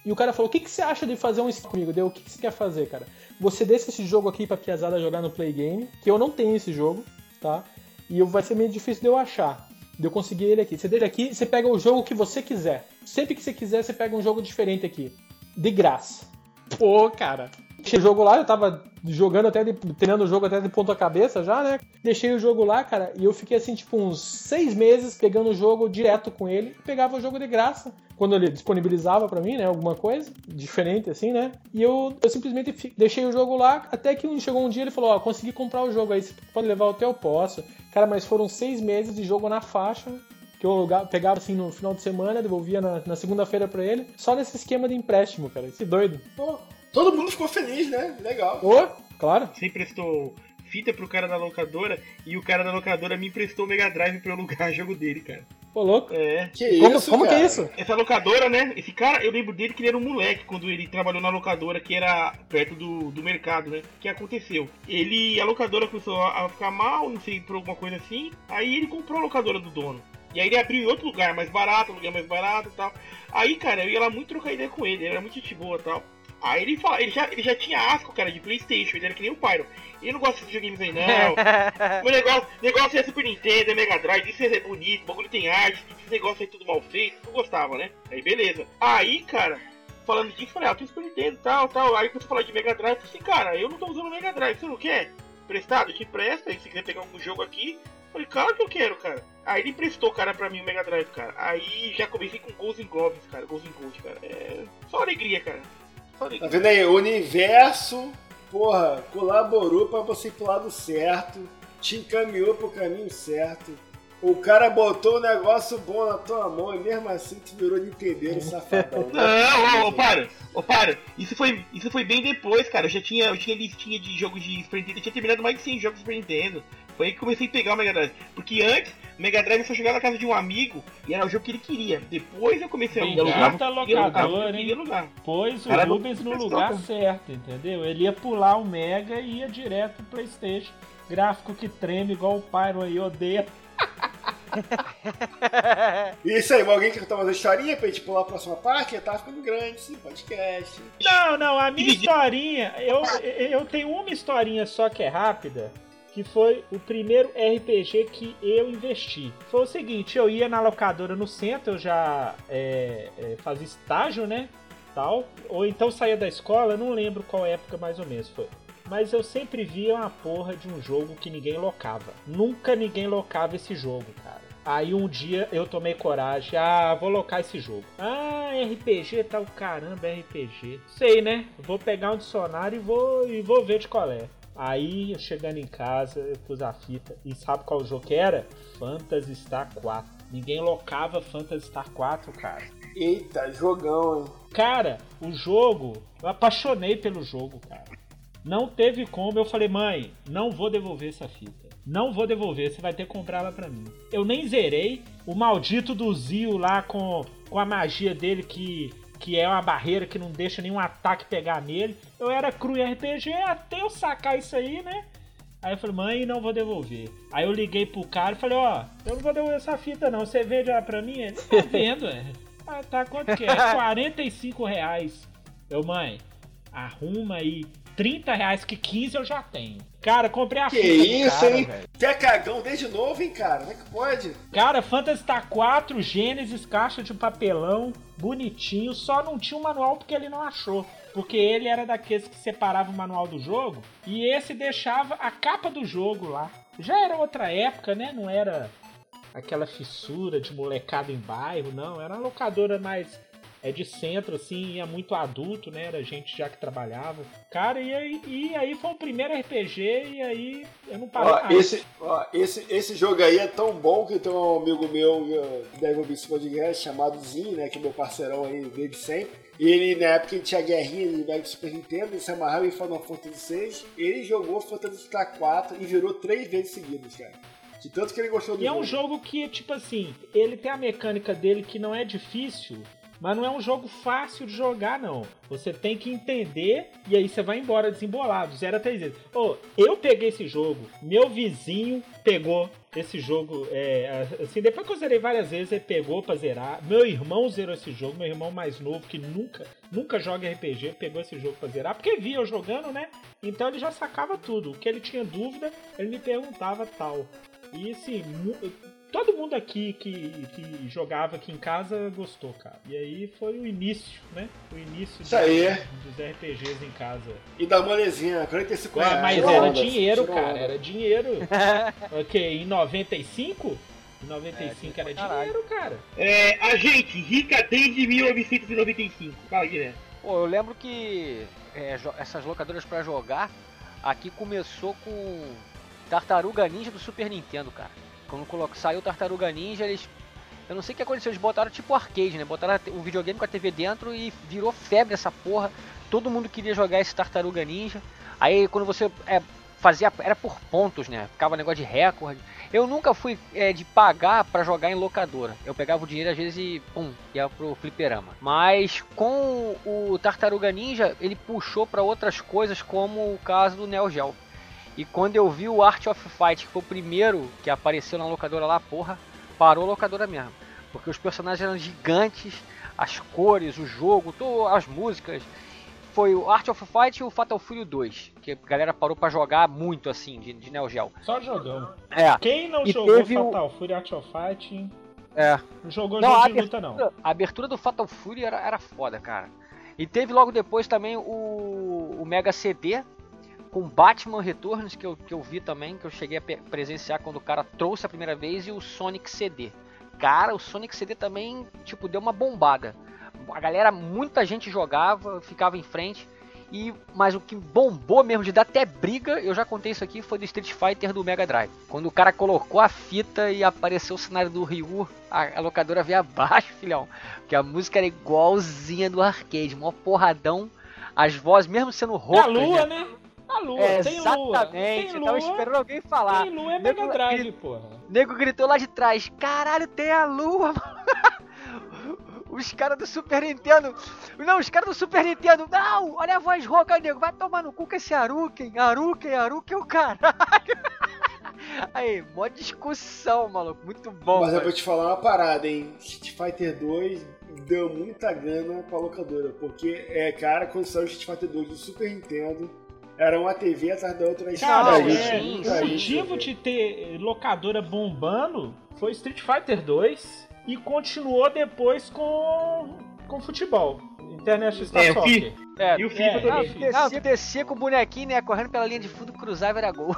E o cara falou, o que, que você acha de fazer um stream comigo? Deu, o que, que você quer fazer, cara? Você deixa esse jogo aqui pra piazada jogar no Play Game, que eu não tenho esse jogo, tá? E vai ser meio difícil de eu achar, de eu conseguir ele aqui. Você deixa aqui, você pega o jogo que você quiser. Sempre que você quiser, você pega um jogo diferente aqui. De graça. Pô, cara. Deixei o jogo lá, eu tava jogando até, de, treinando o jogo até de ponta cabeça já, né? Deixei o jogo lá, cara, e eu fiquei assim, tipo, uns seis meses pegando o jogo direto com ele. Pegava o jogo de graça, quando ele disponibilizava pra mim, né? Alguma coisa diferente, assim, né? E eu, eu simplesmente fi, deixei o jogo lá, até que chegou um dia ele falou, ó, consegui comprar o jogo aí, você pode levar até eu posso. Cara, mas foram seis meses de jogo na faixa, que eu pegava assim no final de semana, devolvia na, na segunda-feira pra ele, só nesse esquema de empréstimo, cara. Esse doido. Pô, todo mundo ficou feliz, né? Legal. Ô, claro. Você emprestou fita pro cara da locadora e o cara da locadora me emprestou o Mega Drive pra eu alugar o jogo dele, cara. Pô, louco. É. Que Como, isso, como que cara? é isso? Essa locadora, né? Esse cara, eu lembro dele que ele era um moleque quando ele trabalhou na locadora que era perto do, do mercado, né? O que aconteceu? Ele, a locadora começou a ficar mal, não sei, por alguma coisa assim. Aí ele comprou a locadora do dono. E aí ele abriu em outro lugar mais barato, um lugar mais barato e tal. Aí, cara, eu ia lá muito trocar ideia com ele, ele era muito gente boa e tal. Aí ele fala, ele já, ele já tinha asco, cara, de PlayStation, ele era que nem o Pyro. Ele não gosta de videogames aí, não. O negócio, negócio é Super Nintendo, é Mega Drive, isso é bonito, o bagulho tem arte, esse negócio aí tudo mal feito, não gostava, né? Aí beleza. Aí, cara, falando disso, falei, ah, tem Super Nintendo e tal, tal. Aí começou a falar de Mega Drive, eu falei assim, cara, eu não tô usando Mega Drive, você não quer? Emprestado? Eu te empresto, aí se quiser pegar algum jogo aqui. Falei, claro que eu quero, cara. Aí ele emprestou, cara, pra mim o Mega Drive, cara. Aí já comecei com Ghosts and Goblins, cara. Ghosts and Gold, cara. É só alegria, cara. Só alegria. Tá vendo aí? O universo, porra, colaborou pra você ir pro lado certo, te encaminhou pro caminho certo. O cara botou um negócio bom na tua mão e mesmo assim tu virou Nintendeiro safadão. Não, ô, ô, para, ô, para. Isso foi, isso foi bem depois, cara. Eu já tinha, eu tinha listinha de jogos de Super Nintendo. Eu tinha terminado mais de cem jogos de Super Nintendo. Foi aí que comecei a pegar o Mega Drive. Porque antes, o Mega Drive eu só jogava na casa de um amigo e era o jogo que ele queria. Depois eu comecei a alugar. Bendita locadora, hein? Alugar. Pôs o Cara, Rubens no não- lugar certo, entendeu? Ele ia pular o Mega e ia direto pro PlayStation. Gráfico que treme igual o Pyro aí, odeia. Isso aí, alguém quer contar uma historinha pra gente pular a próxima parte? Tá ficando grande esse podcast. Não, não, a minha historinha, eu, eu tenho uma historinha só que é rápida, que foi o primeiro R P G que eu investi. Foi o seguinte, eu ia na locadora no centro, eu já é, é, fazia estágio, né, tal, ou então saía da escola, eu não lembro qual época mais ou menos foi. Mas eu sempre via uma porra de um jogo que ninguém locava. Nunca ninguém locava esse jogo, cara. Aí um dia eu tomei coragem, ah, vou locar esse jogo. Ah, R P G, tá o caramba, R P G. Sei, né? Vou pegar um dicionário e vou, e vou ver de qual é. Aí, eu chegando em casa, eu pus a fita. E sabe qual jogo que era? Phantasy Star quatro. Ninguém locava Phantasy Star quatro, cara. Eita, jogão, hein? Cara, o jogo, eu apaixonei pelo jogo, cara. Não teve como, eu falei, mãe, não vou devolver essa fita. Não vou devolver, você vai ter que comprar ela pra mim. Eu nem zerei. O maldito do Zio lá com, com a magia dele que, que é uma barreira que não deixa nenhum ataque pegar nele. Eu era cru em R P G até eu sacar isso aí, né? Aí eu falei, mãe, não vou devolver. Aí eu liguei pro cara e falei, ó, eu não vou devolver essa fita não, você vende ela pra mim? Ele, tá vendo, é. Ah, tá, quanto que é? quarenta e cinco reais. Eu, mãe, arruma aí. trinta reais que quinze eu já tenho. Cara, comprei a Que fita isso, do cara, hein? velho. Tu é cagão desde novo, hein, cara? Como é que pode? Cara, Phantasy Star quatro, Genesis, caixa de papelão, bonitinho. Só não tinha o manual porque ele não achou. Porque ele era daqueles que separava o manual do jogo e esse deixava a capa do jogo lá. Já era outra época, né? Não era aquela fissura de molecada em bairro, não. Era uma locadora mais... É de centro, assim, ia muito adulto, né? Era gente já que trabalhava. Cara, e aí, e aí foi o primeiro R P G e aí eu não parei Ó, mais. esse, ó, esse, esse jogo aí é tão bom que tem um amigo meu que deve ouvir esse podcast chamado Zinho, né? Que é meu parceirão aí desde sempre. E ele, na época, ele tinha guerrinha de Mega Super Nintendo, ele se amarrava em Final Fantasy seis. Ele jogou Phantasy Star quatro e virou três vezes seguidas, cara. De tanto que ele gostou do E jogo. é um jogo que, tipo assim, ele tem a mecânica dele que não é difícil, mas não é um jogo fácil de jogar, não. Você tem que entender e aí você vai embora desembolado, zero a três vezes. Oh, eu peguei esse jogo, meu vizinho pegou esse jogo, é, assim, depois que eu zerei várias vezes, ele pegou pra zerar. Meu irmão zerou esse jogo, meu irmão mais novo, que nunca, nunca joga R P G, pegou esse jogo pra zerar, porque via eu jogando, né? Então ele já sacava tudo. O que ele tinha dúvida, ele me perguntava tal. E assim, todo mundo aqui que, que jogava aqui em casa gostou, cara. E aí foi o início, né? O início Isso aí. dos R P Gs em casa. E da molezinha, quarenta e cinco reais. Ah, mas Tirou era onda, dinheiro, tirou cara. onda. Era dinheiro. Ok, em noventa e cinco? Em noventa e cinco É, era caralho. dinheiro, cara. É, a gente, rica desde mil novecentos e noventa e cinco. Fala, Guilherme. Pô, eu lembro que é, jo- essas locadoras pra jogar, aqui começou com Tartaruga Ninja do Super Nintendo, cara. Quando colo- saiu Tartaruga Ninja, eles... Eu não sei o que aconteceu, eles botaram tipo arcade, né? Botaram um videogame com a T V dentro e virou febre essa porra. Todo mundo queria jogar esse Tartaruga Ninja. Aí quando você é, fazia... Era por pontos, né? Ficava negócio de recorde. Eu nunca fui é, de pagar pra jogar em locadora. Eu pegava o dinheiro às vezes e pum, ia pro fliperama. Mas com o Tartaruga Ninja, ele puxou pra outras coisas, como o caso do Neo Geo. E quando eu vi o Art of Fight, que foi o primeiro que apareceu na locadora lá, porra, parou a locadora mesmo. Porque os personagens eram gigantes, as cores, o jogo, to- as músicas. Foi o Art of Fight e o Fatal Fury dois, que a galera parou pra jogar muito assim, de, de Neo Geo. Só jogamos. É, Quem não E jogou teve o- Fatal Fury Art of Fight, é. não jogou Não, jogo a de luta, não. abertura, a abertura do Fatal Fury era, era foda, cara. E teve logo depois também o, o Mega C D com Batman Returns, que eu, que eu vi também, que eu cheguei a pe- presenciar quando o cara trouxe a primeira vez, e o Sonic C D. Cara, o Sonic C D também, tipo, deu uma bombada. A galera, muita gente jogava, ficava em frente. E, mas o que bombou mesmo, de dar até briga, eu já contei isso aqui, foi do Street Fighter do Mega Drive. Quando o cara colocou a fita e apareceu o cenário do Ryu, a, a locadora veio abaixo, filhão. Porque a música era igualzinha do arcade, mó porradão. As vozes, mesmo sendo É roucas, a lua, né? né? A lua, É, tem lua. exatamente, Tem eu lua, tava esperando alguém falar. tem lua é Nego- Mega Drive, porra. O nego gritou lá de trás, caralho, tem a lua, mano. Os caras do Super Nintendo. Não, os caras do Super Nintendo. Não, olha a voz rouca, nego. Vai tomar no cu com esse Aruken. Aruken, Aruken, o caralho. Aí, mó discussão, maluco. Muito bom. Mas eu velho. vou te falar uma parada, hein? Street Fighter dois deu muita grana pra locadora. Porque, é, cara, quando saiu o Street Fighter dois do Super Nintendo, era uma T V atrás da outra. Cara, Não, Muita é, gente, sim, o muita sim. gente, motivo de ter locadora bombando foi Street Fighter dois e continuou depois com, com futebol. International Star É, o Soccer. que- É, E o FIFA é, não, também. enfim. tu descia, tu descia com o bonequinho, né? Correndo pela linha de fundo, cruzava, era gol.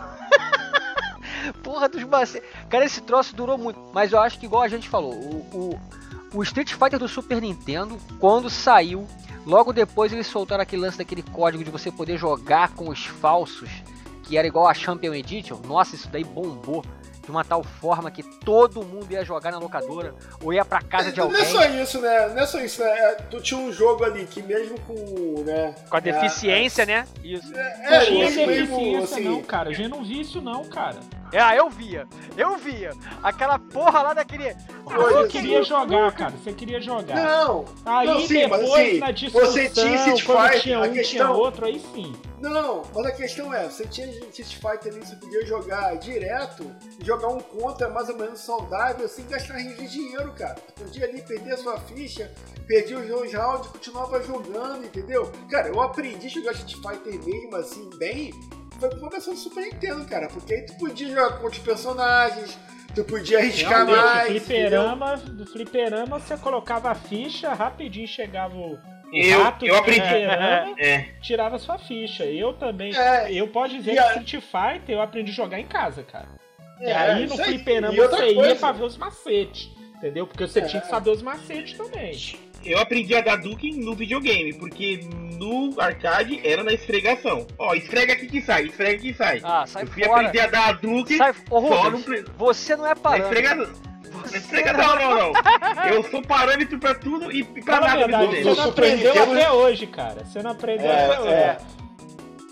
Porra dos macetes. Cara, esse troço durou muito. Mas eu acho que, igual a gente falou, o, o, o Street Fighter do Super Nintendo, quando saiu, logo depois eles soltaram aquele lance daquele código de você poder jogar com os falsos, que era igual a Champion Edition. Nossa, isso daí bombou de uma tal forma que todo mundo ia jogar na locadora ou ia pra casa de Não alguém. é só isso, né? Não é só isso, né? É, tu tinha um jogo ali que mesmo com, né? Com a deficiência, né? Isso. É, Não é, tinha esse mesmo, deficiência assim, não, cara. A gente não via isso não, cara. É, ah, eu via. Eu via. Aquela porra lá daquele... Você queria jogar, cara. Você queria jogar. Não, Aí não, sim, mas depois, assim, na discussão, você tinha Street quando Fighter, tinha a um, tinha questão- outro, aí sim. não, mas a questão é, você tinha Street Fighter ali, você podia jogar direto, jogar um contra mais ou menos saudável, sem gastar rios de dinheiro, cara. Tu podia ali perder a sua ficha, perdia os dois rounds, continuava jogando, entendeu? Cara, eu aprendi a jogar Street Fighter mesmo, assim, bem, foi por começou do Super Nintendo, cara, porque aí tu podia jogar com outros personagens, tu podia arriscar Realmente, mais, fliperama, do fliperama você colocava a ficha, rapidinho chegava o, o Eu- rato eu do aprendi. fliperama, É. tirava sua ficha. Eu também, É, eu posso dizer e que a- Street Fighter eu aprendi a jogar em casa, cara. É, e aí no isso aí. fliperama E outra você ia coisa- pra ver os macetes, entendeu? Porque você É. tinha que saber os macetes também. Eu aprendi a dar Duke no videogame, porque no arcade era na esfregação. Ó, esfrega aqui que sai, esfrega aqui que sai. Ah, sai eu fui fora. aprender a dar Duke Sai, ô, só Rubens, no pre- você não é na parâmetro. esfregação. Na Você esfregação, não, não. Eu sou parâmetro pra tudo e pra Fala a nada verdade, do você eu não sou aprendeu aprendeu, até hoje, cara. Você não aprendeu É, até hoje. é.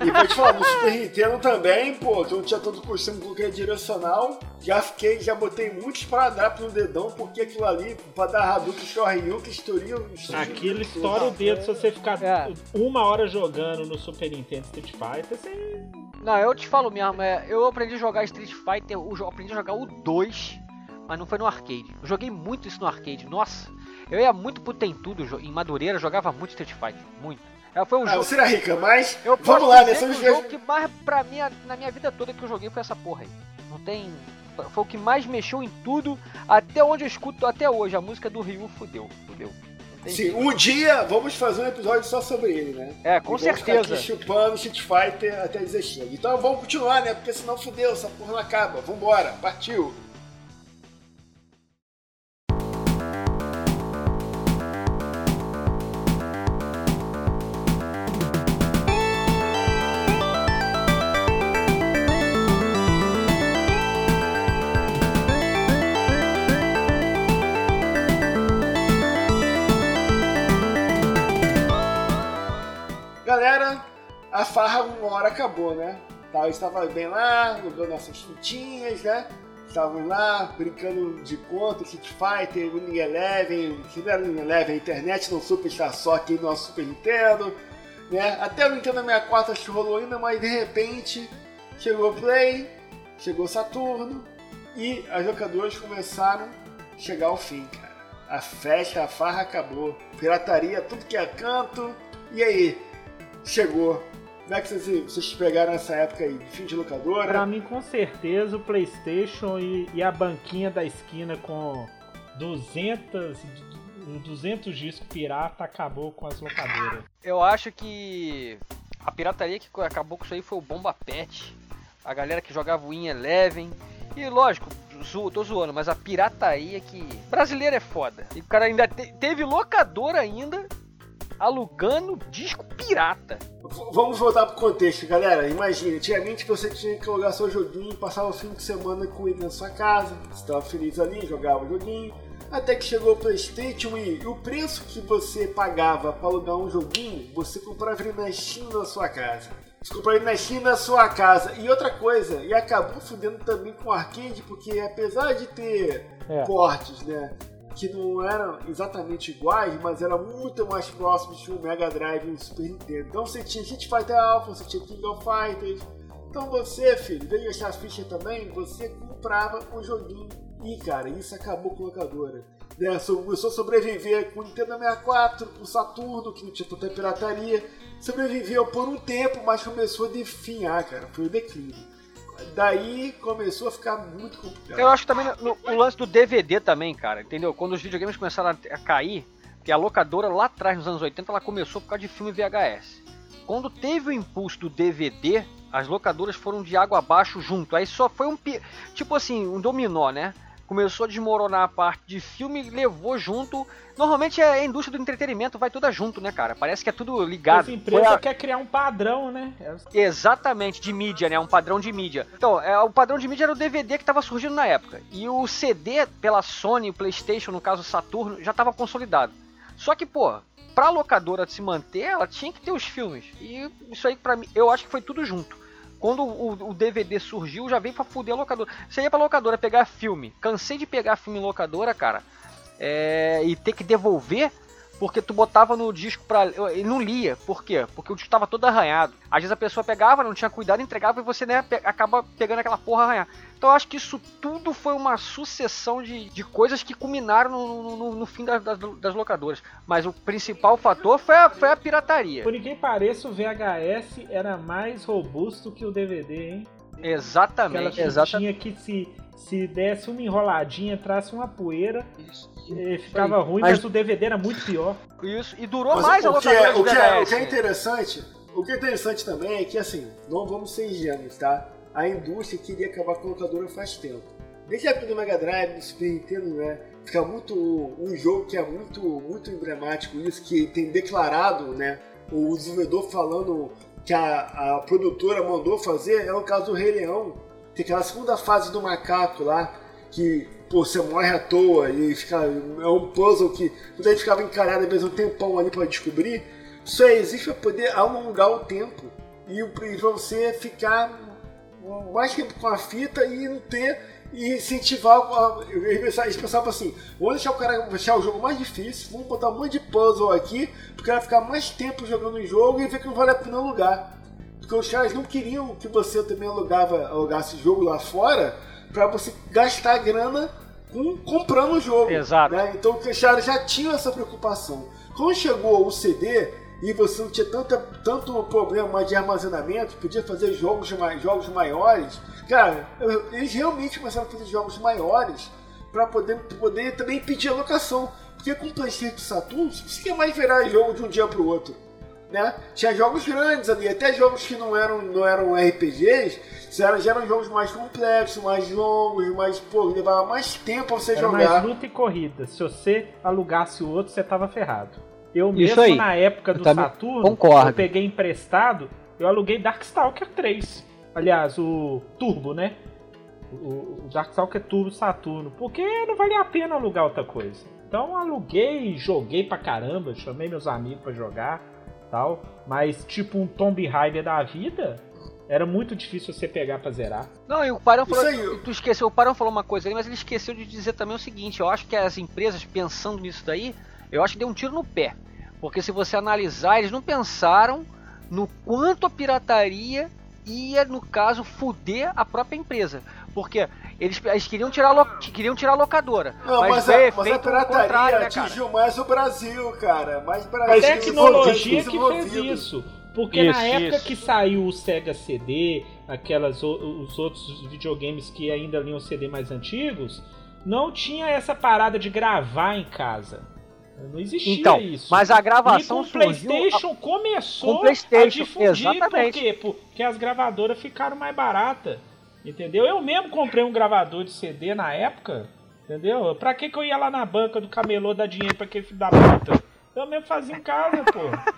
E vou te falar, no Super Nintendo também, pô, que eu não tinha todo o costume com o que é direcional, já fiquei, já botei muitos paradrapos no dedão, porque aquilo ali, pra dar Hadouken, Shoryuken, estourou... Aquilo estoura o dedo se você ficar é. uma hora jogando no Super Nintendo Street Fighter, você... Não, eu te falo mesmo, é, eu aprendi a jogar Street Fighter, eu aprendi a jogar o dois, mas não foi no arcade. Eu joguei muito isso no arcade, nossa. Eu ia muito pro Tem Tudo, em Madureira, jogava muito Street Fighter, muito. Foi um ah, jogo... você era rica, mas eu vamos lá, né? Foi o jogo que mais, pra mim, na minha vida toda que eu joguei foi essa porra aí. Não tem... Foi o que mais mexeu em tudo, até onde eu escuto até hoje. A música do Ryu fudeu, fudeu. Sim, um dia vamos fazer um episódio só sobre ele, né? É, com e certeza. Vamos ficar aqui chupando Street Fighter até dizer chega. Então vamos continuar, né? Porque senão fudeu, essa porra não acaba. Vambora, partiu! Galera, a farra uma hora acabou, né? Eu estava bem lá, jogando nossas fitinhas, né? Estávamos lá, brincando de conta, Street Fighter, Winning Eleven, que não era Winning Eleven, a internet não super estar só aqui no nosso Super Nintendo, né? Até o Nintendo sessenta e quatro acho que rolou ainda, mas de repente chegou o Play, chegou o Saturno e as locadoras começaram a chegar ao fim, cara. A festa, a farra acabou, pirataria, tudo que é canto, e aí? Chegou. Como é que vocês, vocês pegaram essa época aí? Fim de locadora? Pra mim, com certeza, o PlayStation e, e a banquinha da esquina com duzentos, duzentos discos pirata acabou com as locadoras. Eu acho que a pirataria que acabou com isso aí foi o Bomba Pet. A galera que jogava o Win Eleven. E lógico, zo, tô zoando, mas a pirataria que... Brasileiro é foda. E o cara ainda te, teve locadora ainda... alugando disco pirata. Vamos voltar pro contexto, galera. Imagina, antigamente você tinha que alugar seu joguinho, passava o fim de semana com ele na sua casa, você estava feliz ali, jogava o joguinho, até que chegou o PlayStation e o preço que você pagava para alugar um joguinho, você comprava ele na Steam na sua casa. Você comprava ele na Steam na sua casa. E outra coisa, e acabou fudendo também com o arcade, porque apesar de ter é. portes, né, que não eram exatamente iguais, mas eram muito mais próximos de um Mega Drive e um Super Nintendo. Então você tinha Street Fighter Alpha, você tinha King of Fighters. Então você, filho, veio achar ficha também, você comprava um joguinho. E, cara, isso acabou com a locadora. Né? Começou a sobreviver com o Nintendo sessenta e quatro, o Saturno, que não tinha tanta pirataria. Sobreviveu por um tempo, mas começou a definhar, cara. Foi o declínio. Daí começou a ficar muito complicado. Eu acho que também no, o lance do D V D também, cara, entendeu? Quando os videogames começaram a, a cair, que a locadora lá atrás, nos anos oitenta, ela começou por causa de filme V H S. Quando teve o impulso do D V D, as locadoras foram de água abaixo junto. Aí só foi um, tipo assim, um dominó, né? Começou a desmoronar a parte de filme e levou junto. Normalmente é a indústria do entretenimento, vai toda junto, né, cara? Parece que é tudo ligado. Essa empresa a... quer criar um padrão, né? Exatamente, de mídia, né? Um padrão de mídia. Então, é, o padrão de mídia era o D V D que estava surgindo na época. E o C D, pela Sony, o PlayStation, no caso o Saturno, já estava consolidado. Só que, pô, pra locadora se manter, ela tinha que ter os filmes. E isso aí, pra mim, eu acho que foi tudo junto. Quando o, o D V D surgiu, já veio pra fuder a locadora. Você ia pra locadora pegar filme. Cansei de pegar filme em locadora, cara. É, e ter que devolver, porque tu botava no disco pra... E não lia. Por quê? Porque o disco tava todo arranhado. Às vezes a pessoa pegava, não tinha cuidado, entregava e você, né, pe- acaba pegando aquela porra arranhada. Então eu acho que isso tudo foi uma sucessão de, de coisas que culminaram no, no, no fim das, das, das locadoras. Mas o principal fator foi a, foi a pirataria. Por ninguém pareça, o V H S era mais robusto que o D V D, hein? Exatamente. Aquela fitinha que se, se desse uma enroladinha, entrasse uma poeira, isso. ficava ruim, mas... mas o D V D era muito pior. Isso, e durou mas mais o a que, é, o, que é, né? o que é interessante, o que é interessante também é que, assim, não vamos ser ingênuos, tá? A indústria queria acabar com a locadora faz tempo. Desde a época do Mega Drive, do Super Nintendo, né? Fica muito um jogo que é muito, muito emblemático, isso que tem declarado, né? O desenvolvedor falando que a, a produtora mandou fazer, é o caso do Rei Leão. Tem aquela segunda fase do macaco lá, que pô, você morre à toa e fica, é um puzzle que muita gente ficava encarado às vezes um tempão ali para descobrir. Só existe para poder alongar o tempo. e, e pra você ficar mais tempo com a fita e não ter e incentivar. Eles pensavam assim: vamos deixar o cara deixar o jogo mais difícil, vamos botar um monte de puzzle aqui, porque vai ficar mais tempo jogando o jogo e ver que não vale a pena alugar. Porque os caras não queriam que você também alugava, alugasse jogo lá fora para você gastar grana com, comprando o jogo. Exato. Né? Então os caras já tinham essa preocupação. Quando chegou o C D e você não tinha tanta, tanto problema de armazenamento, podia fazer jogos, jogos maiores, cara, eles realmente começaram a fazer jogos maiores para poder, poder também pedir alocação. Porque com o PlayStation Saturn, você quer mais virar jogo de um dia para o outro. Né? Tinha jogos grandes ali, até jogos que não eram, não eram R P Gs, já eram jogos mais complexos, mais longos, mais, pô, levava mais tempo pra você Era jogar. mais luta e corrida. Se você alugasse o outro, você tava ferrado. Eu Isso mesmo, aí. na época do Eu também Saturno, concordo. eu peguei emprestado, eu aluguei Darkstalker três. Aliás, o Turbo, né? O, o Darkstalker Turbo Saturno. Porque não valia a pena alugar outra coisa. Então aluguei, joguei pra caramba, chamei meus amigos pra jogar. Tal, mas tipo um Tomb Raider da vida, era muito difícil você pegar pra zerar. Não, e o Parão Isso falou, aí. tu esqueceu, o Parão falou uma coisa aí, mas ele esqueceu de dizer também o seguinte: eu acho que as empresas, pensando nisso daí, eu acho que deu um tiro no pé. Porque se você analisar, eles não pensaram no quanto a pirataria ia, no caso, foder a própria empresa. Porque eles, eles queriam, tirar lo, queriam tirar a locadora. Não, mas mas, foi a, mas feito a o pirataria contrário, né, cara? atingiu mais o Brasil, cara. Mais A Brasil tecnologia que fez desenvolvido. isso. Porque Isso, na época isso. que saiu o Sega C D, aquelas, os outros videogames que ainda liam C D mais antigos, não tinha essa parada de gravar em casa. Não existia Então, isso. mas a gravação e com o surgiu PlayStation começou com PlayStation, a difundir, exatamente. por quê? Porque as gravadoras ficaram mais baratas, entendeu? Eu mesmo comprei um gravador de C D na época, entendeu? Pra que que eu ia lá na banca do camelô dar dinheiro pra aquele filho da puta? Eu mesmo fazia em casa, pô.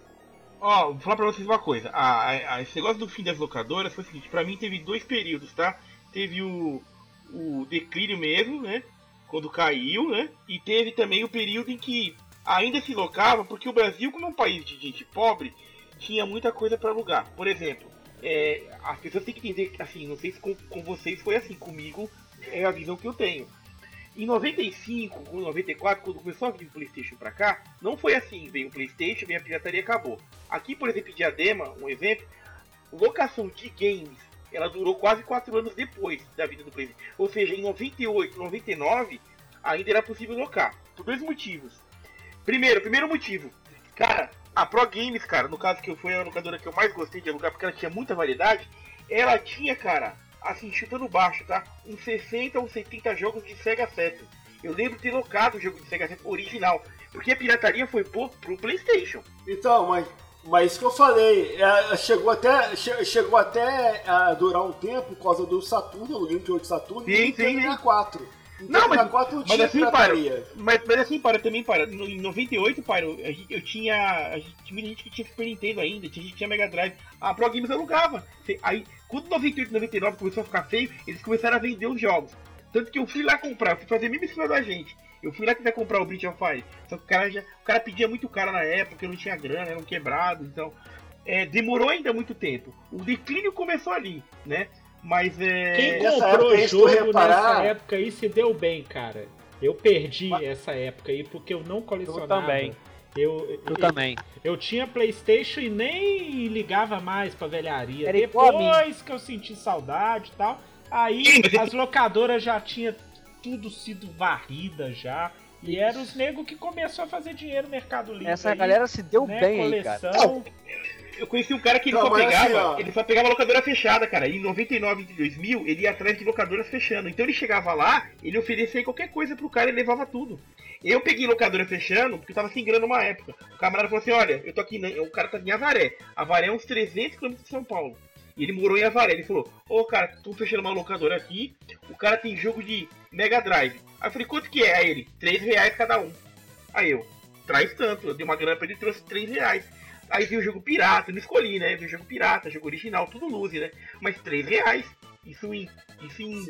Ó, vou falar pra vocês uma coisa. A, a, a, esse negócio do fim das locadoras foi o seguinte: pra mim teve dois períodos, tá? Teve o, o declínio mesmo, né? Quando caiu, né? E teve também o período em que ainda se locava, porque o Brasil, como é um país de gente pobre, tinha muita coisa pra alugar. Por exemplo, é, as pessoas têm que entender, assim, não sei se com, com vocês foi assim, comigo é a visão que eu tenho. Em noventa e cinco, noventa e quatro, quando começou a vir o PlayStation pra cá, não foi assim. Veio o PlayStation, veio a pirataria e acabou. Aqui, por exemplo, em Diadema, um exemplo, locação de games, ela durou quase quatro anos depois da vida do PlayStation. Ou seja, em noventa e oito, noventa e nove, ainda era possível locar. Por dois motivos. Primeiro, primeiro motivo. Cara, a Pro Games, cara, no caso que eu fui a locadora que eu mais gostei de alugar, porque ela tinha muita variedade, ela tinha, cara, assim, chutando baixo, tá? Uns sessenta ou setenta jogos de Sega Saturn. Eu lembro de ter locado o jogo de Sega Saturn original, porque a pirataria foi pro, pro PlayStation. Então, mas, mas isso que eu falei, é, chegou até, che, chegou até a durar um tempo por causa do Saturno, o vinte e oito Saturno, Sim, e sim, o Nintendo sim. sessenta e quatro. Não, mas, quatro não mas tinha assim, para, pirataria. mas, mas assim, para, também para, no, em noventa e oito, para, eu, eu tinha, a gente, tinha gente que tinha Super Nintendo ainda, tinha gente que tinha Mega Drive, a Pro Games alugava. Aí, quando noventa e oito, noventa e nove começou a ficar feio, eles começaram a vender os jogos. Tanto que eu fui lá comprar, eu fui fazer a mesma esquema da gente. Eu fui lá tentar comprar o Breath of Fire, só que o cara, já, o cara pedia muito caro na época, eu não tinha grana, eram quebrados, então é, demorou ainda muito tempo. O declínio começou ali, né? Mas é... Quem nessa comprou época, o jogo reparar- nessa época aí se deu bem, cara. Eu perdi essa época aí porque eu não colecionava. Eu também. Eu, Eu eu, também. eu tinha PlayStation e nem ligava mais pra velharia. Era igual a mim. Depois que eu senti saudade e tal, aí as locadoras já tinham tudo sido varrida já. E eram os negros que começou a fazer dinheiro no Mercado Livre. Essa aí, galera se deu né, bem aí, cara. coleção. Eu conheci um cara que ele Não, só mas pegava, assim, ó. ele só pegava locadora fechada, cara. Em noventa e nove e dois mil, ele ia atrás de locadoras fechando. Então ele chegava lá, ele oferecia qualquer coisa pro cara e levava tudo. Eu peguei locadora fechando, porque eu tava sem grana numa época. O camarada falou assim, olha, eu tô aqui, na... o cara tá em Avaré. Avaré é uns trezentos quilômetros de São Paulo. E ele morou em Avaré. Ele falou, ô cara, tô fechando uma locadora aqui, o cara tem jogo de Mega Drive. Aí eu falei, quanto que é? Aí ele, três reais cada um. Aí eu, traz tanto. Eu dei uma grana pra ele e trouxe três reais. Aí vi o jogo pirata, eu não escolhi, né? Vi o jogo pirata, jogo original, tudo luz, né? Mas três reais, isso em. Isso em.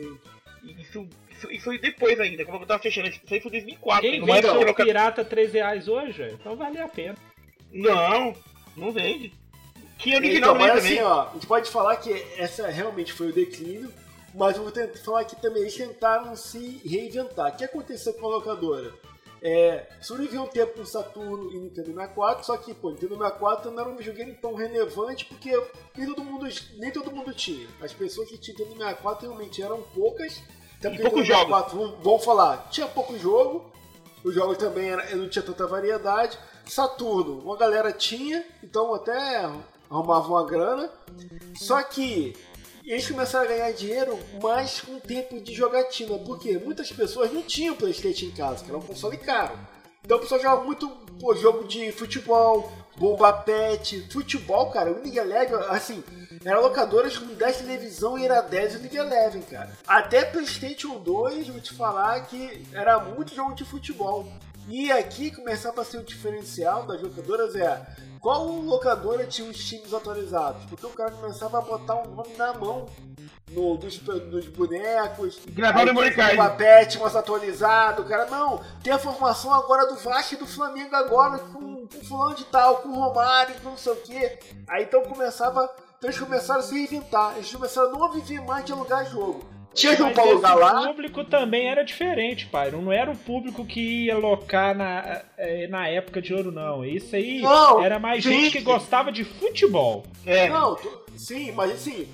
Isso, isso, isso aí depois ainda, como eu tava fechando, isso aí foi dois mil e quatro. Quem não é vende jogo loca- pirata três reais hoje, então vale a pena. Não, não vende. Tinha originalmente então, mas também. assim, ó, a gente pode falar que essa realmente foi o declínio, mas eu vou tentar falar que também eles tentaram se reinventar. O que aconteceu com a locadora? É, sobreviveu um tempo com Saturno e Nintendo sessenta e quatro, só que, pô, Nintendo sessenta e quatro não era um videogame tão relevante porque nem todo mundo, nem todo mundo tinha. As pessoas que tinham Nintendo sessenta e quatro realmente eram poucas. Até porque poucos jogos. quatro, vamos, vamos falar, tinha pouco jogo, os jogos também era, não tinha tanta variedade. Saturno, uma galera tinha, então até arrumavam uma grana. Só que eles começaram a ganhar dinheiro mais com o tempo de jogatina, porque muitas pessoas não tinham PlayStation em casa, que era um console caro. Então o pessoal jogava muito pô, jogo de futebol, bomba pet, futebol, cara, o League Eleven, assim, era locadoras com dez televisão e era dez o League Eleven, cara. Até PlayStation dois, vou te falar que era muito jogo de futebol. E aqui começava a ser o diferencial das locadoras, é qual locadora tinha os times atualizados? Porque o cara começava a botar um nome na mão no, dos, dos bonecos, gravar o memory card. O papete mais atualizado, o cara, não, tem a formação agora do Vasco e do Flamengo agora, com, com fulano de tal, com o Romário, com não sei o quê. Aí então começava, então eles começaram a se reinventar, eles começaram a não viver mais de alugar jogo. Tinha jogo pra alugar lá. O público também era diferente, pai. Não era o público que ia locar na, na época de ouro, não. Isso aí não, era mais sim. gente que gostava de futebol. É. Não, tô, sim, mas assim,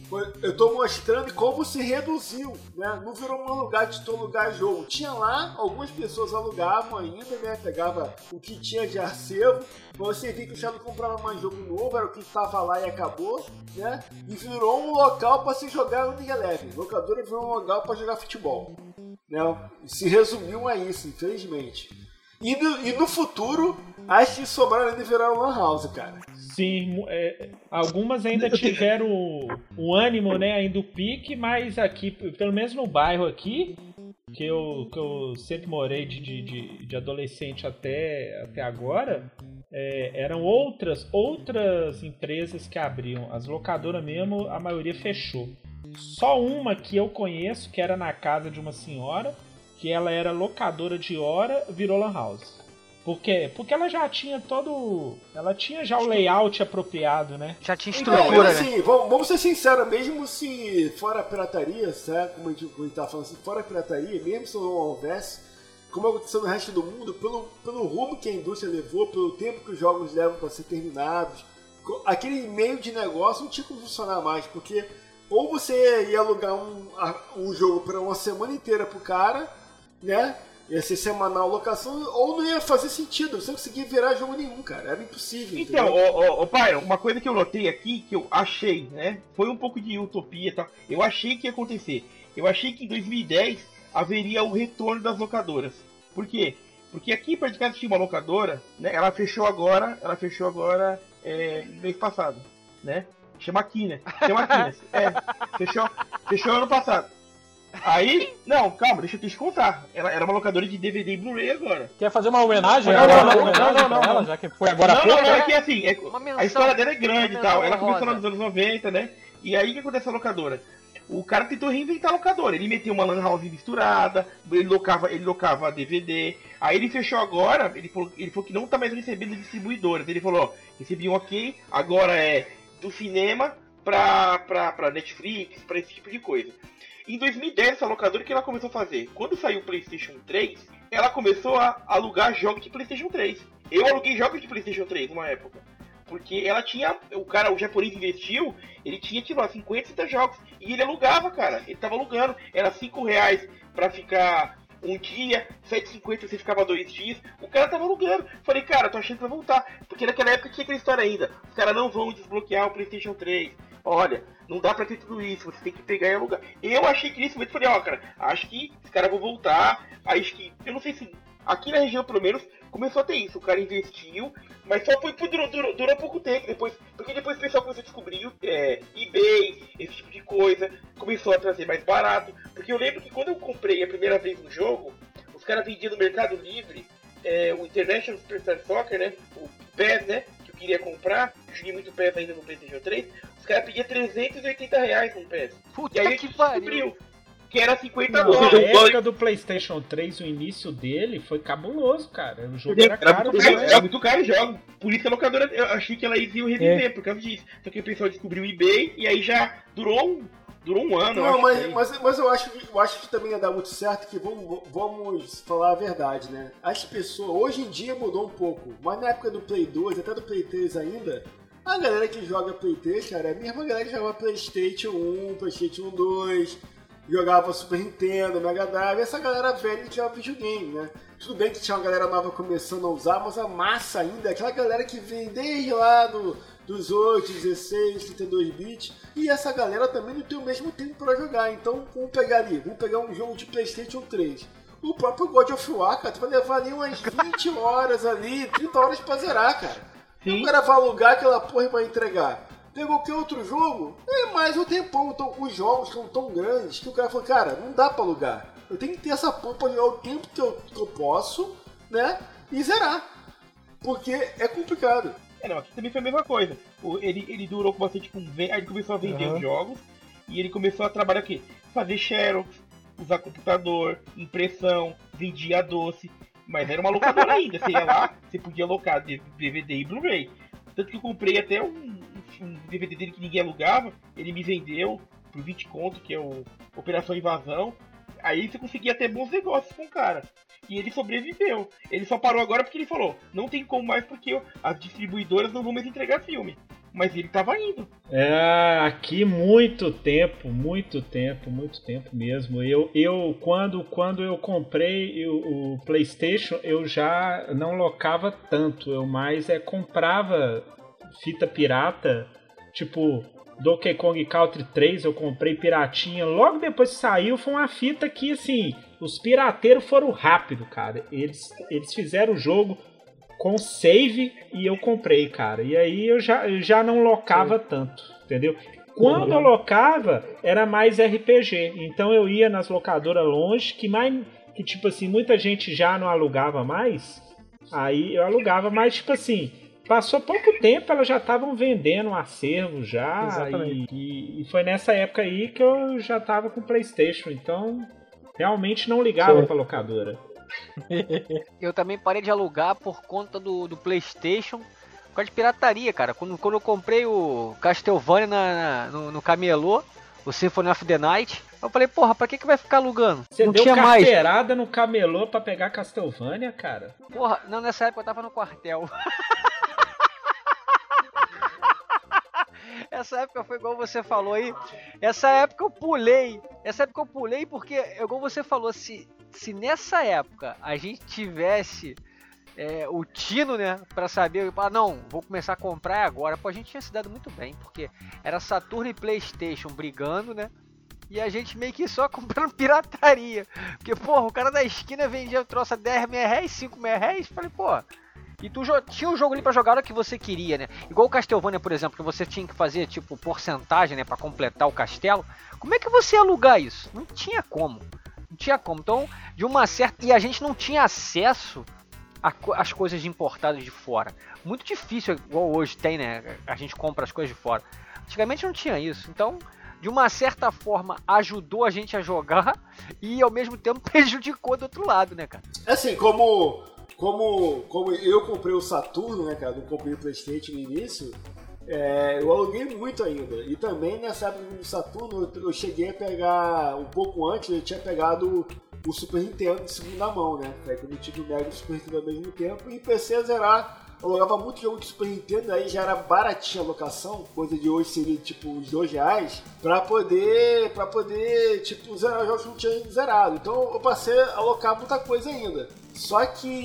eu tô mostrando como se reduziu, né? Não virou um lugar de tu alugar jogo. Tinha lá, algumas pessoas alugavam ainda, né? Pegava o que tinha de acervo, mas você via que já não comprava mais jogo novo, era o que estava lá e acabou, né? E virou um local para se jogar no League Eleven. Locadora virou um local para jogar futebol, né? Se resumiu a isso, infelizmente. E no, e no futuro, acho que sobraram ainda viraram Lan House, cara. Sim, é, algumas ainda tiveram o ânimo, né, ainda o pique, mas aqui, pelo menos no bairro aqui, que eu, que eu sempre morei de, de, de adolescente até, até agora, é, eram outras, outras empresas que abriam. As locadoras mesmo, a maioria fechou. Só uma que eu conheço, que era na casa de uma senhora, que ela era locadora de hora, virou Lan House. Por quê? Porque ela já tinha todo... Ela tinha já o layout apropriado, né? Já tinha Então, estrutura, mas, assim, né? vamos, vamos ser sinceros, mesmo se fora a pirataria, certo? Como a gente, como a gente tá falando, se fora a pirataria, mesmo se não houvesse, como aconteceu no resto do mundo, pelo, pelo rumo que a indústria levou, pelo tempo que os jogos levam para ser terminados, aquele meio de negócio não tinha como funcionar mais, porque ou você ia alugar um, um jogo para uma semana inteira pro cara, né? Ia ser semanal locação, ou não ia fazer sentido, você não conseguia virar jogo nenhum, cara. Era impossível. Então, ô, ô, ô pai, uma coisa que eu notei aqui, que eu achei, né? Foi um pouco de utopia e tal. Eu achei que ia acontecer. Eu achei que em dois mil e dez haveria o retorno das locadoras. Por quê? Porque aqui perto de casa tinha uma locadora, né? Ela fechou agora, ela fechou agora é, mês passado, né? Chama Quina. Chama Quina. É, fechou, fechou ano passado. Aí, não, calma, deixa eu te contar. Ela era uma locadora de D V D e Blu-ray agora. Quer fazer uma homenagem? Não, agora, não, não, uma homenagem não, não, pra não, ela, não. já que foi agora há Não, pouco. não, não, né? é que assim, é, Uma menção- a história dela é grande e uma tal. menção Ela começou honrosa. nos anos noventa, né? E aí o que acontece na locadora? O cara tentou reinventar a locadora. Ele meteu uma lan house misturada, ele locava, ele locava D V D. Aí ele fechou agora, ele falou, ele falou que não tá mais recebendo distribuidoras. Ele falou, ó, recebi um ok, agora é do cinema pra, pra, pra Netflix, pra esse tipo de coisa. Em dois mil e dez, essa locadora, o que ela começou a fazer? Quando saiu o PlayStation três, ela começou a alugar jogos de PlayStation três. Eu aluguei jogos de PlayStation três numa época. Porque ela tinha, o cara, o japonês investiu, ele tinha, tipo, cinquenta, sessenta jogos. E ele alugava, cara. Ele tava alugando. Era cinco reais pra ficar um dia, sete reais e cinquenta centavos você ficava dois dias. O cara tava alugando. Falei, cara, tô achando que vai voltar. Porque naquela época tinha aquela história ainda. Os caras não vão desbloquear o PlayStation três. Olha, não dá pra ter tudo isso, você tem que pegar e alugar. Eu achei que nesse momento, falei, ó, cara, acho que os caras vão voltar. Acho que, eu não sei se aqui na região, pelo menos, começou a ter isso. O cara investiu, mas só foi, durou, durou, durou pouco tempo depois. Porque depois o pessoal começou a descobrir é, eBay, esse tipo de coisa. Começou a trazer mais barato. Porque eu lembro que quando eu comprei a primeira vez um jogo, os caras vendiam no Mercado Livre é, o International Superstar Soccer, né? O P E S, né? Que eu queria comprar. Joguei muito P E S ainda no PlayStation três. Os caras pediam trezentos e oitenta reais no P E S. Puta E aí a que gente pariu. descobriu. que era cinquenta Não, dólares. a época do PlayStation três, o início dele foi cabuloso, cara. O jogo era Era caro. muito caro, demais. era muito caro o jogo. Por isso que a locadora, eu achei que ela ia reviver é. por causa disso. Só que o pessoal descobriu o eBay e aí já durou um, durou um ano. Não, eu mas, acho mas, mas eu, acho, eu acho que também ia dar muito certo, que vamos, vamos falar a verdade, né? As pessoas, hoje em dia mudou um pouco, mas na época do Play dois, até do Play três ainda, a galera que joga Play três, cara, é a mesma galera que jogava PlayStation um, PlayStation dois, jogava Super Nintendo, Mega Drive, essa galera velha que jogava videogame, né? Tudo bem que tinha uma galera nova começando a usar, mas a massa ainda é aquela galera que vem desde lá do, dos oito, dezesseis, trinta e dois bits, e essa galera também não tem o mesmo tempo para jogar. Então, vamos pegar ali, vamos pegar um jogo de PlayStation três. O próprio God of War, cara, tu vai levar ali umas vinte horas ali, trinta horas pra zerar, cara. Sim. O cara vai alugar aquela porra e vai entregar. Pegou que outro jogo? É mais um tempão. Então, os jogos são tão grandes que o cara falou, cara, não dá pra alugar. Eu tenho que ter essa porra pra jogar o tempo que eu, que eu posso, né? E zerar. Porque é complicado. É, não, aqui também foi a mesma coisa. Ele, ele durou bastante com aí ele começou a vender uhum. os jogos e ele começou a trabalhar o quê? Fazer xerox, usar computador, impressão, vendia doce. Mas era uma locadora ainda. Você ia lá, você podia alocar D V D e Blu-ray. Tanto que eu comprei até um, um D V D dele que ninguém alugava. Ele me vendeu por vinte conto, que é o Operação Invasão. Aí você conseguia ter bons negócios com o cara. E ele sobreviveu. Ele só parou agora porque ele falou, não tem como mais porque as distribuidoras não vão mais entregar filme. Mas ele tava indo. É, aqui muito tempo, muito tempo, muito tempo mesmo. Eu, eu quando, quando eu comprei o, o PlayStation, eu já não locava tanto. Eu mais é, comprava fita pirata, tipo Donkey Kong Country três, eu comprei piratinha. Logo depois que saiu, foi uma fita que, assim, os pirateiros foram rápido, cara. Eles, eles fizeram o jogo com save e eu comprei, cara. E aí eu já, eu já não locava Sim. tanto, entendeu? Quando eu locava, era mais R P G. Então eu ia nas locadoras longe, que mais que tipo assim, muita gente já não alugava mais. Aí eu alugava, mas tipo assim, passou pouco tempo, elas já estavam vendendo um acervo já. E, e, e foi nessa época aí que eu já tava com o PlayStation. Então, realmente não ligava pra locadora. Eu também parei de alugar por conta do, do PlayStation, por causa de pirataria, cara. Quando, quando eu comprei o Castlevania na, na, no, no Camelô, o Symphony of the Night, eu falei, porra, pra que que vai ficar alugando? Você não deu tinha carteirada mais no Camelô pra pegar Castlevania, cara? Porra, não, nessa época eu tava no quartel. Essa época foi igual você falou aí. Essa época eu pulei. Essa época eu pulei porque, igual você falou, se, se nessa época a gente tivesse é, o tino, né, pra saber, ah, não, vou começar a comprar agora. Pô, a gente tinha se dado muito bem, porque era Saturno e PlayStation brigando, né? E a gente meio que só comprando pirataria. Porque, porra, o cara da esquina vendia o troço a dez reais, cinco reais. Falei, porra. E tu tinha um jogo ali pra jogar a hora que você queria, né? Igual o Castlevania, por exemplo, que você tinha que fazer, tipo, porcentagem, né? Pra completar o castelo. Como é que você ia alugar isso? Não tinha como. Não tinha como. Então, de uma certa... E a gente não tinha acesso às coisas importadas de fora. Muito difícil, igual hoje tem, né? A gente compra as coisas de fora. Antigamente não tinha isso. Então, de uma certa forma, ajudou a gente a jogar e, ao mesmo tempo, prejudicou do outro lado, né, cara? Assim, como... Como, como eu comprei o Saturno, né, cara? Não comprei o PlayStation no início. É, eu aluguei muito ainda. E também nessa época do Saturno eu, eu cheguei a pegar, um pouco antes, eu tinha pegado o Super Nintendo de segunda mão, né? Aí quando eu tive o Mega e o Super Nintendo ao mesmo tempo. E comecei a zerar. Eu alugava muito jogo de Super Nintendo, aí já era baratinha a locação, coisa de hoje seria tipo uns dois reais, pra poder, pra poder tipo, zerar os jogos que não tinha zerado. Então eu passei a alocar muita coisa ainda. Só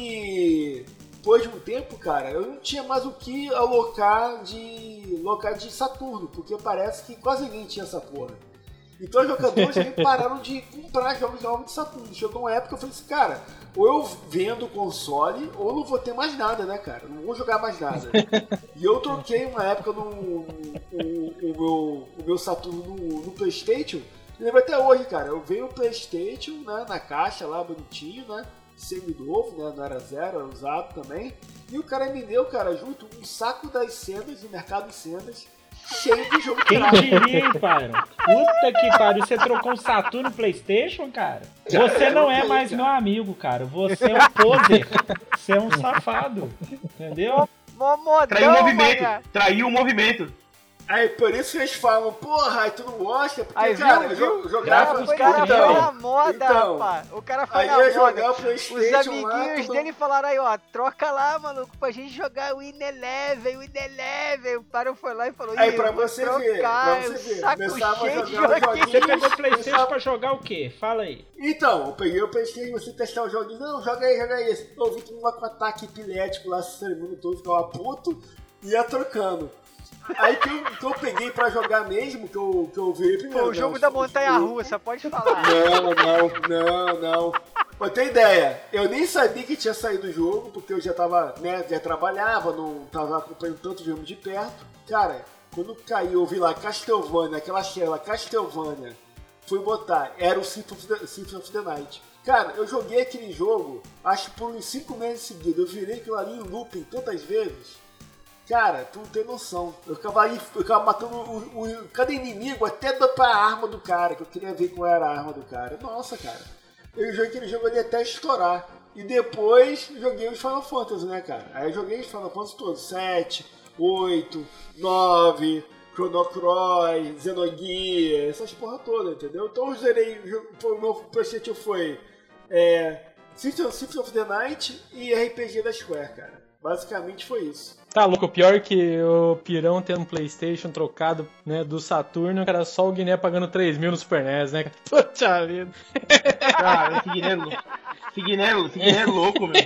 que depois de um tempo, cara, eu não tinha mais o que alocar de, alocar de Saturno, porque parece que quase ninguém tinha essa porra. Então os jogadores pararam de comprar jogos novos de Saturno. Chegou uma época que eu falei assim, cara, ou eu vendo o console, ou eu não vou ter mais nada, né, cara? Não vou jogar mais nada. E eu troquei uma época no, no, no, o, meu, o meu Saturno no, no PlayStation. Eu lembro até hoje, cara, eu veio o PlayStation, né, na caixa lá, bonitinho, né? Semi-novo, né? Não era zero, era usado também. E o cara me deu, cara, junto um saco das cenas, do mercado de cenas, cheio de jogo Quem pirata. diria, hein, Pyron? Puta que pariu, você trocou um Saturno PlayStation, cara? Você não é mais meu amigo, cara. Você é um poser. Você é um safado. Entendeu? Mó modão, Traiu o movimento. mané. Traiu o movimento. Aí por isso que eles falam, porra, aí tu não gosta? Porque, Aí, cara, viu, eu viu? jo- jogava. O cara foi então, na moda, então, rapaz. O cara foi aí na eu ia moda. jogar o Os PlayStation amiguinhos lá, tudo- dele falaram aí, ó, troca lá, maluco, pra gente jogar o Win Eleven, o Win Eleven. O Pyron foi lá e falou, Aí "Ih, pra eu vou você trocar, ver, pra você eu ver. saco Começava a cheio de jogar os joguinho." Você pegou o Isso. PlayStation pra jogar o quê? Fala aí. Então, eu peguei o PlayStation, você testar o jogo. Não, joga aí, joga aí. Eu vi que não vai com ataque epilético lá, se o mundo todo ficava puto e ia trocando. Aí que eu, que eu peguei pra jogar mesmo, que eu, que eu vi primeiro. Pô, o jogo não, da os- montanha-russa, pode falar. Não, não, não, não. Pra ter ideia, eu nem sabia que tinha saído o jogo, porque eu já tava, né, já trabalhava, não tava acompanhando tanto o jogo de perto. Cara, quando caiu, eu vi lá Castlevania, aquela tela Castlevania, fui botar, era o Symphony of the, Symphony of the Night. Cara, eu joguei aquele jogo, acho que por uns cinco meses seguidos, eu virei aquilo ali em looping tantas vezes. Cara, tu não tem noção. Eu ficava, aí, eu ficava matando o, o, cada inimigo até dar pra arma do cara, que eu queria ver qual era a arma do cara. Nossa, cara. Eu joguei aquele jogo ali até estourar. E depois joguei os Final Fantasy, né, cara? Aí eu joguei os Final Fantasy todos. sete, oito, nove, Chrono Cross, Xenogears, essas porra toda, entendeu? Então eu zerei, o meu PlayStation foi é, Symphony of the Night e R P G da Square, cara. Basicamente foi isso. Tá louco, o pior que o Pirão tendo um PlayStation trocado, né, do Saturno, era só o Guiné pagando três mil no Super N E S, né? Puta vida. Cara, esse Guiné é louco. Esse Guiné é- esse Guiné é louco, meu.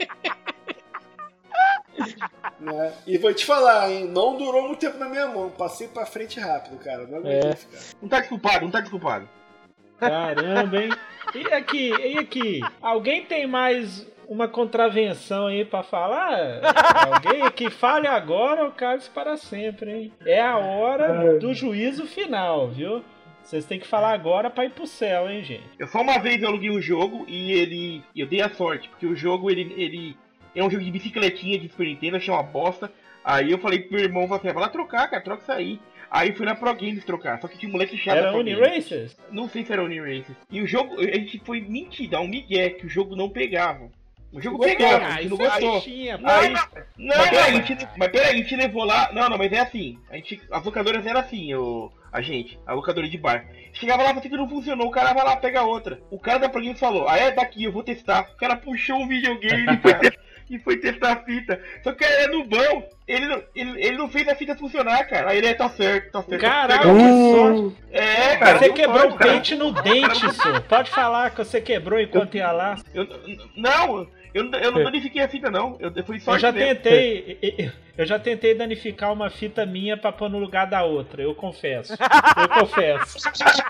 Né? E vou te falar, hein? Não durou muito tempo na minha mão. Passei pra frente rápido, cara. Não aguentei É. ficar. Não tá desculpado, não tá desculpado. Caramba, hein? E aqui, e aqui? Alguém tem mais uma contravenção aí pra falar? Alguém aqui fale agora ou cale-se para sempre, hein? É a hora do juízo final, viu? Vocês têm que falar agora pra ir pro céu, hein, gente? Eu só uma vez eu aluguei um jogo e ele. Eu dei a sorte, porque o jogo ele. ele é um jogo de bicicletinha de Super Nintendo, achei uma bosta. Aí eu falei pro meu irmão, falei, vai lá trocar, cara, troca isso aí. Aí fui na Pro Games trocar, só que tinha um moleque chato da Era Pro Uni Games. Racers? Não sei se era Uniraces. E o jogo, a gente foi mentira, um migué, que o jogo não pegava. O jogo pegava, a gente não gostou. Tinha, Aí, pô. não, mas peraí, a gente, mas peraí, a gente levou lá. Não, não, mas é assim. A gente, as locadoras eram assim, o, a gente, a locadora de bar. Chegava lá, assim que não funcionou, o cara vai lá, pega outra. O cara da Pro Games falou, ah é daqui, eu vou testar. O cara puxou um videogame e foi, te- e foi testar a fita. Só que era no bom, ele, não- ele, ele não fez a fita funcionar, cara. Aí ele é, tá certo, tá certo. Caralho, Pegou- que sorte. É, cara. Você não quebrou pode, o cara. pente no dente, senhor. Pode falar que você quebrou enquanto ia lá. Eu, não, eu, não- eu não danifiquei a fita, não. Eu, eu fui só Eu já tentei, eu já tentei danificar uma fita minha pra pôr no lugar da outra, eu confesso. Eu confesso.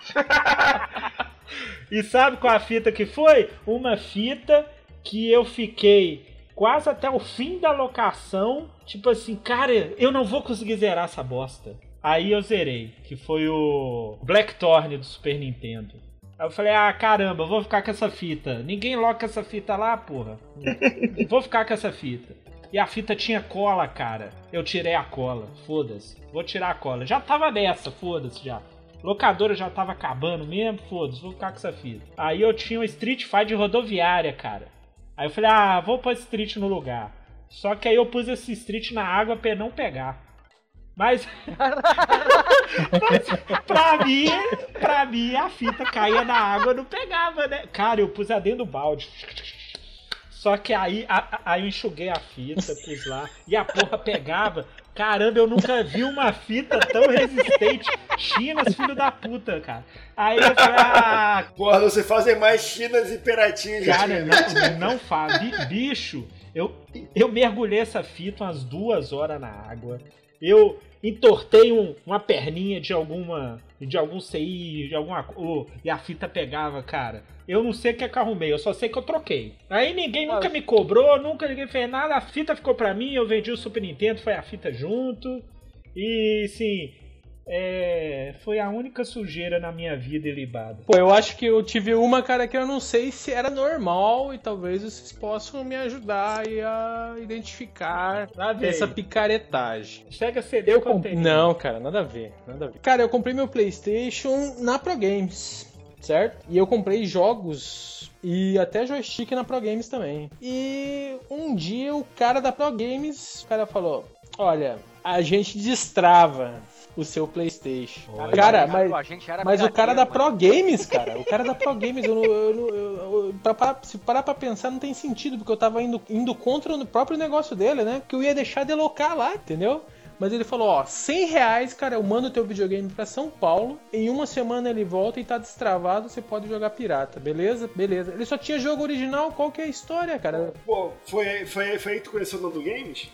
E sabe qual a fita que foi? Uma fita que eu fiquei quase até o fim da locação, tipo assim, cara, eu não vou conseguir zerar essa bosta. Aí eu zerei, que foi o Blackthorn do Super Nintendo. Aí eu falei, ah, caramba, eu vou ficar com essa fita. Ninguém loca essa fita lá, porra. Vou ficar com essa fita. E a fita tinha cola, cara. Eu tirei a cola, foda-se. Vou tirar a cola. Já tava nessa, foda-se já. Locadora já tava acabando mesmo, foda-se, vou ficar com essa fita. Aí eu tinha um Street Fighter de rodoviária, cara. Aí eu falei, ah, vou pôr Street no lugar. Só que aí eu pus esse Street na água pra ele não pegar. Mas, mas pra mim, pra mim a fita caía na água, não pegava, né? Cara, eu pus ela dentro do balde. Só que aí, a, aí eu enxuguei a fita, pus lá, e a porra pegava. Caramba, eu nunca vi uma fita tão resistente. Chinas, filho da puta, cara. Aí eu falei, ah... Porra, você fazem mais chinas e piratinhas. Cara, não, não faz. Bi- Bicho, eu, eu mergulhei essa fita umas duas horas na água. Eu entortei um, uma perninha de alguma de algum C I, de alguma coisa, e a fita pegava, cara. Eu não sei o que é que eu arrumei, eu só sei que eu troquei. Aí ninguém nunca me cobrou, nunca ninguém fez nada, a fita ficou pra mim, eu vendi o Super Nintendo, foi a fita junto. E sim, é, foi a única sujeira na minha vida ilibada. Pô, eu acho que eu tive uma, cara, que eu não sei se era normal e talvez vocês possam me ajudar aí a identificar essa picaretagem. Chega a ceder eu o comp... conteúdo. Não, cara, nada a ver, nada a ver. Cara, eu comprei meu PlayStation na Pro Games, certo? E eu comprei jogos e até joystick na Pro Games também. E um dia o cara da Pro Games, o cara falou: olha, a gente destrava o seu PlayStation. Olha, cara, cara, mas, a gente era mas o cara da mano. Pro Games, cara, o cara da Pro Games, eu, eu, eu, eu, pra, pra, se parar pra pensar, não tem sentido, porque eu tava indo, indo contra o próprio negócio dele, né? Que eu ia deixar de alocar lá, entendeu? Mas ele falou, ó, cem reais, cara, eu mando o teu videogame pra São Paulo, em uma semana ele volta e tá destravado, você pode jogar pirata, beleza? Beleza. Ele só tinha jogo original, qual que é a história, cara? Pô, foi, foi, foi aí que tu conheceu o Nando Games?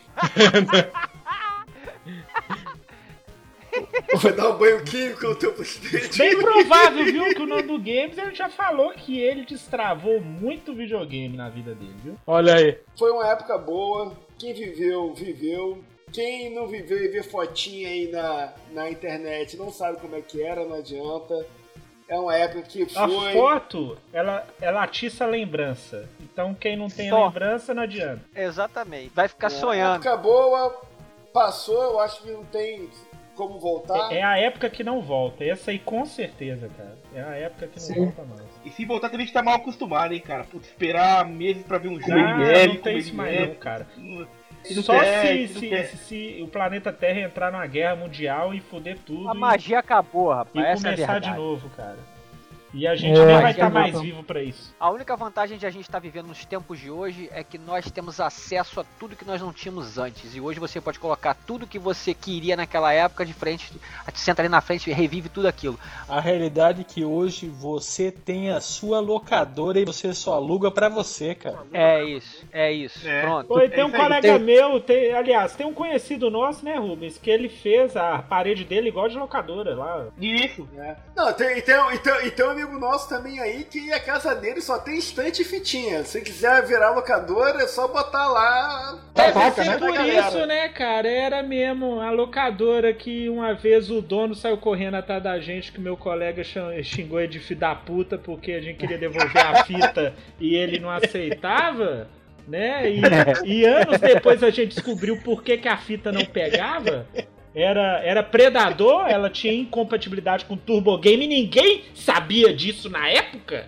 Vai dar um banho químico no teu PlayStation. Bem provável, viu, que o Nando Games ele já falou que ele destravou muito videogame na vida dele, viu? Olha aí. Foi uma época boa, quem viveu, viveu. Quem não viveu e vê fotinha aí na, na internet não sabe como é que era, não adianta. É uma época que foi... A foto, ela, ela atiça a lembrança. Então quem não tem Só. a lembrança não adianta. Exatamente. Vai ficar É, sonhando. época boa, passou, eu acho que não tem como voltar. É, é a época que não volta. Essa aí com certeza, cara. É a época que não Sim. volta mais. E se voltar também a gente tá mal acostumado, hein, cara. Putz, esperar meses pra ver um jogo. Ah, neve, não tem comer isso mais neve. não, cara. Se não Só quer, se, se não se, quer. se, se o planeta Terra entrar numa guerra mundial e foder tudo A e, magia acabou, e rapaz. Essa é a começar verdade. de novo, cara. E a gente É, nem vai magia estar mais voltou. vivo pra isso. A única vantagem de a gente estar vivendo nos tempos de hoje é que nós temos acesso a tudo que nós não tínhamos antes. E hoje você pode colocar tudo que você queria naquela época de frente, senta ali na frente e revive tudo aquilo. A realidade é que hoje você tem a sua locadora e você só aluga pra você, cara. É isso, é isso. É. Pronto. Pô, e tem É um isso aí. colega Tem- meu, tem, aliás, tem um conhecido nosso, né, Rubens, que ele fez a parede dele igual de locadora lá. Isso. É. Não, tem, tem, tem, tem um amigo nosso também aí que a casa dele só tem estante e fitinha. Se quiser virar locadora, é só botar lá. Deve vaca, ser né, por da galera. isso, né, cara? Era mesmo a locadora que uma vez o dono saiu correndo atrás da gente, que meu colega cham- xingou ele de filho da puta porque a gente queria devolver a fita e ele não aceitava, né? E, e anos depois a gente descobriu por que, que a fita não pegava. Era, era Predador, ela tinha incompatibilidade com Turbo Game e ninguém sabia disso na época.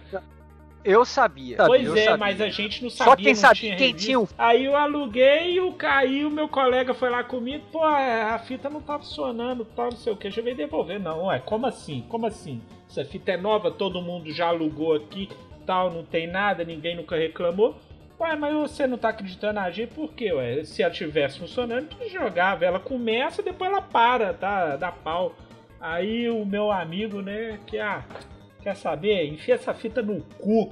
Eu sabia. Pois eu é, sabia. mas a gente não sabia. Só quem não sabia, tinha quem revista. tinha o... Aí eu aluguei, o caiu, meu colega foi lá comigo, pô, a fita não tá funcionando, tal, não sei o que, já veio devolver. Não, ué, como assim? Como assim? Essa fita é nova, todo mundo já alugou aqui, tal, não tem nada, ninguém nunca reclamou. Ué, mas você não tá acreditando na gente, por quê, ué? Se ela tivesse funcionando, tu jogava, ela começa, depois ela para, tá, dá pau. Aí o meu amigo, né, que, ah... Quer saber? Enfia essa fita no cu.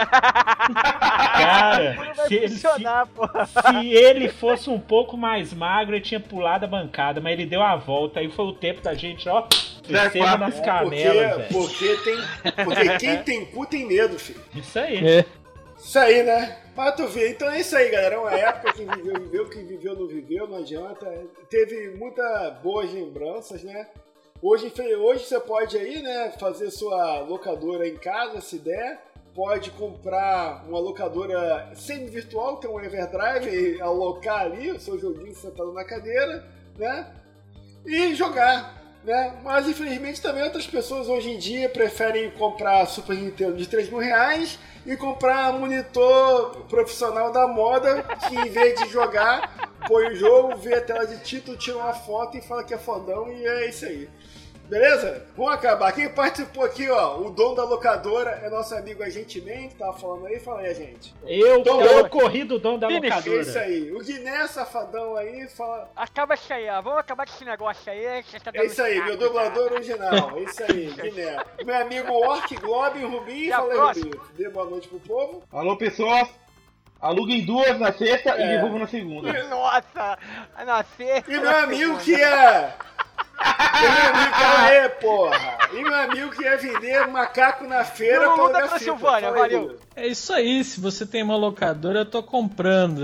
Cara, Não vai se ele, se, funcionar, pô. se ele fosse um pouco mais magro, ele tinha pulado a bancada, mas ele deu a volta. Aí foi o tempo da gente, ó, descendo nas É, canelas, porque, velho. porque, tem, porque quem tem cu tem medo, filho. Isso aí. É. Isso aí, né? Pra tu ver. Então é isso aí, galera. É uma época que viveu, viveu, quem viveu, não viveu, não adianta. Teve muitas boas lembranças, né? Hoje, hoje você pode aí, né, fazer sua locadora em casa, se der. Pode comprar uma locadora semi-virtual, que é um Everdrive, e alocar ali o seu joguinho sentado na cadeira, né? E jogar, né? Mas infelizmente também outras pessoas hoje em dia preferem comprar Super Nintendo de três mil reais e comprar monitor profissional da moda, que em vez de jogar, põe o jogo, vê a tela de título, tira uma foto e fala que é fodão, e é isso aí. Beleza? Vamos acabar. Quem participou aqui, ó, o dono da locadora é nosso amigo Agente Man, que tava falando aí. Fala aí, gente. Eu, Então, eu eu- corri do dono da Finish. É locadora. isso aí. O Guiné, safadão aí, fala... Acaba isso aí, ó. Vamos acabar com esse negócio aí. Que você tá É dando isso aí, saco, meu cara. dublador original. É isso aí, Guiné. Meu amigo Orc, Globin, Rubinho. E a Fala aí, próxima? Rubinho. Dê boa noite pro povo. Alô, pessoas. Aluguem duas na sexta É. e devolvam na segunda. Nossa, na sexta. E meu amigo que é... E meu amigo que é, porra. E meu amigo que ia vender macaco na feira Não, pra não da alugar fita. Transilvânia, Fala aí, valeu. Guilherme. É isso aí, se você tem uma locadora, eu tô comprando.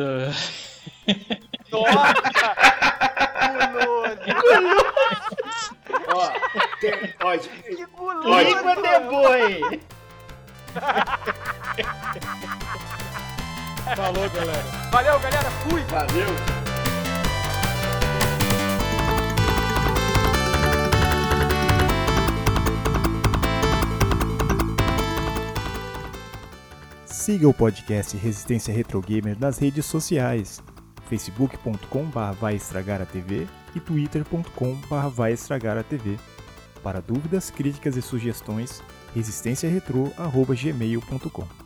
Nossa, guloso. Ó, Pode. Que guloso! Língua de boi! Falou, galera. Valeu, galera. Fui! Valeu. Siga o podcast Resistência Retro Gamer nas redes sociais, facebook ponto com barra vai estragar a tv e twitter ponto com barra vai estragar a tv. Para dúvidas, críticas e sugestões, resistenciaretro arroba gmail ponto com.